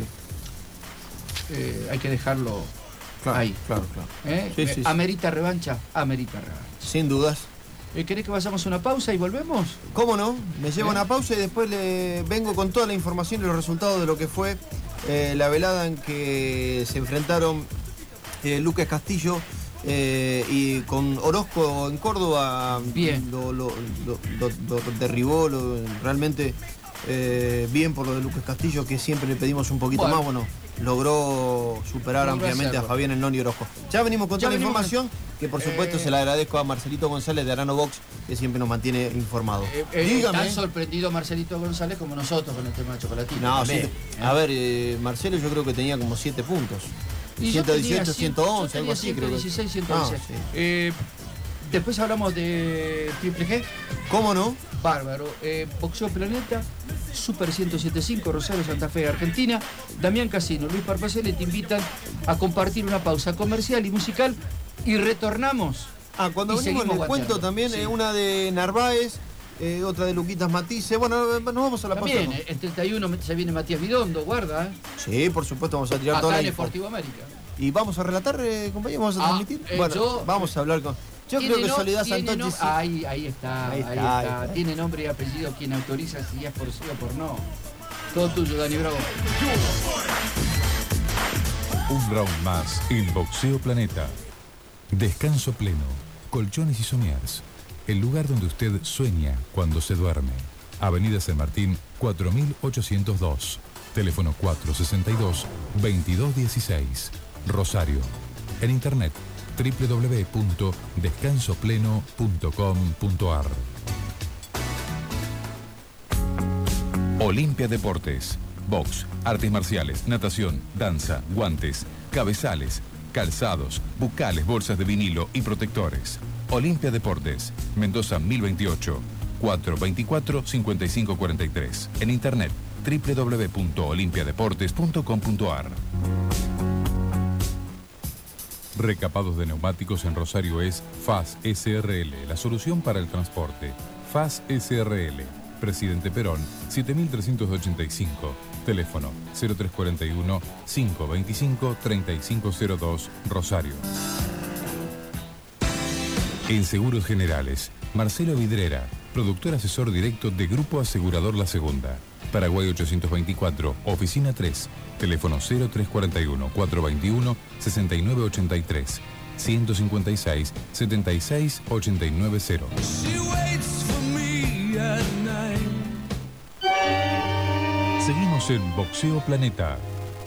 eh, hay que dejarlo claro, ahí. Claro, claro. ¿Eh? Sí, Eh, sí, sí. ¿Amerita revancha? Amerita revancha. Sin dudas. Eh, ¿Querés que vayamos a una pausa y volvemos? ¿Cómo no? Me llevo ¿Eh? una pausa y después le vengo con toda la información y los resultados de lo que fue eh, la velada en que se enfrentaron eh, Lucas Castillo eh, y con Orozco en Córdoba. Bien. Lo, lo, lo, lo, lo derribó, lo, realmente eh, bien por lo de Lucas Castillo, que siempre le pedimos un poquito Bueno. más. Bueno, logró superar Logró ampliamente hacerlo. a Fabián El Noni Orozco. Ya venimos con Ya toda la venimos con- información, que por supuesto Eh. se la agradezco a Marcelito González de Arano Box, que siempre nos mantiene informados. Eh, eh, Dígame. Tan sorprendido Marcelito González como nosotros con el tema de chocolatito. No, también, sí. ¿eh? A ver, eh, Marcelo yo creo que tenía como siete puntos. Y yo ciento tenía dieciocho, cien- ciento once, yo algo tenía así creo que. ciento dieciséis, ciento once. Ah, sí. Eh, después hablamos de Triple G. ¿Cómo no? Bárbaro. Eh, Boxeo Planeta, Super ciento setenta y cinco, Rosario, Santa Fe, Argentina. Damián Casino, Luis Parpacele te invitan a compartir una pausa comercial y musical y retornamos. Ah, cuando Y venimos seguimos les cuento guateando. también Sí. eh, una de Narváez, eh, otra de Luquitas Matisse. Bueno, eh, nos vamos a la pausa. También, eh, el treinta y uno se viene Matías Vidondo, guarda. ¿eh? Sí, por supuesto, vamos a tirar toda Acá la en info. Sportivo América. Y vamos a relatar, eh, compañero, vamos a Ah, transmitir. eh, bueno, yo- vamos a hablar con. Yo Tiene creo que no- Soledad tiene Santochi no- sí. Ahí, ahí está, Ahí ahí está, está. ahí está. Tiene nombre y apellido quien autoriza si es por sí o por no. Todo tuyo, Dani Bravo. Un round más en Boxeo Planeta. Descanso pleno, colchones y somiers. El lugar donde usted sueña cuando se duerme. Avenida San Martín, cuatro mil ochocientos dos. Teléfono cuatro sesenta y dos, veintidós dieciséis. Rosario. En internet, doble u doble u doble u punto descanso pleno punto com punto a r. Olimpia Deportes. Box, artes marciales, natación, danza, guantes, cabezales, calzados, bucales, bolsas de vinilo y protectores. Olimpia Deportes, Mendoza mil veintiocho, cuatro veinticuatro, cincuenta y cinco cuarenta y tres. En internet, doble u doble u doble u punto olimpia deportes punto com punto a r. Recapados de neumáticos en Rosario es F A S S R L, la solución para el transporte. F A S S R L, Presidente Perón, siete mil trescientos ochenta y cinco. Teléfono cero tres cuarenta y uno, cinco veinticinco, treinta y cinco cero dos, Rosario. En Seguros Generales, Marcelo Vidrera, productor asesor directo de Grupo Asegurador La Segunda. Paraguay ochocientos veinticuatro, Oficina tres. Teléfono cero tres cuarenta y uno, cuatrocientos veintiuno, sesenta y nueve ochenta y tres. ciento cincuenta y seis, setenta y seis, ochenta y nueve cero. Seguimos en Boxeo Planeta.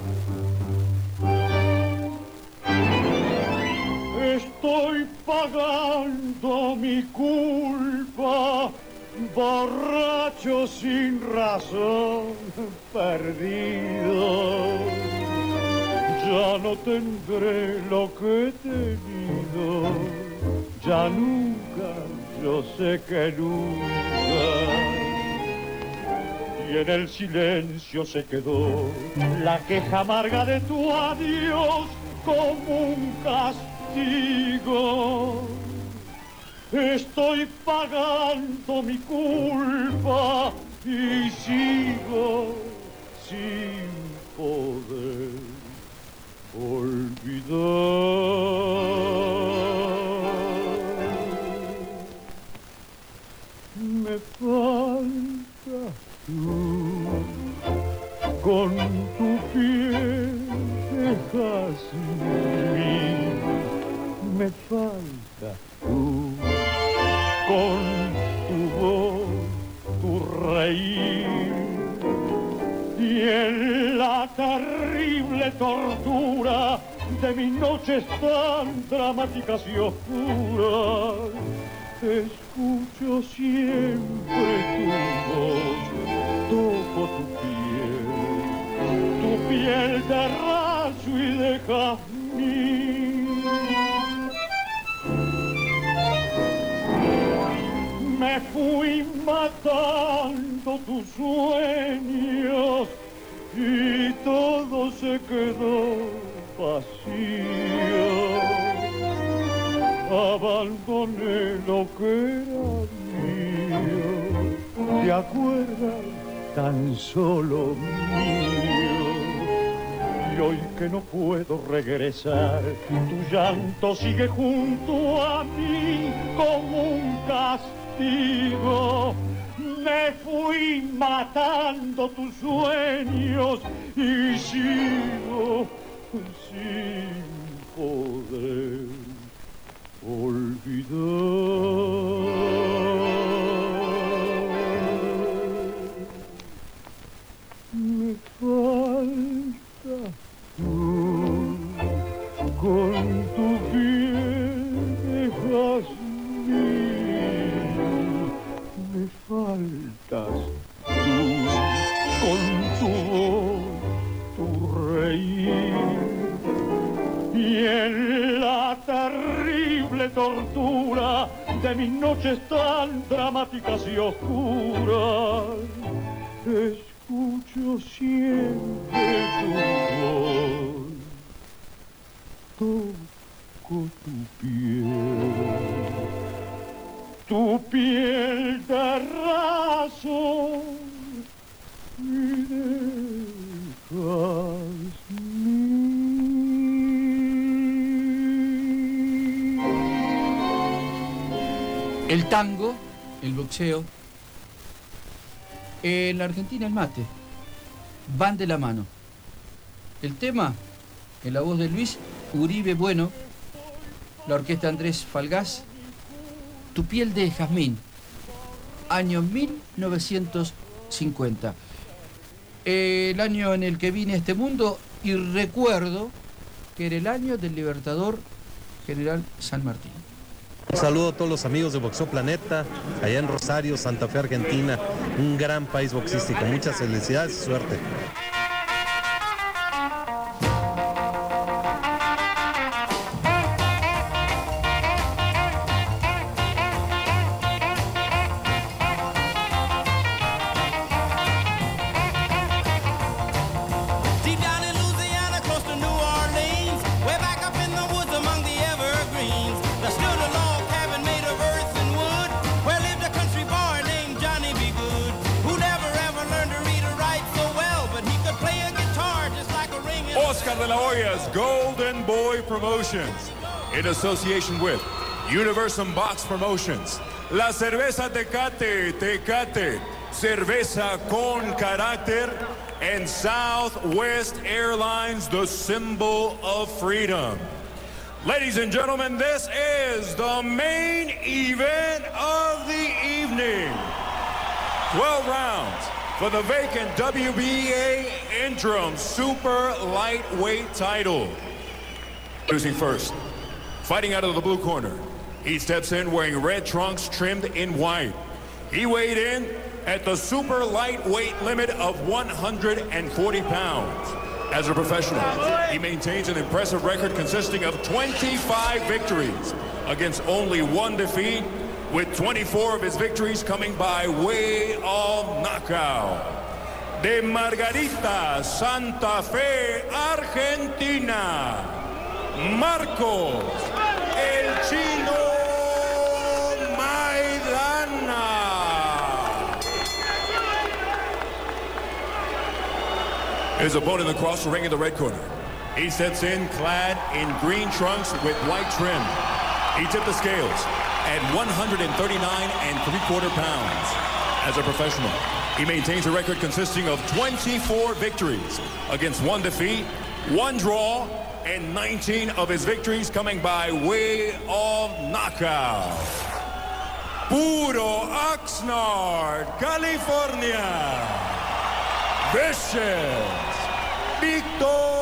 Estoy pagando mi culpa, borracho sin razón, perdido. Ya no tendré lo que he tenido, ya nunca, yo sé que nunca. Y en el silencio se quedó la queja amarga de tu adiós como un castigo. Estoy pagando mi culpa y sigo sin poder olvidar. Me falta con tu piel de jazmín, me falta tú, con tu voz, tu reír, y en la terrible tortura de mis noches tan dramáticas y oscuras, escucho siempre tu voz, toco tu piel, tu piel de raso y de jazmín. Me fui matando tus sueños y todo se quedó vacío. Abandoné lo que era mío, ¿te acuerdas? Tan solo mío. Y hoy que no puedo regresar, tu llanto sigue junto a mí como un castigo. Me fui matando tus sueños y sigo sin poder olvidar. Me falta tú, con tu piel de jazmín. Me faltas tú, con tu voz, tu reír. Y en la terrible tortura de mis noches tan dramáticas y oscuras, escucho siempre tu voz, toco tu piel, tu piel de raso y de jazmín. El tango, el boxeo, en la Argentina el mate, van de la mano. El tema, en la voz de Luis Uribe Bueno, la orquesta Andrés Falgás, Tu piel de jazmín, año mil novecientos cincuenta. El año en el que vine a este mundo, y recuerdo que era el año del Libertador General San Martín. Un saludo a todos los amigos de Boxeo Planeta, allá en Rosario, Santa Fe, Argentina. Un gran país boxístico. Muchas felicidades y suerte. de la Hoya's Golden Boy Promotions, in association with Universum Box Promotions, la cerveza Tecate, Tecate, cerveza con carácter, and Southwest Airlines, the symbol of freedom. Ladies and gentlemen, this is the main event of the evening. twelve rounds for the vacant W B A interim super lightweight title. Introducing first, fighting out of the blue corner. He steps in wearing red trunks trimmed in white. He weighed in at the super lightweight limit of one hundred forty pounds. As a professional, he maintains an impressive record consisting of twenty-five victories against only one defeat, with twenty-four of his victories coming by way of knockout. De Margarita, Santa Fe, Argentina, Marcos, el Chino Maidana. His opponent across the ring in the red corner. He steps in clad in green trunks with white trim. He tipped the scales at one hundred thirty-nine and three quarter pounds. As a professional, he maintains a record consisting of twenty-four victories against one defeat, one draw, and nineteen of his victories coming by way of knockout. Puro Oxnard, California. Vicious Victor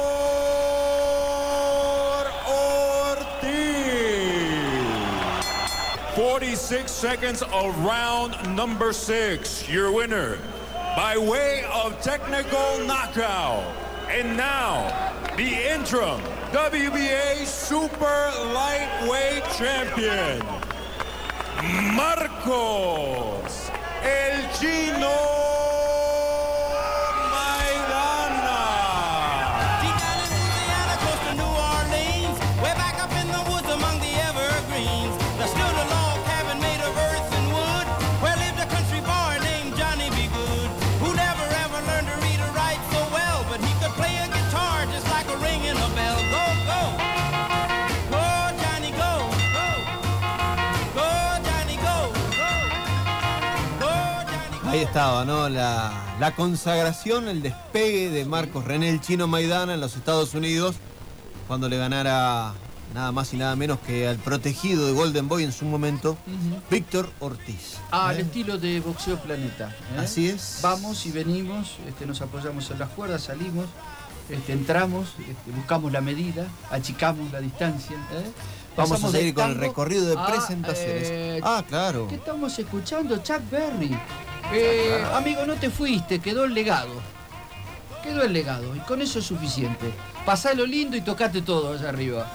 forty-six seconds of round number six. Your winner by way of technical knockout. And now, the interim W B A Super Lightweight Champion, Marcos El Chino Maidana. Deep down in Louisiana, close to New Orleans, way back up in the woods among the evergreens, there stood a log cabin made of earth and wood, where lived a country boy named Johnny B. Good, who never ever learned to read or write so well, but he could play a guitar just like Ahí estaba, ¿no? La, la consagración, el despegue de Marcos René el Chino Maidana en los Estados Unidos, cuando le ganara nada más y nada menos que al protegido de Golden Boy en su momento, uh-huh. Víctor Ortiz. Ah, ¿eh? Al estilo de Boxeo Planeta. ¿eh? Así es. Vamos y venimos, este, nos apoyamos en las cuerdas, salimos, este, entramos, este, buscamos la medida, achicamos la distancia. ¿eh? Vamos a seguir con el recorrido de presentaciones. Eh, ah, claro. ¿Qué estamos escuchando? Chuck Berry. Eh, amigo, no te fuiste, quedó el legado. Quedó el legado y con eso es suficiente. Pasá lo lindo y tocate todo allá arriba.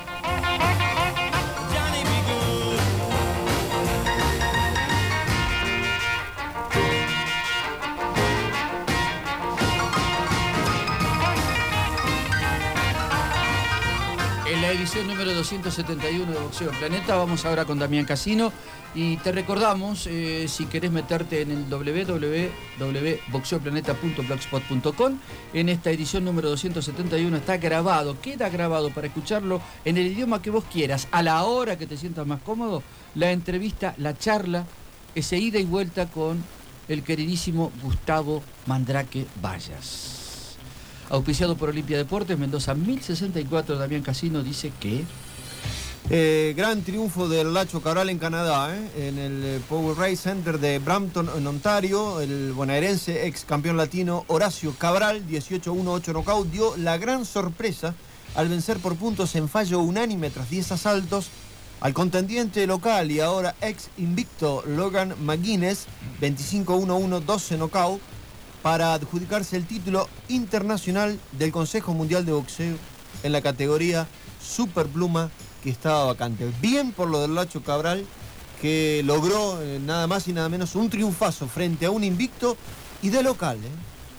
En la edición número doscientos setenta y uno de Boxeo Planeta vamos ahora con Damián Casino y te recordamos, eh, si querés meterte en el doble u doble u doble u punto boxeo planeta punto blogspot punto com, en esta edición número doscientos setenta y uno está grabado, queda grabado para escucharlo en el idioma que vos quieras, a la hora que te sientas más cómodo, la entrevista, la charla, ese ida y vuelta con el queridísimo Gustavo Mandrake Vallas. Auspiciado por Olimpia Deportes, Mendoza mil sesenta y cuatro, Damián Casino dice que... Eh, gran triunfo del Lacho Cabral en Canadá, ¿eh? En el Power Race Center de Brampton, en Ontario. El bonaerense, ex campeón latino Horacio Cabral, dieciocho uno ocho knockout, dio la gran sorpresa al vencer por puntos en fallo unánime tras diez asaltos al contendiente local y ahora ex invicto Logan McGuinness, veinticinco uno uno doce knockout, para adjudicarse el título internacional del Consejo Mundial de Boxeo en la categoría Superpluma que estaba vacante. Bien por lo del Lacho Cabral, que logró eh, nada más y nada menos un triunfazo frente a un invicto y de local. ¿eh?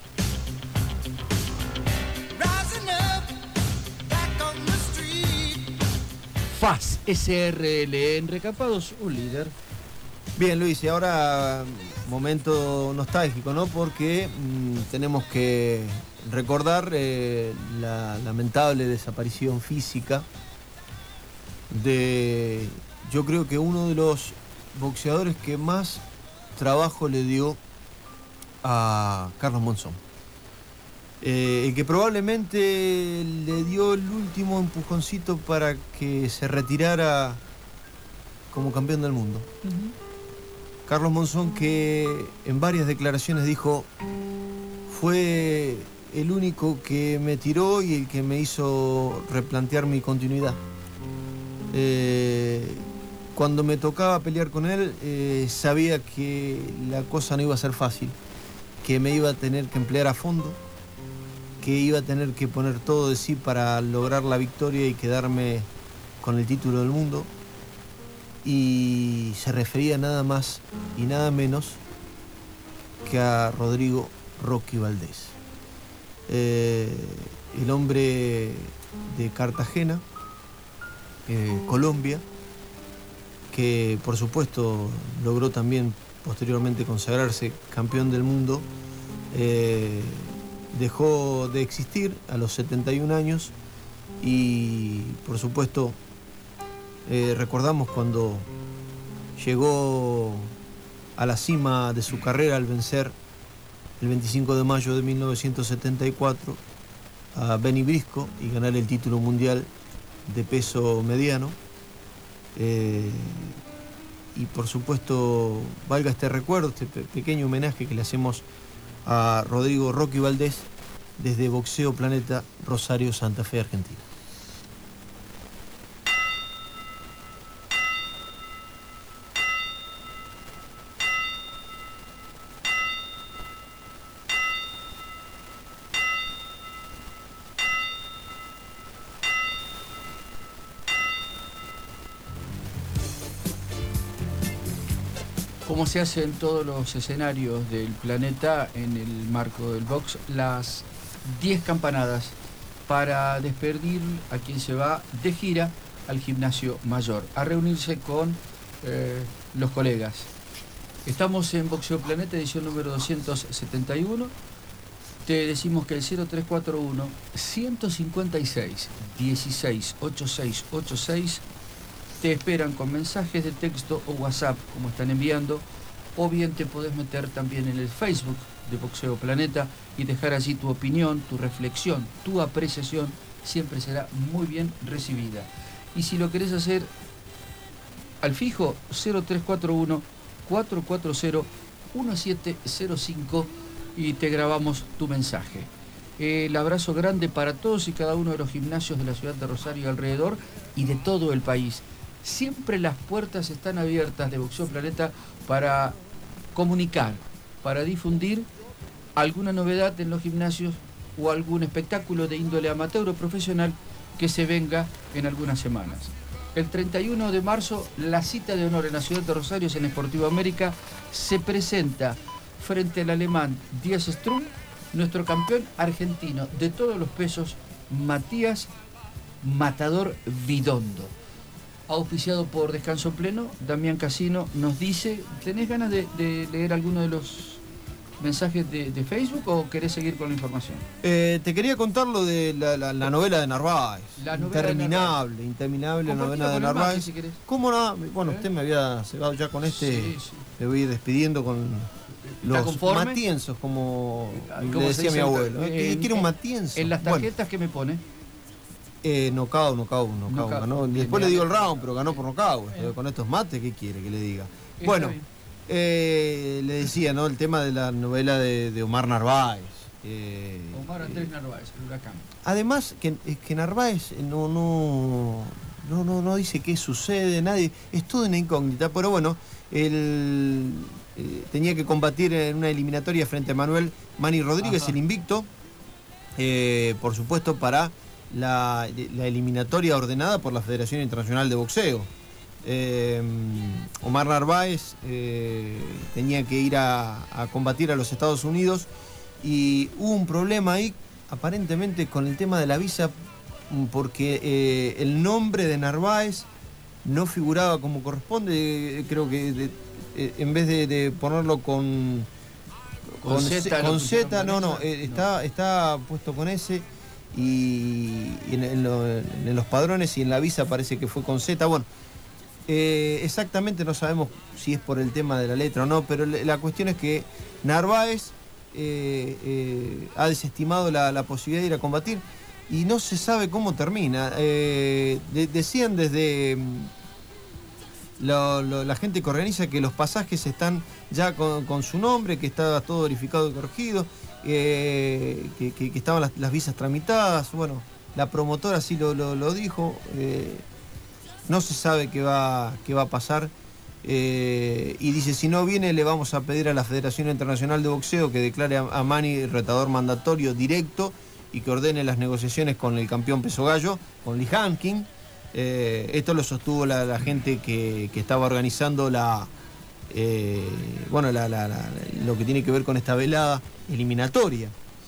F A S S R L en Recapados, un líder. Bien, Luis, y ahora momento nostálgico, ¿no? Porque mmm, tenemos que recordar eh, la lamentable desaparición física de, yo creo que uno de los boxeadores que más trabajo le dio a Carlos Monzón. Eh, el que probablemente le dio el último empujoncito para que se retirara como campeón del mundo. Uh-huh. Carlos Monzón, que en varias declaraciones dijo, fue el único que me tiró y el que me hizo replantear mi continuidad. Eh, cuando me tocaba pelear con él, eh, sabía que la cosa no iba a ser fácil, que me iba a tener que emplear a fondo, que iba a tener que poner todo de sí para lograr la victoria y quedarme con el título del mundo. Y se refería nada más y nada menos que a Rodrigo Rocky Valdés, eh, el hombre de Cartagena, eh, Colombia, que por supuesto logró también posteriormente consagrarse campeón del mundo. Eh, dejó de existir a los setenta y un años y por supuesto Eh, recordamos cuando llegó a la cima de su carrera al vencer el veinticinco de mayo de mil novecientos setenta y cuatro a Benny Briscoe y ganar el título mundial de peso mediano. Eh, y por supuesto, valga este recuerdo, este pe- pequeño homenaje que le hacemos a Rodrigo Rocky Valdés desde Boxeo Planeta, Rosario, Santa Fe, Argentina. Como se hace en todos los escenarios del planeta en el marco del box, las diez campanadas para despedir a quien se va de gira al gimnasio mayor, a reunirse con eh, los colegas. Estamos en Boxeo Planeta, edición número doscientos setenta y uno. Te decimos que el cero tres cuatro uno, ciento cincuenta y seis, dieciséis, ochenta y seis ochenta y seis te esperan con mensajes de texto o WhatsApp, como están enviando, o bien te podés meter también en el Facebook de Boxeo Planeta y dejar allí tu opinión, tu reflexión, tu apreciación, siempre será muy bien recibida. Y si lo querés hacer al fijo, cero tres cuatro uno, cuatro cuatro cero, uno siete cero cinco y te grabamos tu mensaje. El abrazo grande para todos y cada uno de los gimnasios de la ciudad de Rosario y alrededor y de todo el país. Siempre las puertas están abiertas de Boxeo Planeta para comunicar, para difundir alguna novedad en los gimnasios o algún espectáculo de índole amateur o profesional que se venga en algunas semanas. El treinta y uno de marzo, la cita de honor en la ciudad de Rosario en Sportivo América se presenta frente al alemán Díaz Strung, nuestro campeón argentino de todos los pesos, Matías Matador Vidondo. Auspiciado por Descanso Pleno, Damián Casino nos dice, ¿tenés ganas de, de leer alguno de los mensajes de, de Facebook o querés seguir con la información? Eh, te quería contar lo de la, la, la novela de Narváez. La novela interminable, de interminable la novela de con Narváez. Mate, si querés. ¿Cómo no? Bueno, ¿Eh? usted me había cebado ya con este. Sí, sí. Me voy a ir despidiendo con los conforme? matienzos, como ¿Cómo le se decía mi dice? abuelo. En- ¿Quiere un matienzo? En las Bueno, tarjetas que me pone, eh, knockout, knockout, knockout. Knockout. Ganó. Bien, Después le bien. digo el round, pero ganó por knockout. Bien. Con estos mates, ¿qué quiere que le diga? Está Bueno, bien. eh, le decía, ¿no? El tema de la novela de, de Omar Narváez. Eh, Omar Andrés Narváez, el huracán. Además, que, es que Narváez no, no, no, no, no dice qué sucede, nadie, es todo una incógnita, pero bueno, él eh, tenía que combatir en una eliminatoria frente a Manuel Manny Rodríguez, Ajá. el invicto, eh, por supuesto para la, la eliminatoria ordenada por la Federación Internacional de Boxeo. Eh, Omar Narváez eh, tenía que ir a, a combatir a los Estados Unidos y hubo un problema ahí aparentemente con el tema de la visa porque eh, el nombre de Narváez no figuraba como corresponde, eh, creo que de, eh, en vez de, de ponerlo con Con con Z, Z, lo con pusieron Z, con no, no, esa. eh, está, está puesto con S y, y en, en lo- en los padrones y en la visa parece que fue con Z. Bueno, eh, exactamente no sabemos si es por el tema de la letra o no, pero la la cuestión es que Narváez eh, eh, ha desestimado la, la posibilidad de ir a combatir y no se sabe cómo termina. Eh, de- decían desde mm, lo- lo- la gente que organiza que los pasajes están ya con, con su nombre, que está todo verificado y corregido, eh, que, que- que estaban las, las visas tramitadas. Bueno, la promotora sí lo, lo- lo dijo. eh, no se sabe qué va, qué va a pasar. eh, y dice, si no viene, le vamos a pedir a la Federación Internacional de Boxeo que declare a, a Manny retador mandatorio directo y que ordene las negociaciones con el campeón peso gallo, con Lee Hankin. Eh, esto lo sostuvo la, la gente que, que estaba organizando la, eh, bueno, la- la- la- lo que tiene que ver con esta velada eliminatoria.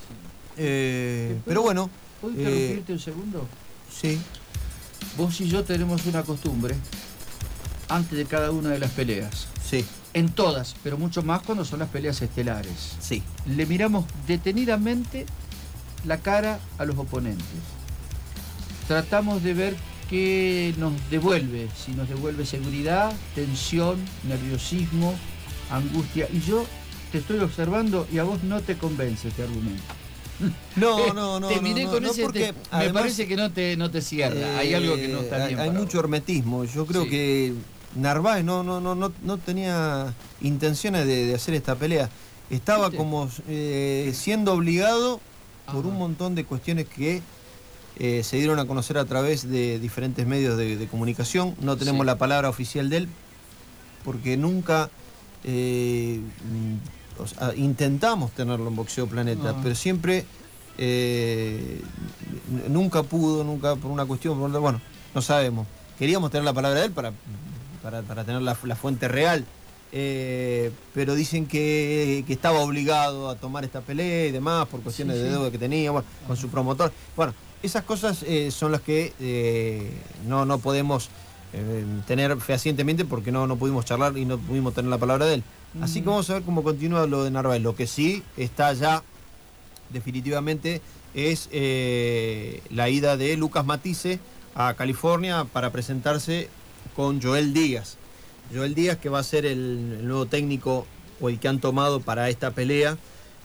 Eh, pero bueno, ¿Puedo eh, interrumpirte un segundo? sí, Vos y yo tenemos una costumbre antes de cada una de las peleas. sí, En todas, pero mucho más cuando son las peleas estelares. sí. Le miramos detenidamente la cara a los oponentes. Tratamos de ver qué nos devuelve, si nos devuelve seguridad, tensión, nerviosismo, angustia. Y yo te estoy observando y a vos no te convence este argumento. No, no, no. Te no, miré no, con no, ese, porque te- me además, parece que no te, no te cierra. Hay eh, algo que no está bien. Hay, hay para mucho vos. hermetismo. Yo creo Sí. que Narváez no, no, no, no, no tenía intenciones de, de hacer esta pelea. Estaba ¿Viste? como eh, siendo obligado por Ajá. un montón de cuestiones que eh, se dieron a conocer a través de diferentes medios de, de comunicación. No tenemos Sí. la palabra oficial de él porque nunca eh, mm, o sea, intentamos tenerlo en Boxeo Planeta, Ah. pero siempre eh, n- nunca pudo, nunca por una cuestión, por otra, bueno, no sabemos. Queríamos tener la palabra de él para, para, para tener la, la fuente real, eh, pero dicen que, que estaba obligado a tomar esta pelea y demás por cuestiones Sí, de sí. deuda que tenía, bueno, con su promotor. Bueno, esas cosas eh, son las que eh, no, no podemos eh, tener fehacientemente porque no, no pudimos charlar y no pudimos tener la palabra de él. Así que vamos a ver cómo continúa lo de Narváez. Lo que sí está ya definitivamente es eh, la ida de Lucas Matisse a California para presentarse con Joel Díaz. Joel Díaz, que va a ser el, el nuevo técnico o el que han tomado para esta pelea.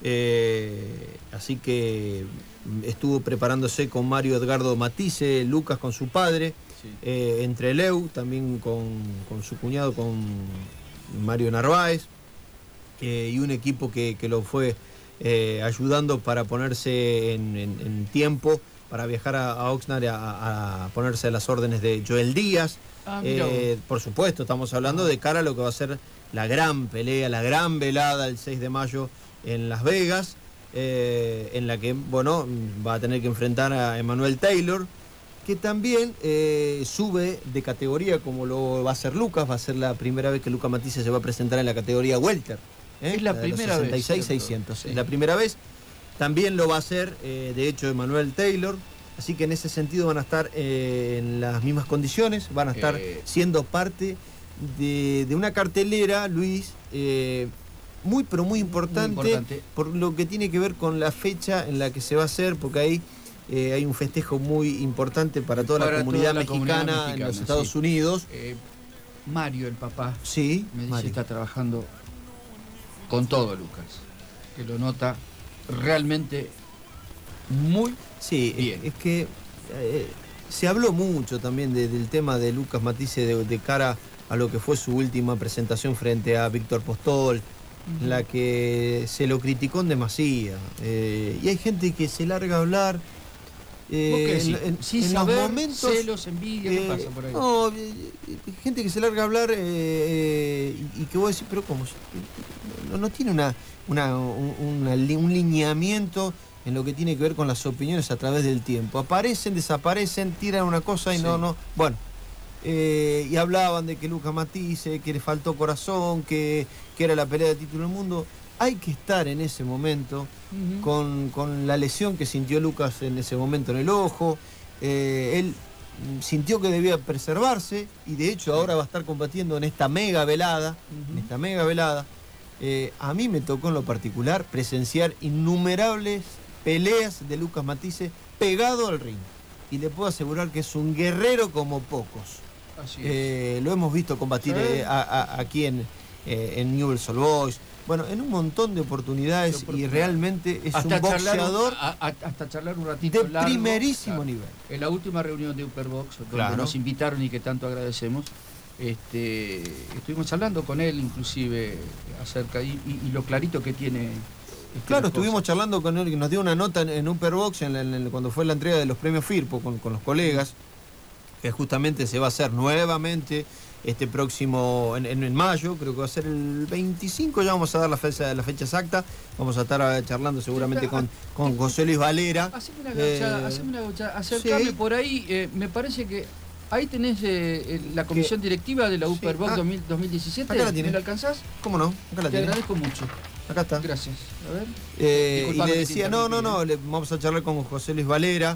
Eh, así que estuvo preparándose con Mario Edgardo Matisse, Lucas con su padre, sí. eh, entre Leu, también con, con su cuñado, con Mario Narváez, eh, y un equipo que, que lo fue eh, ayudando para ponerse en, en, en tiempo, para viajar a, a Oxnard a, a ponerse a las órdenes de Joel Díaz. Ah, eh, por supuesto, estamos hablando de cara a lo que va a ser la gran pelea, la gran velada el seis de mayo en Las Vegas, eh, en la que, bueno, va a tener que enfrentar a Emmanuel Taylor, que también eh, sube de categoría como lo va a hacer Lucas. Va a ser la primera vez que Lucas Matisse se va a presentar en la categoría welter. ¿eh? Es la, la primera sesenta y seis, vez. seiscientos. Sí. Es la primera vez. También lo va a hacer, eh, de hecho, Emmanuel Taylor. Así que en ese sentido van a estar eh, en las mismas condiciones, van a estar eh. siendo parte de, de una cartelera, Luis, eh, muy pero muy importante, muy importante, por lo que tiene que ver con la fecha en la que se va a hacer, porque ahí eh, hay un festejo muy importante para toda para la, comunidad, toda la mexicana comunidad mexicana en los sí. Estados Unidos. Eh, Mario, el papá, sí, me dice Mario. Está trabajando con todo, Lucas, que lo nota realmente muy sí, bien. Es, es que eh, se habló mucho también de, del tema de Lucas Matisse de, de cara a lo que fue su última presentación frente a Víctor Postol, uh-huh. en la que se lo criticó en demasía. Eh, y hay gente que se larga a hablar. Eh, en, en, sí, en saber, los momentos, celos, envidia, ¿qué eh, pasa por ahí? No, eh, gente que se larga a hablar eh, y, y que vos decís, pero ¿cómo? No, no tiene una, una, un, una, un lineamiento en lo que tiene que ver con las opiniones a través del tiempo. Aparecen, desaparecen, tiran una cosa y sí. no, no. Bueno, eh, y hablaban de que Lucas Matisse, que le faltó corazón, que, que era la pelea de título del mundo. Hay que estar en ese momento uh-huh. con, con la lesión que sintió Lucas en ese momento en el ojo. Eh, él sintió que debía preservarse y de hecho ahora va a estar combatiendo en esta mega velada. Uh-huh. En esta mega velada. Eh, a mí me tocó en lo particular presenciar innumerables peleas de Lucas Matisse pegado al ring. Y le puedo asegurar que es un guerrero como pocos. Así eh, es. Lo hemos visto combatir ¿Sí? eh, a, a, aquí en, eh, en Newell's Old Boys. Bueno, en un montón de oportunidades, de oportunidades. Y realmente es hasta un boxeador charlar, a, a, hasta charlar un ratito de largo, primerísimo claro. nivel. En la última reunión de Upperbox, donde claro. nos invitaron y que tanto agradecemos, este, estuvimos hablando con él inclusive acerca y, y, y lo clarito que tiene. Este, claro, estuvimos charlando con él, que nos dio una nota en, en Upperbox en, en, en, cuando fue la entrega de los premios Firpo con, con los colegas, que justamente se va a hacer nuevamente este próximo, en, en, en mayo, creo que va a ser el veinticinco, ya vamos a dar la fecha, la fecha exacta, vamos a estar charlando seguramente con, con José Luis Valera. Haceme una gauchada, eh, haceme una gauchada, acercame sí. por ahí, eh, me parece que ahí tenés eh, la comisión ¿Qué? directiva de la Upperbox sí. ah, dos mil diecisiete, acá la tiene. ¿me la alcanzás? ¿Cómo no? Acá la Te tiene. agradezco mucho. Acá está. Gracias. A ver. Eh, y le decía, no, no, no, le, vamos a charlar con José Luis Valera,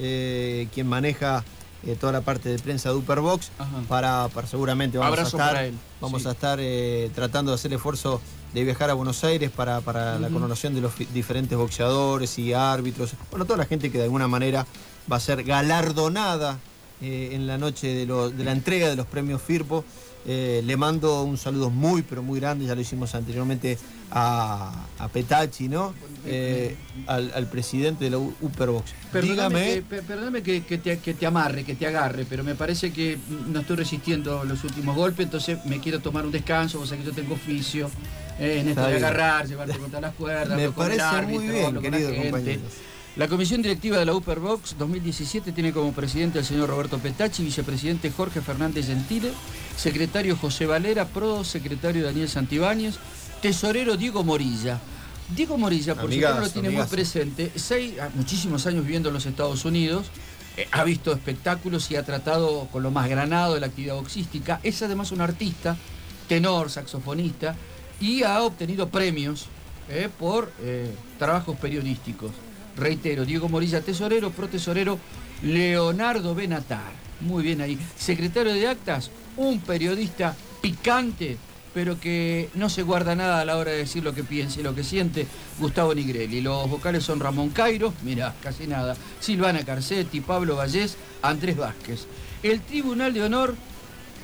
eh, quien maneja Eh, toda la parte de prensa de Upperbox para, para seguramente vamos Abrazo a estar, para él. vamos sí. a estar eh, tratando de hacer el esfuerzo de viajar a Buenos Aires para, para uh-huh. la coronación de los diferentes boxeadores y árbitros, bueno, toda la gente que de alguna manera va a ser galardonada eh, en la noche de, lo, de la entrega de los premios Firpo. Eh, le mando un saludo muy pero muy grande, ya lo hicimos anteriormente a, a Petacci, ¿no? Eh, al, al presidente de la Upperbox. Perdóname, Dígame. que, perdóname que, que, te, que te amarre, que te agarre, pero me parece que no estoy resistiendo los últimos golpes, entonces me quiero tomar un descanso, o sea que yo tengo oficio eh, en esto de agarrar, llevarte contra las cuerdas. Me parece árbitro, muy bien, querido compañero. La comisión directiva de la Upperbox dos mil diecisiete tiene como presidente al señor Roberto Petacci, vicepresidente Jorge Fernández Gentile, secretario José Valera, prosecretario Daniel Santibáñez, tesorero Diego Morilla. Diego Morilla, por supuesto, lo tiene amigazo. muy presente, seis, muchísimos años viviendo en los Estados Unidos, eh, ha visto espectáculos y ha tratado con lo más granado de la actividad boxística, es además un artista, tenor, saxofonista, y ha obtenido premios eh, por eh, trabajos periodísticos. Reitero, Diego Morilla, tesorero, protesorero Leonardo Benatar. Muy bien ahí. Secretario de Actas, un periodista picante, pero que no se guarda nada a la hora de decir lo que piensa y lo que siente, Gustavo Nigrelli. Los vocales son Ramón Cairo, mirá, casi nada, Silvana Carcetti, Pablo Vallés, Andrés Vázquez. El Tribunal de Honor,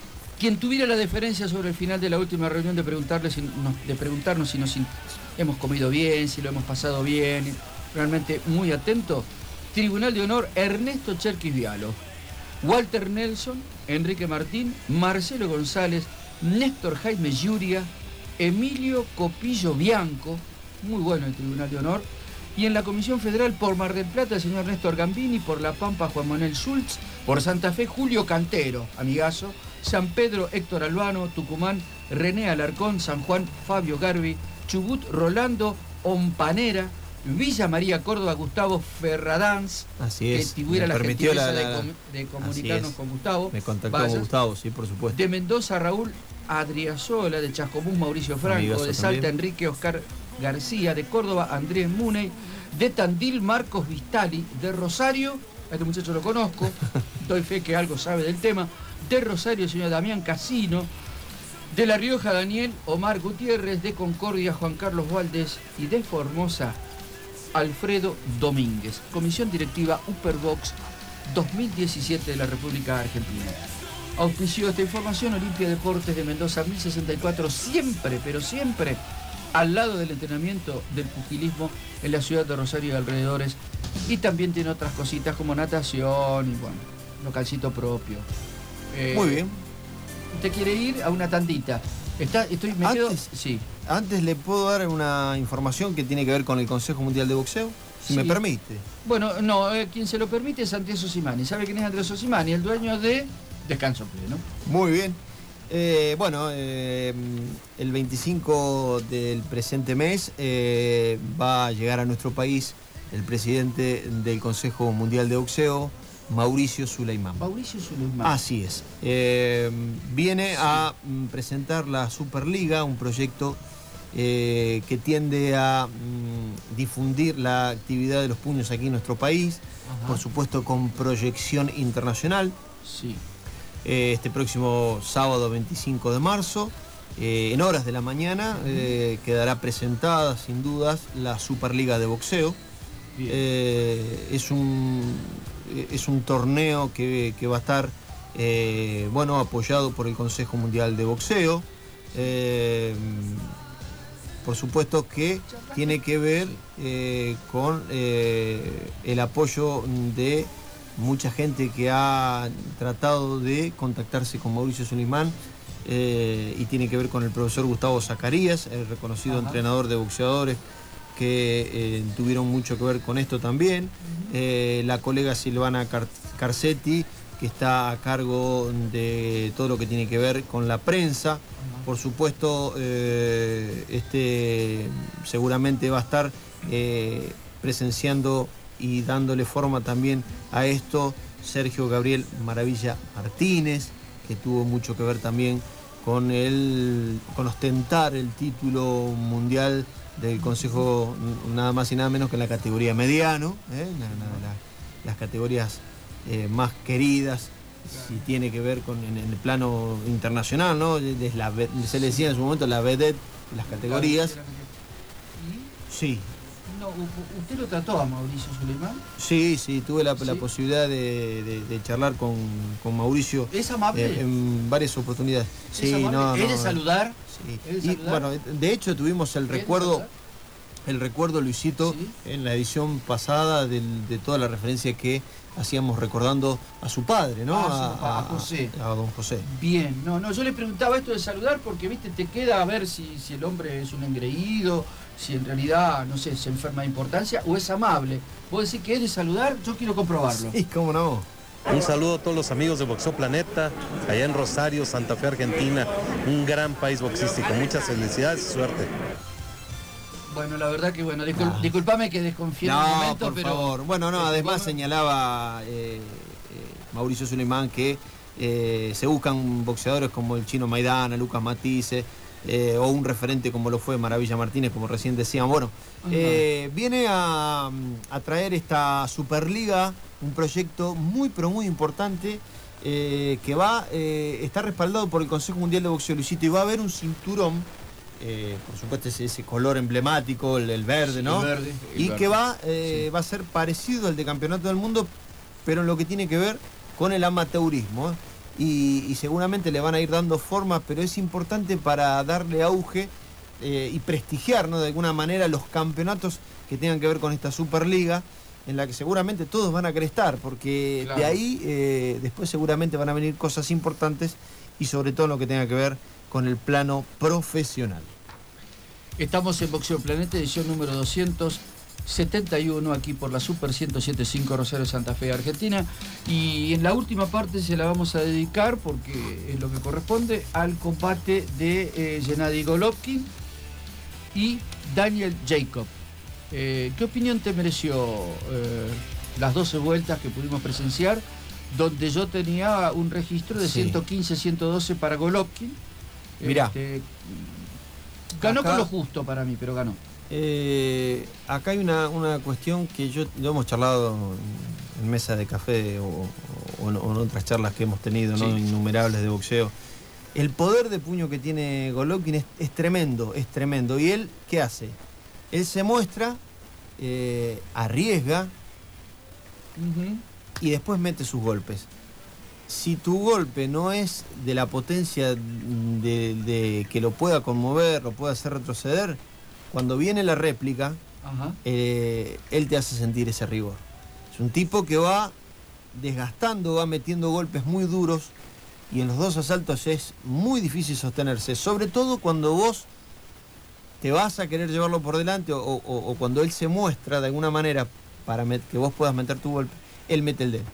quien tuviera la deferencia sobre el final de la última reunión de, preguntarle si nos, de preguntarnos si nos hemos comido bien, si lo hemos pasado bien, realmente muy atento. Tribunal de Honor, Ernesto Cherkis Vialo, Walter Nelson, Enrique Martín, Marcelo González, Néstor Jaime Yuria, Emilio Copillo Bianco, muy bueno el Tribunal de Honor, y en la Comisión Federal por Mar del Plata el señor Néstor Gambini, por La Pampa Juan Manuel Schultz, por Santa Fe Julio Cantero, amigazo, San Pedro Héctor Albano, Tucumán René Alarcón, San Juan Fabio Garbi, Chubut Rolando Ompanera, Villa María Córdoba Gustavo Ferradanz, así es, que tuviera me la permitió gentileza la, de, la, com de comunicarnos con Gustavo. Me contactó Vallas. con Gustavo, sí, por supuesto. De Mendoza Raúl Adriasola, de Chascomús Mauricio Franco, Amigazo de Salta también. Enrique Oscar García, de Córdoba Andrés Muney, de Tandil Marcos Vistali, de Rosario, a este muchacho lo conozco, doy fe que algo sabe del tema, de Rosario el señor Damián Casino, de La Rioja Daniel Omar Gutiérrez, de Concordia Juan Carlos Valdés y de Formosa Alfredo Domínguez. Comisión Directiva Upperbox dos mil diecisiete de la República Argentina. Auspició esta información Olimpia Deportes de Mendoza mil sesenta y cuatro, siempre, pero siempre al lado del entrenamiento del pugilismo en la ciudad de Rosario y alrededores, y también tiene otras cositas como natación y bueno, localcito propio. Eh, Muy bien. ¿Usted quiere ir a una tandita? Está, estoy, me quedo, Antes, sí. Antes le puedo dar una información que tiene que ver con el Consejo Mundial de Boxeo, si Sí. me permite. Bueno, no, eh, quien se lo permite es Andrés Osimani. ¿Sabe quién es Andrés Osimani? El dueño de Descanso Pleno. Muy bien. Eh, bueno, eh, el veinticinco del presente mes eh, va a llegar a nuestro país el presidente del Consejo Mundial de Boxeo, Mauricio Suleimán. Mauricio Suleimán. Así es. Eh, viene a mm, presentar la Superliga, un proyecto eh, que tiende a mm, difundir la actividad de los puños aquí en nuestro país, Ajá. por supuesto con proyección internacional. Sí. Eh, este próximo sábado veinticinco de marzo, eh, en horas de la mañana, eh, quedará presentada sin dudas la Superliga de Boxeo. Eh, es un es un torneo que, que va a estar eh, bueno, apoyado por el Consejo Mundial de Boxeo. Eh, por supuesto que tiene que ver eh, con eh, el apoyo de mucha gente que ha tratado de contactarse con Mauricio Suleimán, eh, y tiene que ver con el profesor Gustavo Zacarías, el reconocido Ajá. entrenador de boxeadores que eh, tuvieron mucho que ver con esto también. Eh, la colega Silvana Car Carcetti, que está a cargo de todo lo que tiene que ver con la prensa. Por supuesto, eh, este seguramente va a estar eh, presenciando y dándole forma también a esto Sergio Gabriel Maravilla Martínez, que tuvo mucho que ver también con el con ostentar el título mundial del Consejo, nada más y nada menos que en la categoría mediano, ¿eh? la, la, la, las categorías eh, más queridas, si tiene que ver con en, en el plano internacional, ¿no? Es la, se le decía en su momento la vedette de las categorías. Sí. No, ¿usted lo trató a Mauricio Suleimán? Sí, sí, tuve la, ¿Sí? la posibilidad de, de, de charlar con, con Mauricio. ¿Es amable? eh, en varias oportunidades. ¿Es Sí, amable? no, ¿Es de no, saludar? Sí. ¿Es de Y, saludar? bueno, de hecho tuvimos el ¿Es de recuerdo, saludar? el recuerdo, Luisito, Sí. en la edición pasada del- de toda la referencia que hacíamos recordando a su padre, ¿no? Ah, a su papá, a José. A, don José. Bien, no, no, yo le preguntaba esto de saludar porque, viste, te queda a ver si, si el hombre es un engreído, si en realidad, no sé, se enferma de importancia o es amable. ¿Vos decís que es de saludar? Yo quiero comprobarlo. Sí, cómo no. Un saludo a todos los amigos de Boxeo Planeta, allá en Rosario, Santa Fe, Argentina. Un gran país boxístico. Muchas felicidades y suerte. Bueno, la verdad que, bueno, discul Ah. disculpame que desconfíe en un No, momento, por pero... favor. Bueno, no, eh, además vos- señalaba eh, eh, Mauricio Suleimán que eh, se buscan boxeadores como el Chino Maidana, Lucas Matisse, eh, o un referente como lo fue Maravilla Martínez, como recién decían. Bueno, eh, viene a, a traer esta Superliga, un proyecto muy, pero muy importante, eh, que va, eh, está respaldado por el Consejo Mundial de Boxeo, Luisito, y va a haber un cinturón. Eh, por supuesto ese, ese color emblemático, el, el verde, Sí, ¿no? el verde, el y verde. que va, eh, va a ser parecido al de Campeonato del Mundo, pero en lo que tiene que ver con el amateurismo. ¿eh? y, y seguramente le van a ir dando forma, pero es importante para darle auge eh, y prestigiar, ¿no?, de alguna manera los campeonatos que tengan que ver con esta Superliga, en la que seguramente todos van a querer estar, porque claro, de ahí eh, después seguramente van a venir cosas importantes y sobre todo lo que tenga que ver con el plano profesional. Estamos en Boxeo Planeta, edición número doscientos setenta y uno, aquí por la Super ciento siete punto cinco Rosario Santa Fe, Argentina. Y en la última parte se la vamos a dedicar, porque es lo que corresponde, al combate de eh, Gennady Golovkin y Daniel Jacob. Eh, ¿Qué opinión te mereció eh, las doce vueltas que pudimos presenciar, donde yo tenía un registro de sí. ciento quince a ciento doce para Golovkin? Mirá. Este, ganó acá, con lo justo para mí, pero ganó. Eh, acá hay una, una cuestión que yo lo hemos charlado en mesa de café o, o, o en otras charlas que hemos tenido, sí. ¿no?, innumerables de boxeo. El poder de puño que tiene Golovkin es, es tremendo, es tremendo. ¿Y él qué hace? Él se muestra, eh, arriesga uh-huh. y después mete sus golpes. Si tu golpe no es de la potencia de, de que lo pueda conmover, lo pueda hacer retroceder, cuando viene la réplica, uh-huh. eh, él te hace sentir ese rigor. Es un tipo que va desgastando, va metiendo golpes muy duros, y en los dos asaltos es muy difícil sostenerse, sobre todo cuando vos te vas a querer llevarlo por delante o, o, o cuando él se muestra de alguna manera para met- que vos puedas meter tu golpe, él mete el de él.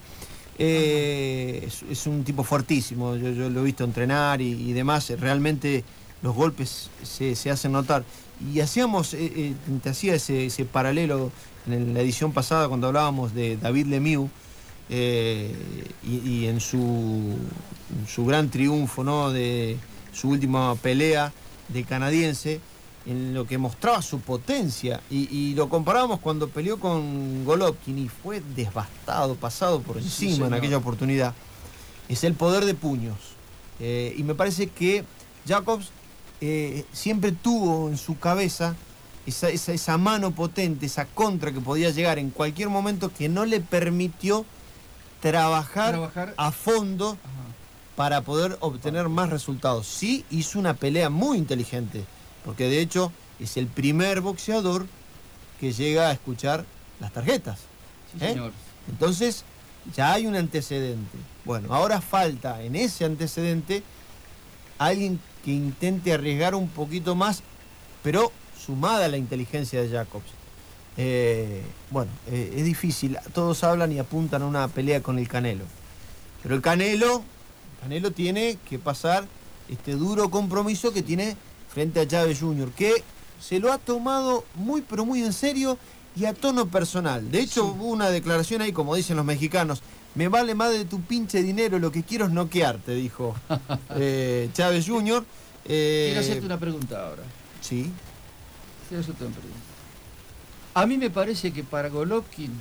Eh, es, es un tipo fuertísimo, yo, yo lo he visto entrenar y, y demás, realmente los golpes se, se hacen notar. Y hacíamos, eh, eh, te hacía ese, ese paralelo en la edición pasada cuando hablábamos de David Lemieux, eh, y, y en su, en su gran triunfo, ¿no?, de su última pelea de canadiense, en lo que mostraba su potencia, y, y lo comparábamos cuando peleó con Golovkin y fue devastado, pasado por encima sí, en aquella oportunidad. Es el poder de puños, eh, y me parece que Jacobs eh, siempre tuvo en su cabeza esa, esa, esa mano potente, esa contra que podía llegar en cualquier momento, que no le permitió trabajar, trabajar. a fondo. Ajá. Para poder obtener más resultados. Sí hizo una pelea muy inteligente, porque de hecho es el primer boxeador que llega a escuchar las tarjetas. Sí, ¿eh? Señor. Entonces ya hay un antecedente. Bueno, ahora falta en ese antecedente alguien que intente arriesgar un poquito más, pero sumada a la inteligencia de Jacobs. Eh, bueno, eh, es difícil. Todos hablan y apuntan a una pelea con el Canelo. Pero el Canelo, Canelo tiene que pasar este duro compromiso que tiene frente a Chávez junior, que se lo ha tomado muy pero muy en serio y a tono personal. De hecho, sí. hubo una declaración ahí, como dicen los mexicanos: me vale más de tu pinche dinero, lo que quiero es noquearte, dijo eh, Chávez junior Eh, Quiero hacerte una pregunta ahora. Sí. Quiero hacerte una pregunta. A mí me parece que para Golovkin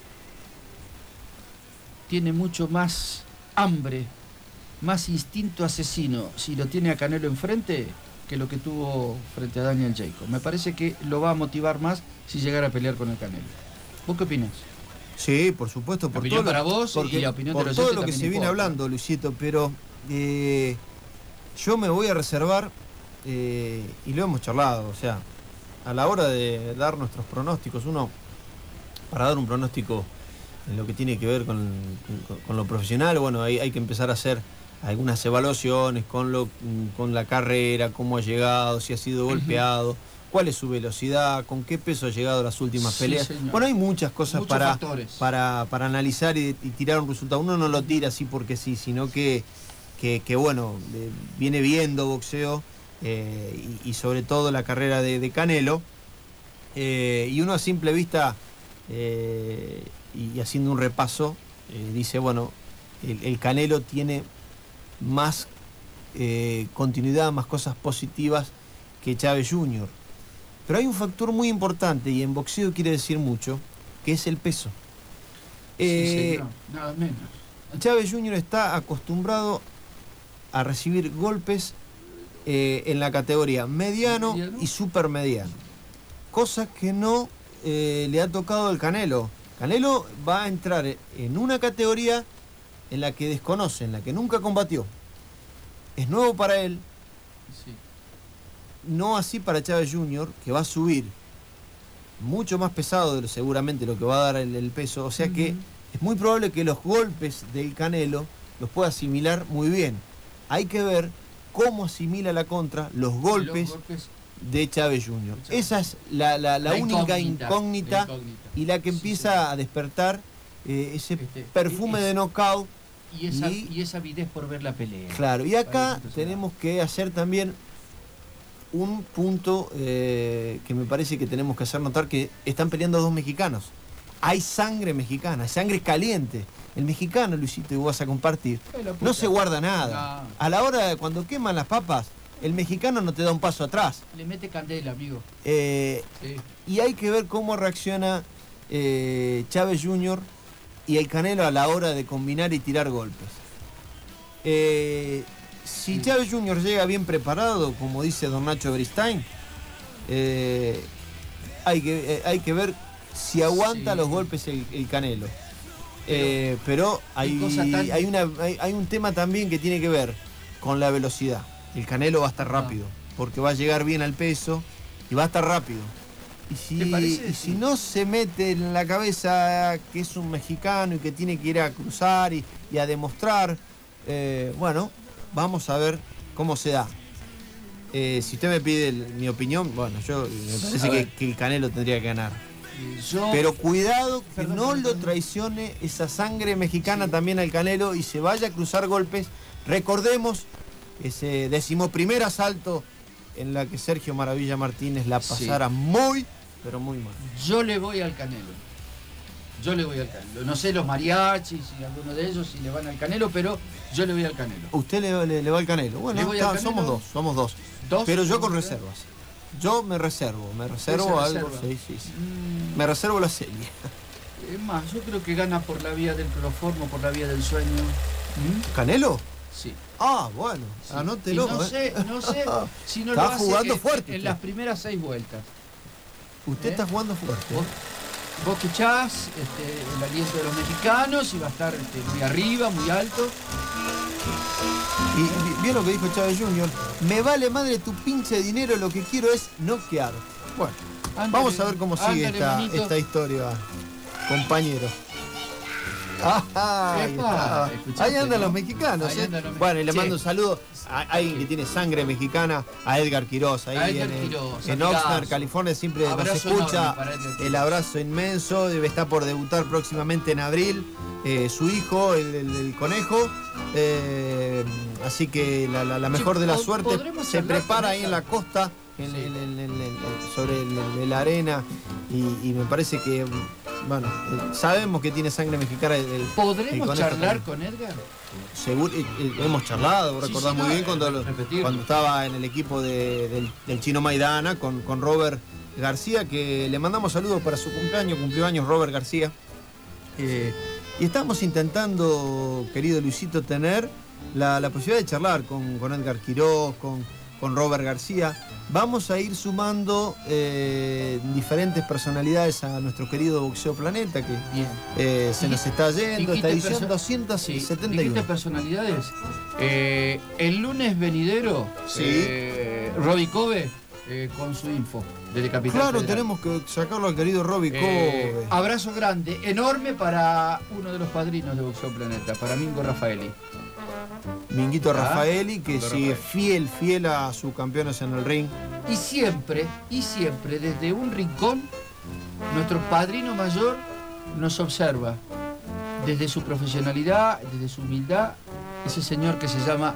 tiene mucho más hambre, más instinto asesino, si lo tiene a Canelo enfrente, que lo que tuvo frente a Daniel Jacob. Me parece que lo va a motivar más si llegara a pelear con el Canelo. ¿Vos qué opinás? Sí, por supuesto. Por opinión todo para lo, vos porque, y la opinión por de los todo lo que se viene importa. hablando, Luisito, pero eh, yo me voy a reservar, eh, y lo hemos charlado, o sea, a la hora de dar nuestros pronósticos, uno, para dar un pronóstico en lo que tiene que ver con, con, con lo profesional, bueno, hay, hay que empezar a hacer algunas evaluaciones con, lo, con la carrera, cómo ha llegado, si ha sido golpeado, uh-huh. cuál es su velocidad, con qué peso ha llegado a las últimas sí, peleas. Señor. Bueno, hay muchas cosas Muchos para, para, para analizar y, y tirar un resultado. Uno no lo tira así porque sí, sino que, que, que bueno, eh, viene viendo boxeo, eh, y, y sobre todo la carrera de, de Canelo, eh, y uno a simple vista, eh, y, y haciendo un repaso, eh, dice, bueno, el, el Canelo tiene más eh, continuidad, más cosas positivas que Chávez junior Pero hay un factor muy importante, y en boxeo quiere decir mucho, que es el peso. Eh, sí, nada menos. Chávez junior está acostumbrado a recibir golpes eh, en la categoría mediano, mediano y supermediano, cosa que no eh, le ha tocado al Canelo. Canelo va a entrar en una categoría en la que desconoce, en la que nunca combatió. Es nuevo para él. Sí. No así para Chávez junior, que va a subir mucho más pesado de lo seguramente lo que va a dar el, el peso. O sea que es muy probable que los golpes del Canelo los pueda asimilar muy bien. Hay que ver cómo asimila la contra los golpes, Los golpes de Chávez junior Esa es la, la, la, La única incógnita, incógnita, la incógnita. y la que Sí, empieza sí. a despertar eh, ese Este, perfume es- de knockout. Y esa, Y- y esa avidez por ver la pelea. Claro, y acá Para que tenemos que hacer también un punto eh, que me parece que tenemos que hacer notar, que están peleando dos mexicanos. Hay sangre mexicana, hay sangre caliente. El mexicano, Luisito, y vos vas a compartir, Ay, la puta. no se guarda nada. No. A la hora de cuando queman las papas, el mexicano no te da un paso atrás. Le mete candela, amigo. Eh, Sí. y hay que ver cómo reacciona eh, Chávez junior y el Canelo a la hora de combinar y tirar golpes. Eh, si Sí. Chávez junior llega bien preparado, como dice don Nacho Beristain, eh, hay, que, eh, hay que ver si aguanta Sí. los golpes el, el Canelo. Eh, pero hay, qué cosa tan- hay, una, hay, hay un tema también que tiene que ver con la velocidad. El Canelo va a estar rápido, porque va a llegar bien al peso y va a estar rápido. Y si, ¿Te parece? y si no se mete en la cabeza que es un mexicano y que tiene que ir a cruzar y, y a demostrar, eh, bueno, vamos a ver cómo se da. Eh, si usted me pide el- mi opinión, bueno, yo me parece A que, ver. que el Canelo tendría que ganar. Yo, Pero cuidado que Perdón, no perdón, lo perdón. traicione esa sangre mexicana Sí. también al Canelo y se vaya a cruzar golpes. Recordemos ese decimoprimer asalto en la que Sergio Maravilla Martínez la Sí. pasara muy, pero muy mal. yo le voy al Canelo. Yo le voy al Canelo. No sé los mariachis y alguno de ellos si le van al Canelo, pero yo le voy al Canelo. Usted le, le- le va al Canelo. Bueno, Le voy está- al Canelo. somos dos, somos dos. Dos, Pero yo con ¿verdad? reservas. Yo me reservo, me reservo se algo. reserva? Sí, sí, sí. Mm, Me reservo la serie. es más, yo creo que gana por la vía del cloroformo, por la vía del sueño. ¿Mm? ¿Canelo? Sí. Ah, bueno, Sí. anótelo. Y no ¿eh? sé, no sé si no lo Está hace jugando en, fuerte en usted. las primeras seis vueltas. Usted ¿Eh? está jugando fuerte. Vos, vos escuchás este, el aliento de los mexicanos y va a estar este, muy arriba, muy alto. Y vi- vio lo que dijo Chávez junior Me vale madre tu pinche dinero, lo que quiero es noquear. Bueno, Ándale, vamos a ver cómo sigue ándale, esta, manito. esta historia, compañero. Ah, ahí, Epa, está. escuchaste, Ahí andan ¿no? los mexicanos. Ahí ¿eh? andan los Bueno, y le mexicanos. mando un saludo a alguien que tiene sangre mexicana, a Edgar Quiroz, ahí A Edgar en, Quiroz, en amigazo. Oxnard, California, siempre Abrazo nos escucha. enorme para Edgar Quiroz. El abrazo inmenso, debe estar por debutar próximamente en abril. Eh, su hijo, el, el- el conejo. Eh, así que la, la- la mejor de la pod- suerte podremos se hablar prepara con ahí en esta- la costa, en- Sí. en- en- en- en- sobre el- el- la arena. Y, y me parece que, bueno, eh, sabemos que tiene sangre mexicana. El, el- el ¿Podremos conejo charlar también. con Edgar? Seguro, eh, eh, hemos charlado, vos Sí, recordás sí, muy no, bien cuando, eh, lo- repetirlo. cuando estaba en el equipo de- del, del Chino Maidana con, con Robert García, que le mandamos saludos para su cumpleaños, cumplió años Robert García. Eh, y estamos intentando, querido Luisito, tener la, la posibilidad de charlar con, con Edgar Quiroz, con, con Robert García. Vamos a ir sumando eh, diferentes personalidades a nuestro querido Boxeo Planeta, que Bien. eh, se Y- nos está y yendo, esta quite edición perso- doscientos Sí, setenta y dijiste uno. personalidades. Eh, el lunes venidero, Sí. eh, Robbie Kobe eh, con su info desde Capital Claro, Federal. tenemos que sacarlo al querido Robbie Eh, Kobe. abrazo grande, enorme para uno de los padrinos de Boxeo Planeta, para Mingo Rafaeli. Minguito Ah, Rafaeli, que Mingo sigue Rafaeli. fiel, fiel a sus campeones en el ring. Y siempre, y siempre, desde un rincón, nuestro padrino mayor nos observa. Desde su profesionalidad, desde su humildad, ese señor que se llama,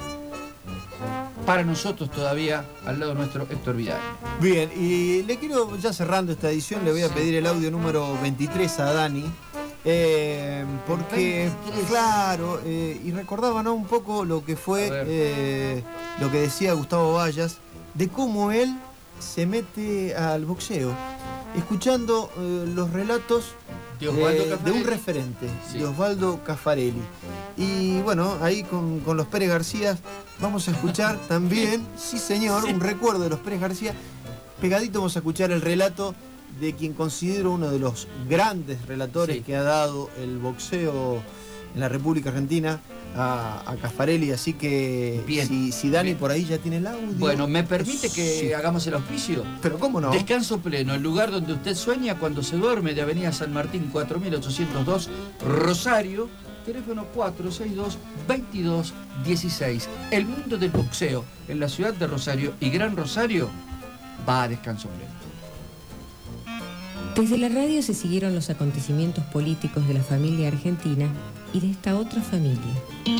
para nosotros todavía, al lado nuestro, Héctor Vidal. Bien, y le quiero, ya cerrando esta edición, le voy a Sí. pedir el audio número veintitrés a Dani. eh, porque, veintitrés. claro, eh, y recordaba, ¿no?, un poco lo que A fue, ver. eh, lo que decía Gustavo Vallas, de cómo él se mete al boxeo, escuchando eh, los relatos De Osvaldo eh, de Caffarelli. un referente, Sí. de Osvaldo Caffarelli. Y bueno, ahí con, con los Pérez García vamos a escuchar también, sí señor, un recuerdo de los Pérez García. Pegadito vamos a escuchar el relato de quien considero uno de los grandes relatores Sí. que ha dado el boxeo en la República Argentina, a, a Caffarelli, así que Bien. si, si Dani Bien. por ahí ya tiene el audio. Bueno, ¿me permite que Sí. hagamos el auspicio? Pero cómo no. Descanso Pleno, el lugar donde usted sueña cuando se duerme, de Avenida San Martín cuatro mil ochocientos dos, Rosario, teléfono cuatro seis dos, veintidós dieciséis. El mundo del boxeo en la ciudad de Rosario y Gran Rosario va a Descanso Pleno. Desde la radio se siguieron los acontecimientos políticos de la familia argentina y de esta otra familia.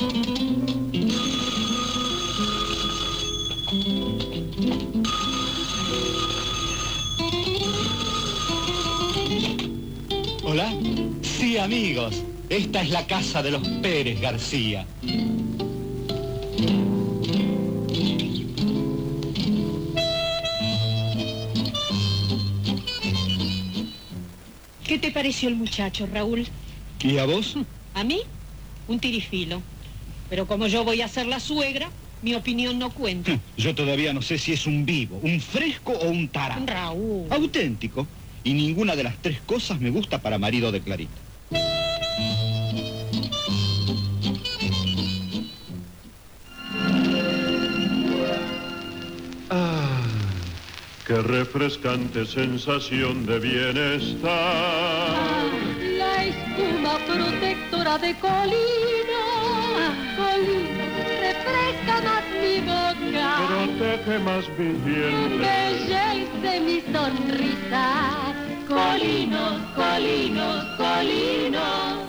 ¿Hola? Sí, amigos. Esta es la casa de los Pérez García. ¿Qué te pareció el muchacho, Raúl? ¿Y a vos? ¿A mí? Un tirifilo. Pero como yo voy a ser la suegra, mi opinión no cuenta. Yo todavía no sé si es un vivo, un fresco o un tarado. Raúl. Auténtico. Y ninguna de las tres cosas me gusta para marido de Clarita. Ah, qué refrescante sensación de bienestar. La espuma protectora de Colino, Colino, refresca más mi boca, Protege más mis dientes. embellece mi sonrisa. Colinos, colinos, colinos.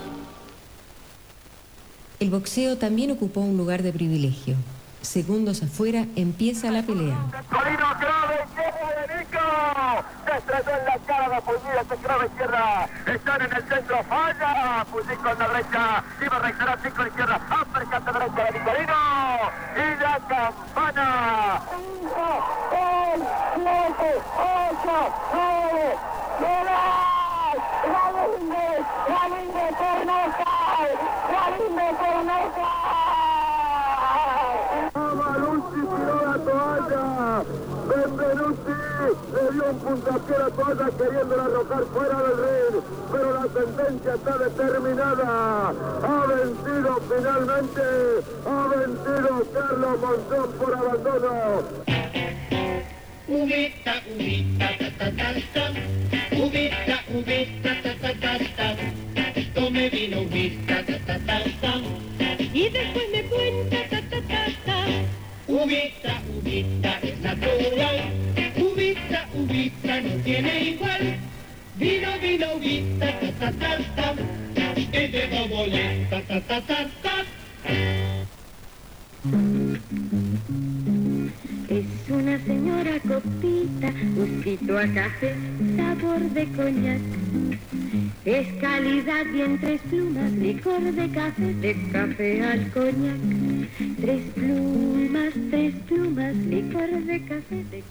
El boxeo también ocupó un lugar de privilegio. Segundos afuera empieza la pelea. Colino grave, lleno de Nico. Destrozó en la cara la puñida, se grave izquierda. Están en el centro, falla. Fusil con la derecha. Iba a reaccionar cinco con la izquierda. Uppercut a derecha de Nicolino. Y la campana. cinco, seis, siete, ocho, nueve, diez. Galinde, Galinde por nocaut. Galinde por nocaut. Benvenuti tiró la toalla. Benvenuti le dio un puntapié a la toalla queriéndola arrojar fuera del ring. Pero la sentencia está determinada. Ha vencido finalmente. Ha vencido Carlos Monzón por abandono. Ubita, ubita, ta ta ta ta. Ubita, ubita, ta ta ta ta. Tome vino, ubita, ta ta ta ta. Y después me cuenta, ta ta ta ta. Ubita, ubita, es natural. Ubita, ubita, no tiene igual. Vino, vino, ubita, ta ta ta ta. Es de boboleta, ta ta ta ta. Es una señora copita, gustito a café, sabor de coñac. Es calidad y en tres plumas, licor de café, de café al coñac. Tres plumas, tres plumas, licor de café, de...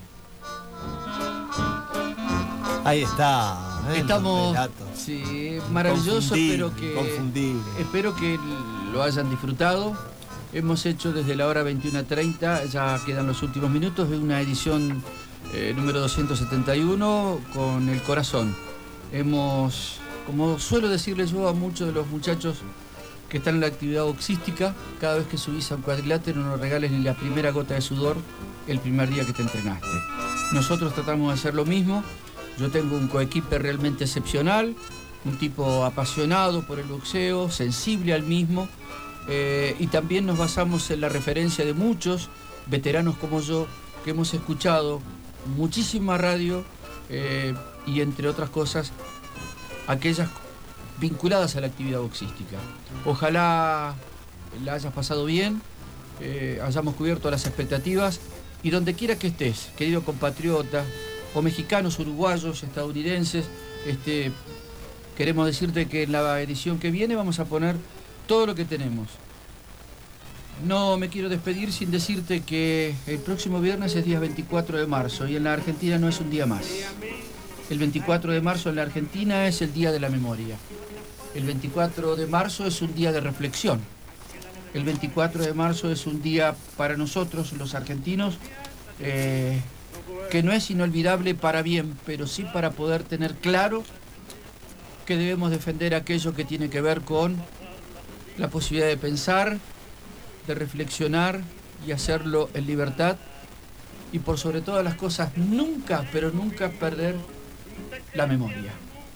Ahí está. ¿eh? Estamos, Los relatos. sí, maravilloso, Confundible, espero que, confundible. espero que lo hayan disfrutado. Hemos hecho desde la hora veintiuno treinta, ya quedan los últimos minutos, de una edición eh, número doscientos setenta y uno con el corazón. Hemos, como suelo decirles yo a muchos de los muchachos que están en la actividad boxística, cada vez que subís a un cuadrilátero no regales ni la primera gota de sudor el primer día que te entrenaste. Nosotros tratamos de hacer lo mismo. Yo tengo un coequipe realmente excepcional, un tipo apasionado por el boxeo, sensible al mismo, eh, y también nos basamos en la referencia de muchos veteranos como yo que hemos escuchado muchísima radio eh, y entre otras cosas aquellas vinculadas a la actividad boxística. Ojalá la hayas pasado bien, eh, hayamos cubierto las expectativas y donde quiera que estés, querido compatriota, o mexicanos, uruguayos, estadounidenses, este, queremos decirte que en la edición que viene vamos a poner todo lo que tenemos. No me quiero despedir sin decirte que el próximo viernes es día veinticuatro de marzo y en la Argentina no es un día más. El veinticuatro de marzo en la Argentina es el Día de la Memoria. El veinticuatro de marzo es un día de reflexión. El veinticuatro de marzo es un día para nosotros, los argentinos, eh, que no es inolvidable para bien, pero sí para poder tener claro que debemos defender aquello que tiene que ver con la posibilidad de pensar, de reflexionar y hacerlo en libertad. Y por sobre todas las cosas, nunca, pero nunca perder la memoria.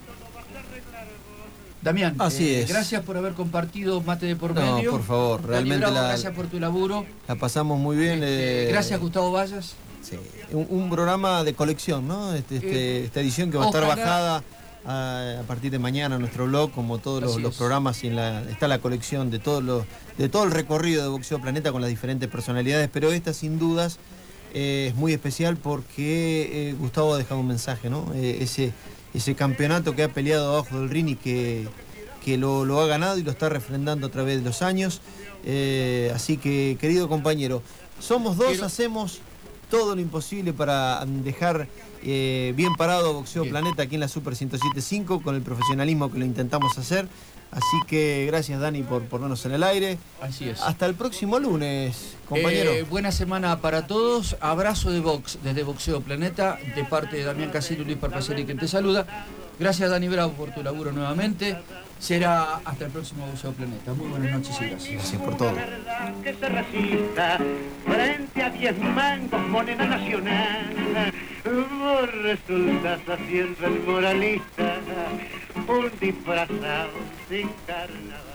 Damián, Así eh, es. gracias por haber compartido Mate de por No, medio. por favor, Dani realmente Bravo, la- gracias por tu laburo. La pasamos muy bien. Este, eh, gracias, Gustavo Vallas. Sí, un, un programa de colección, ¿no? Este, este- Eh, esta edición que va a estar ojalá- bajada a, a partir de mañana en nuestro blog, como todos los, Así los es. programas, y en la, está la colección de todos los, de todo el recorrido de Boxeo Planeta con las diferentes personalidades, pero esta sin dudas eh, es muy especial porque eh, Gustavo ha dejado un mensaje, ¿no? Eh, ese, ese campeonato que ha peleado abajo del ring y que, que lo, lo ha ganado y lo está refrendando a través de los años. Eh, así que, querido compañero, somos dos, Quiero- hacemos todo lo imposible para dejar eh, bien parado a Boxeo Bien. Planeta aquí en la Super ciento siete punto cinco con el profesionalismo que lo intentamos hacer. Así que gracias, Dani, por ponernos en el aire. Así es. Hasta el próximo lunes, compañero. Eh, buena semana para todos. Abrazo de box desde Boxeo Planeta, de parte de Damián Casero y Luis Parpaceri, quien te saluda. Gracias, Dani Bravo, por tu laburo nuevamente. Será hasta el próximo Boxeo Planeta. Muy buenas noches y gracias. Gracias por todo. Que se resista frente a diez mangos moneda nacional. Vos resultas haciendo el moralista, un disfrazado sin carnaval.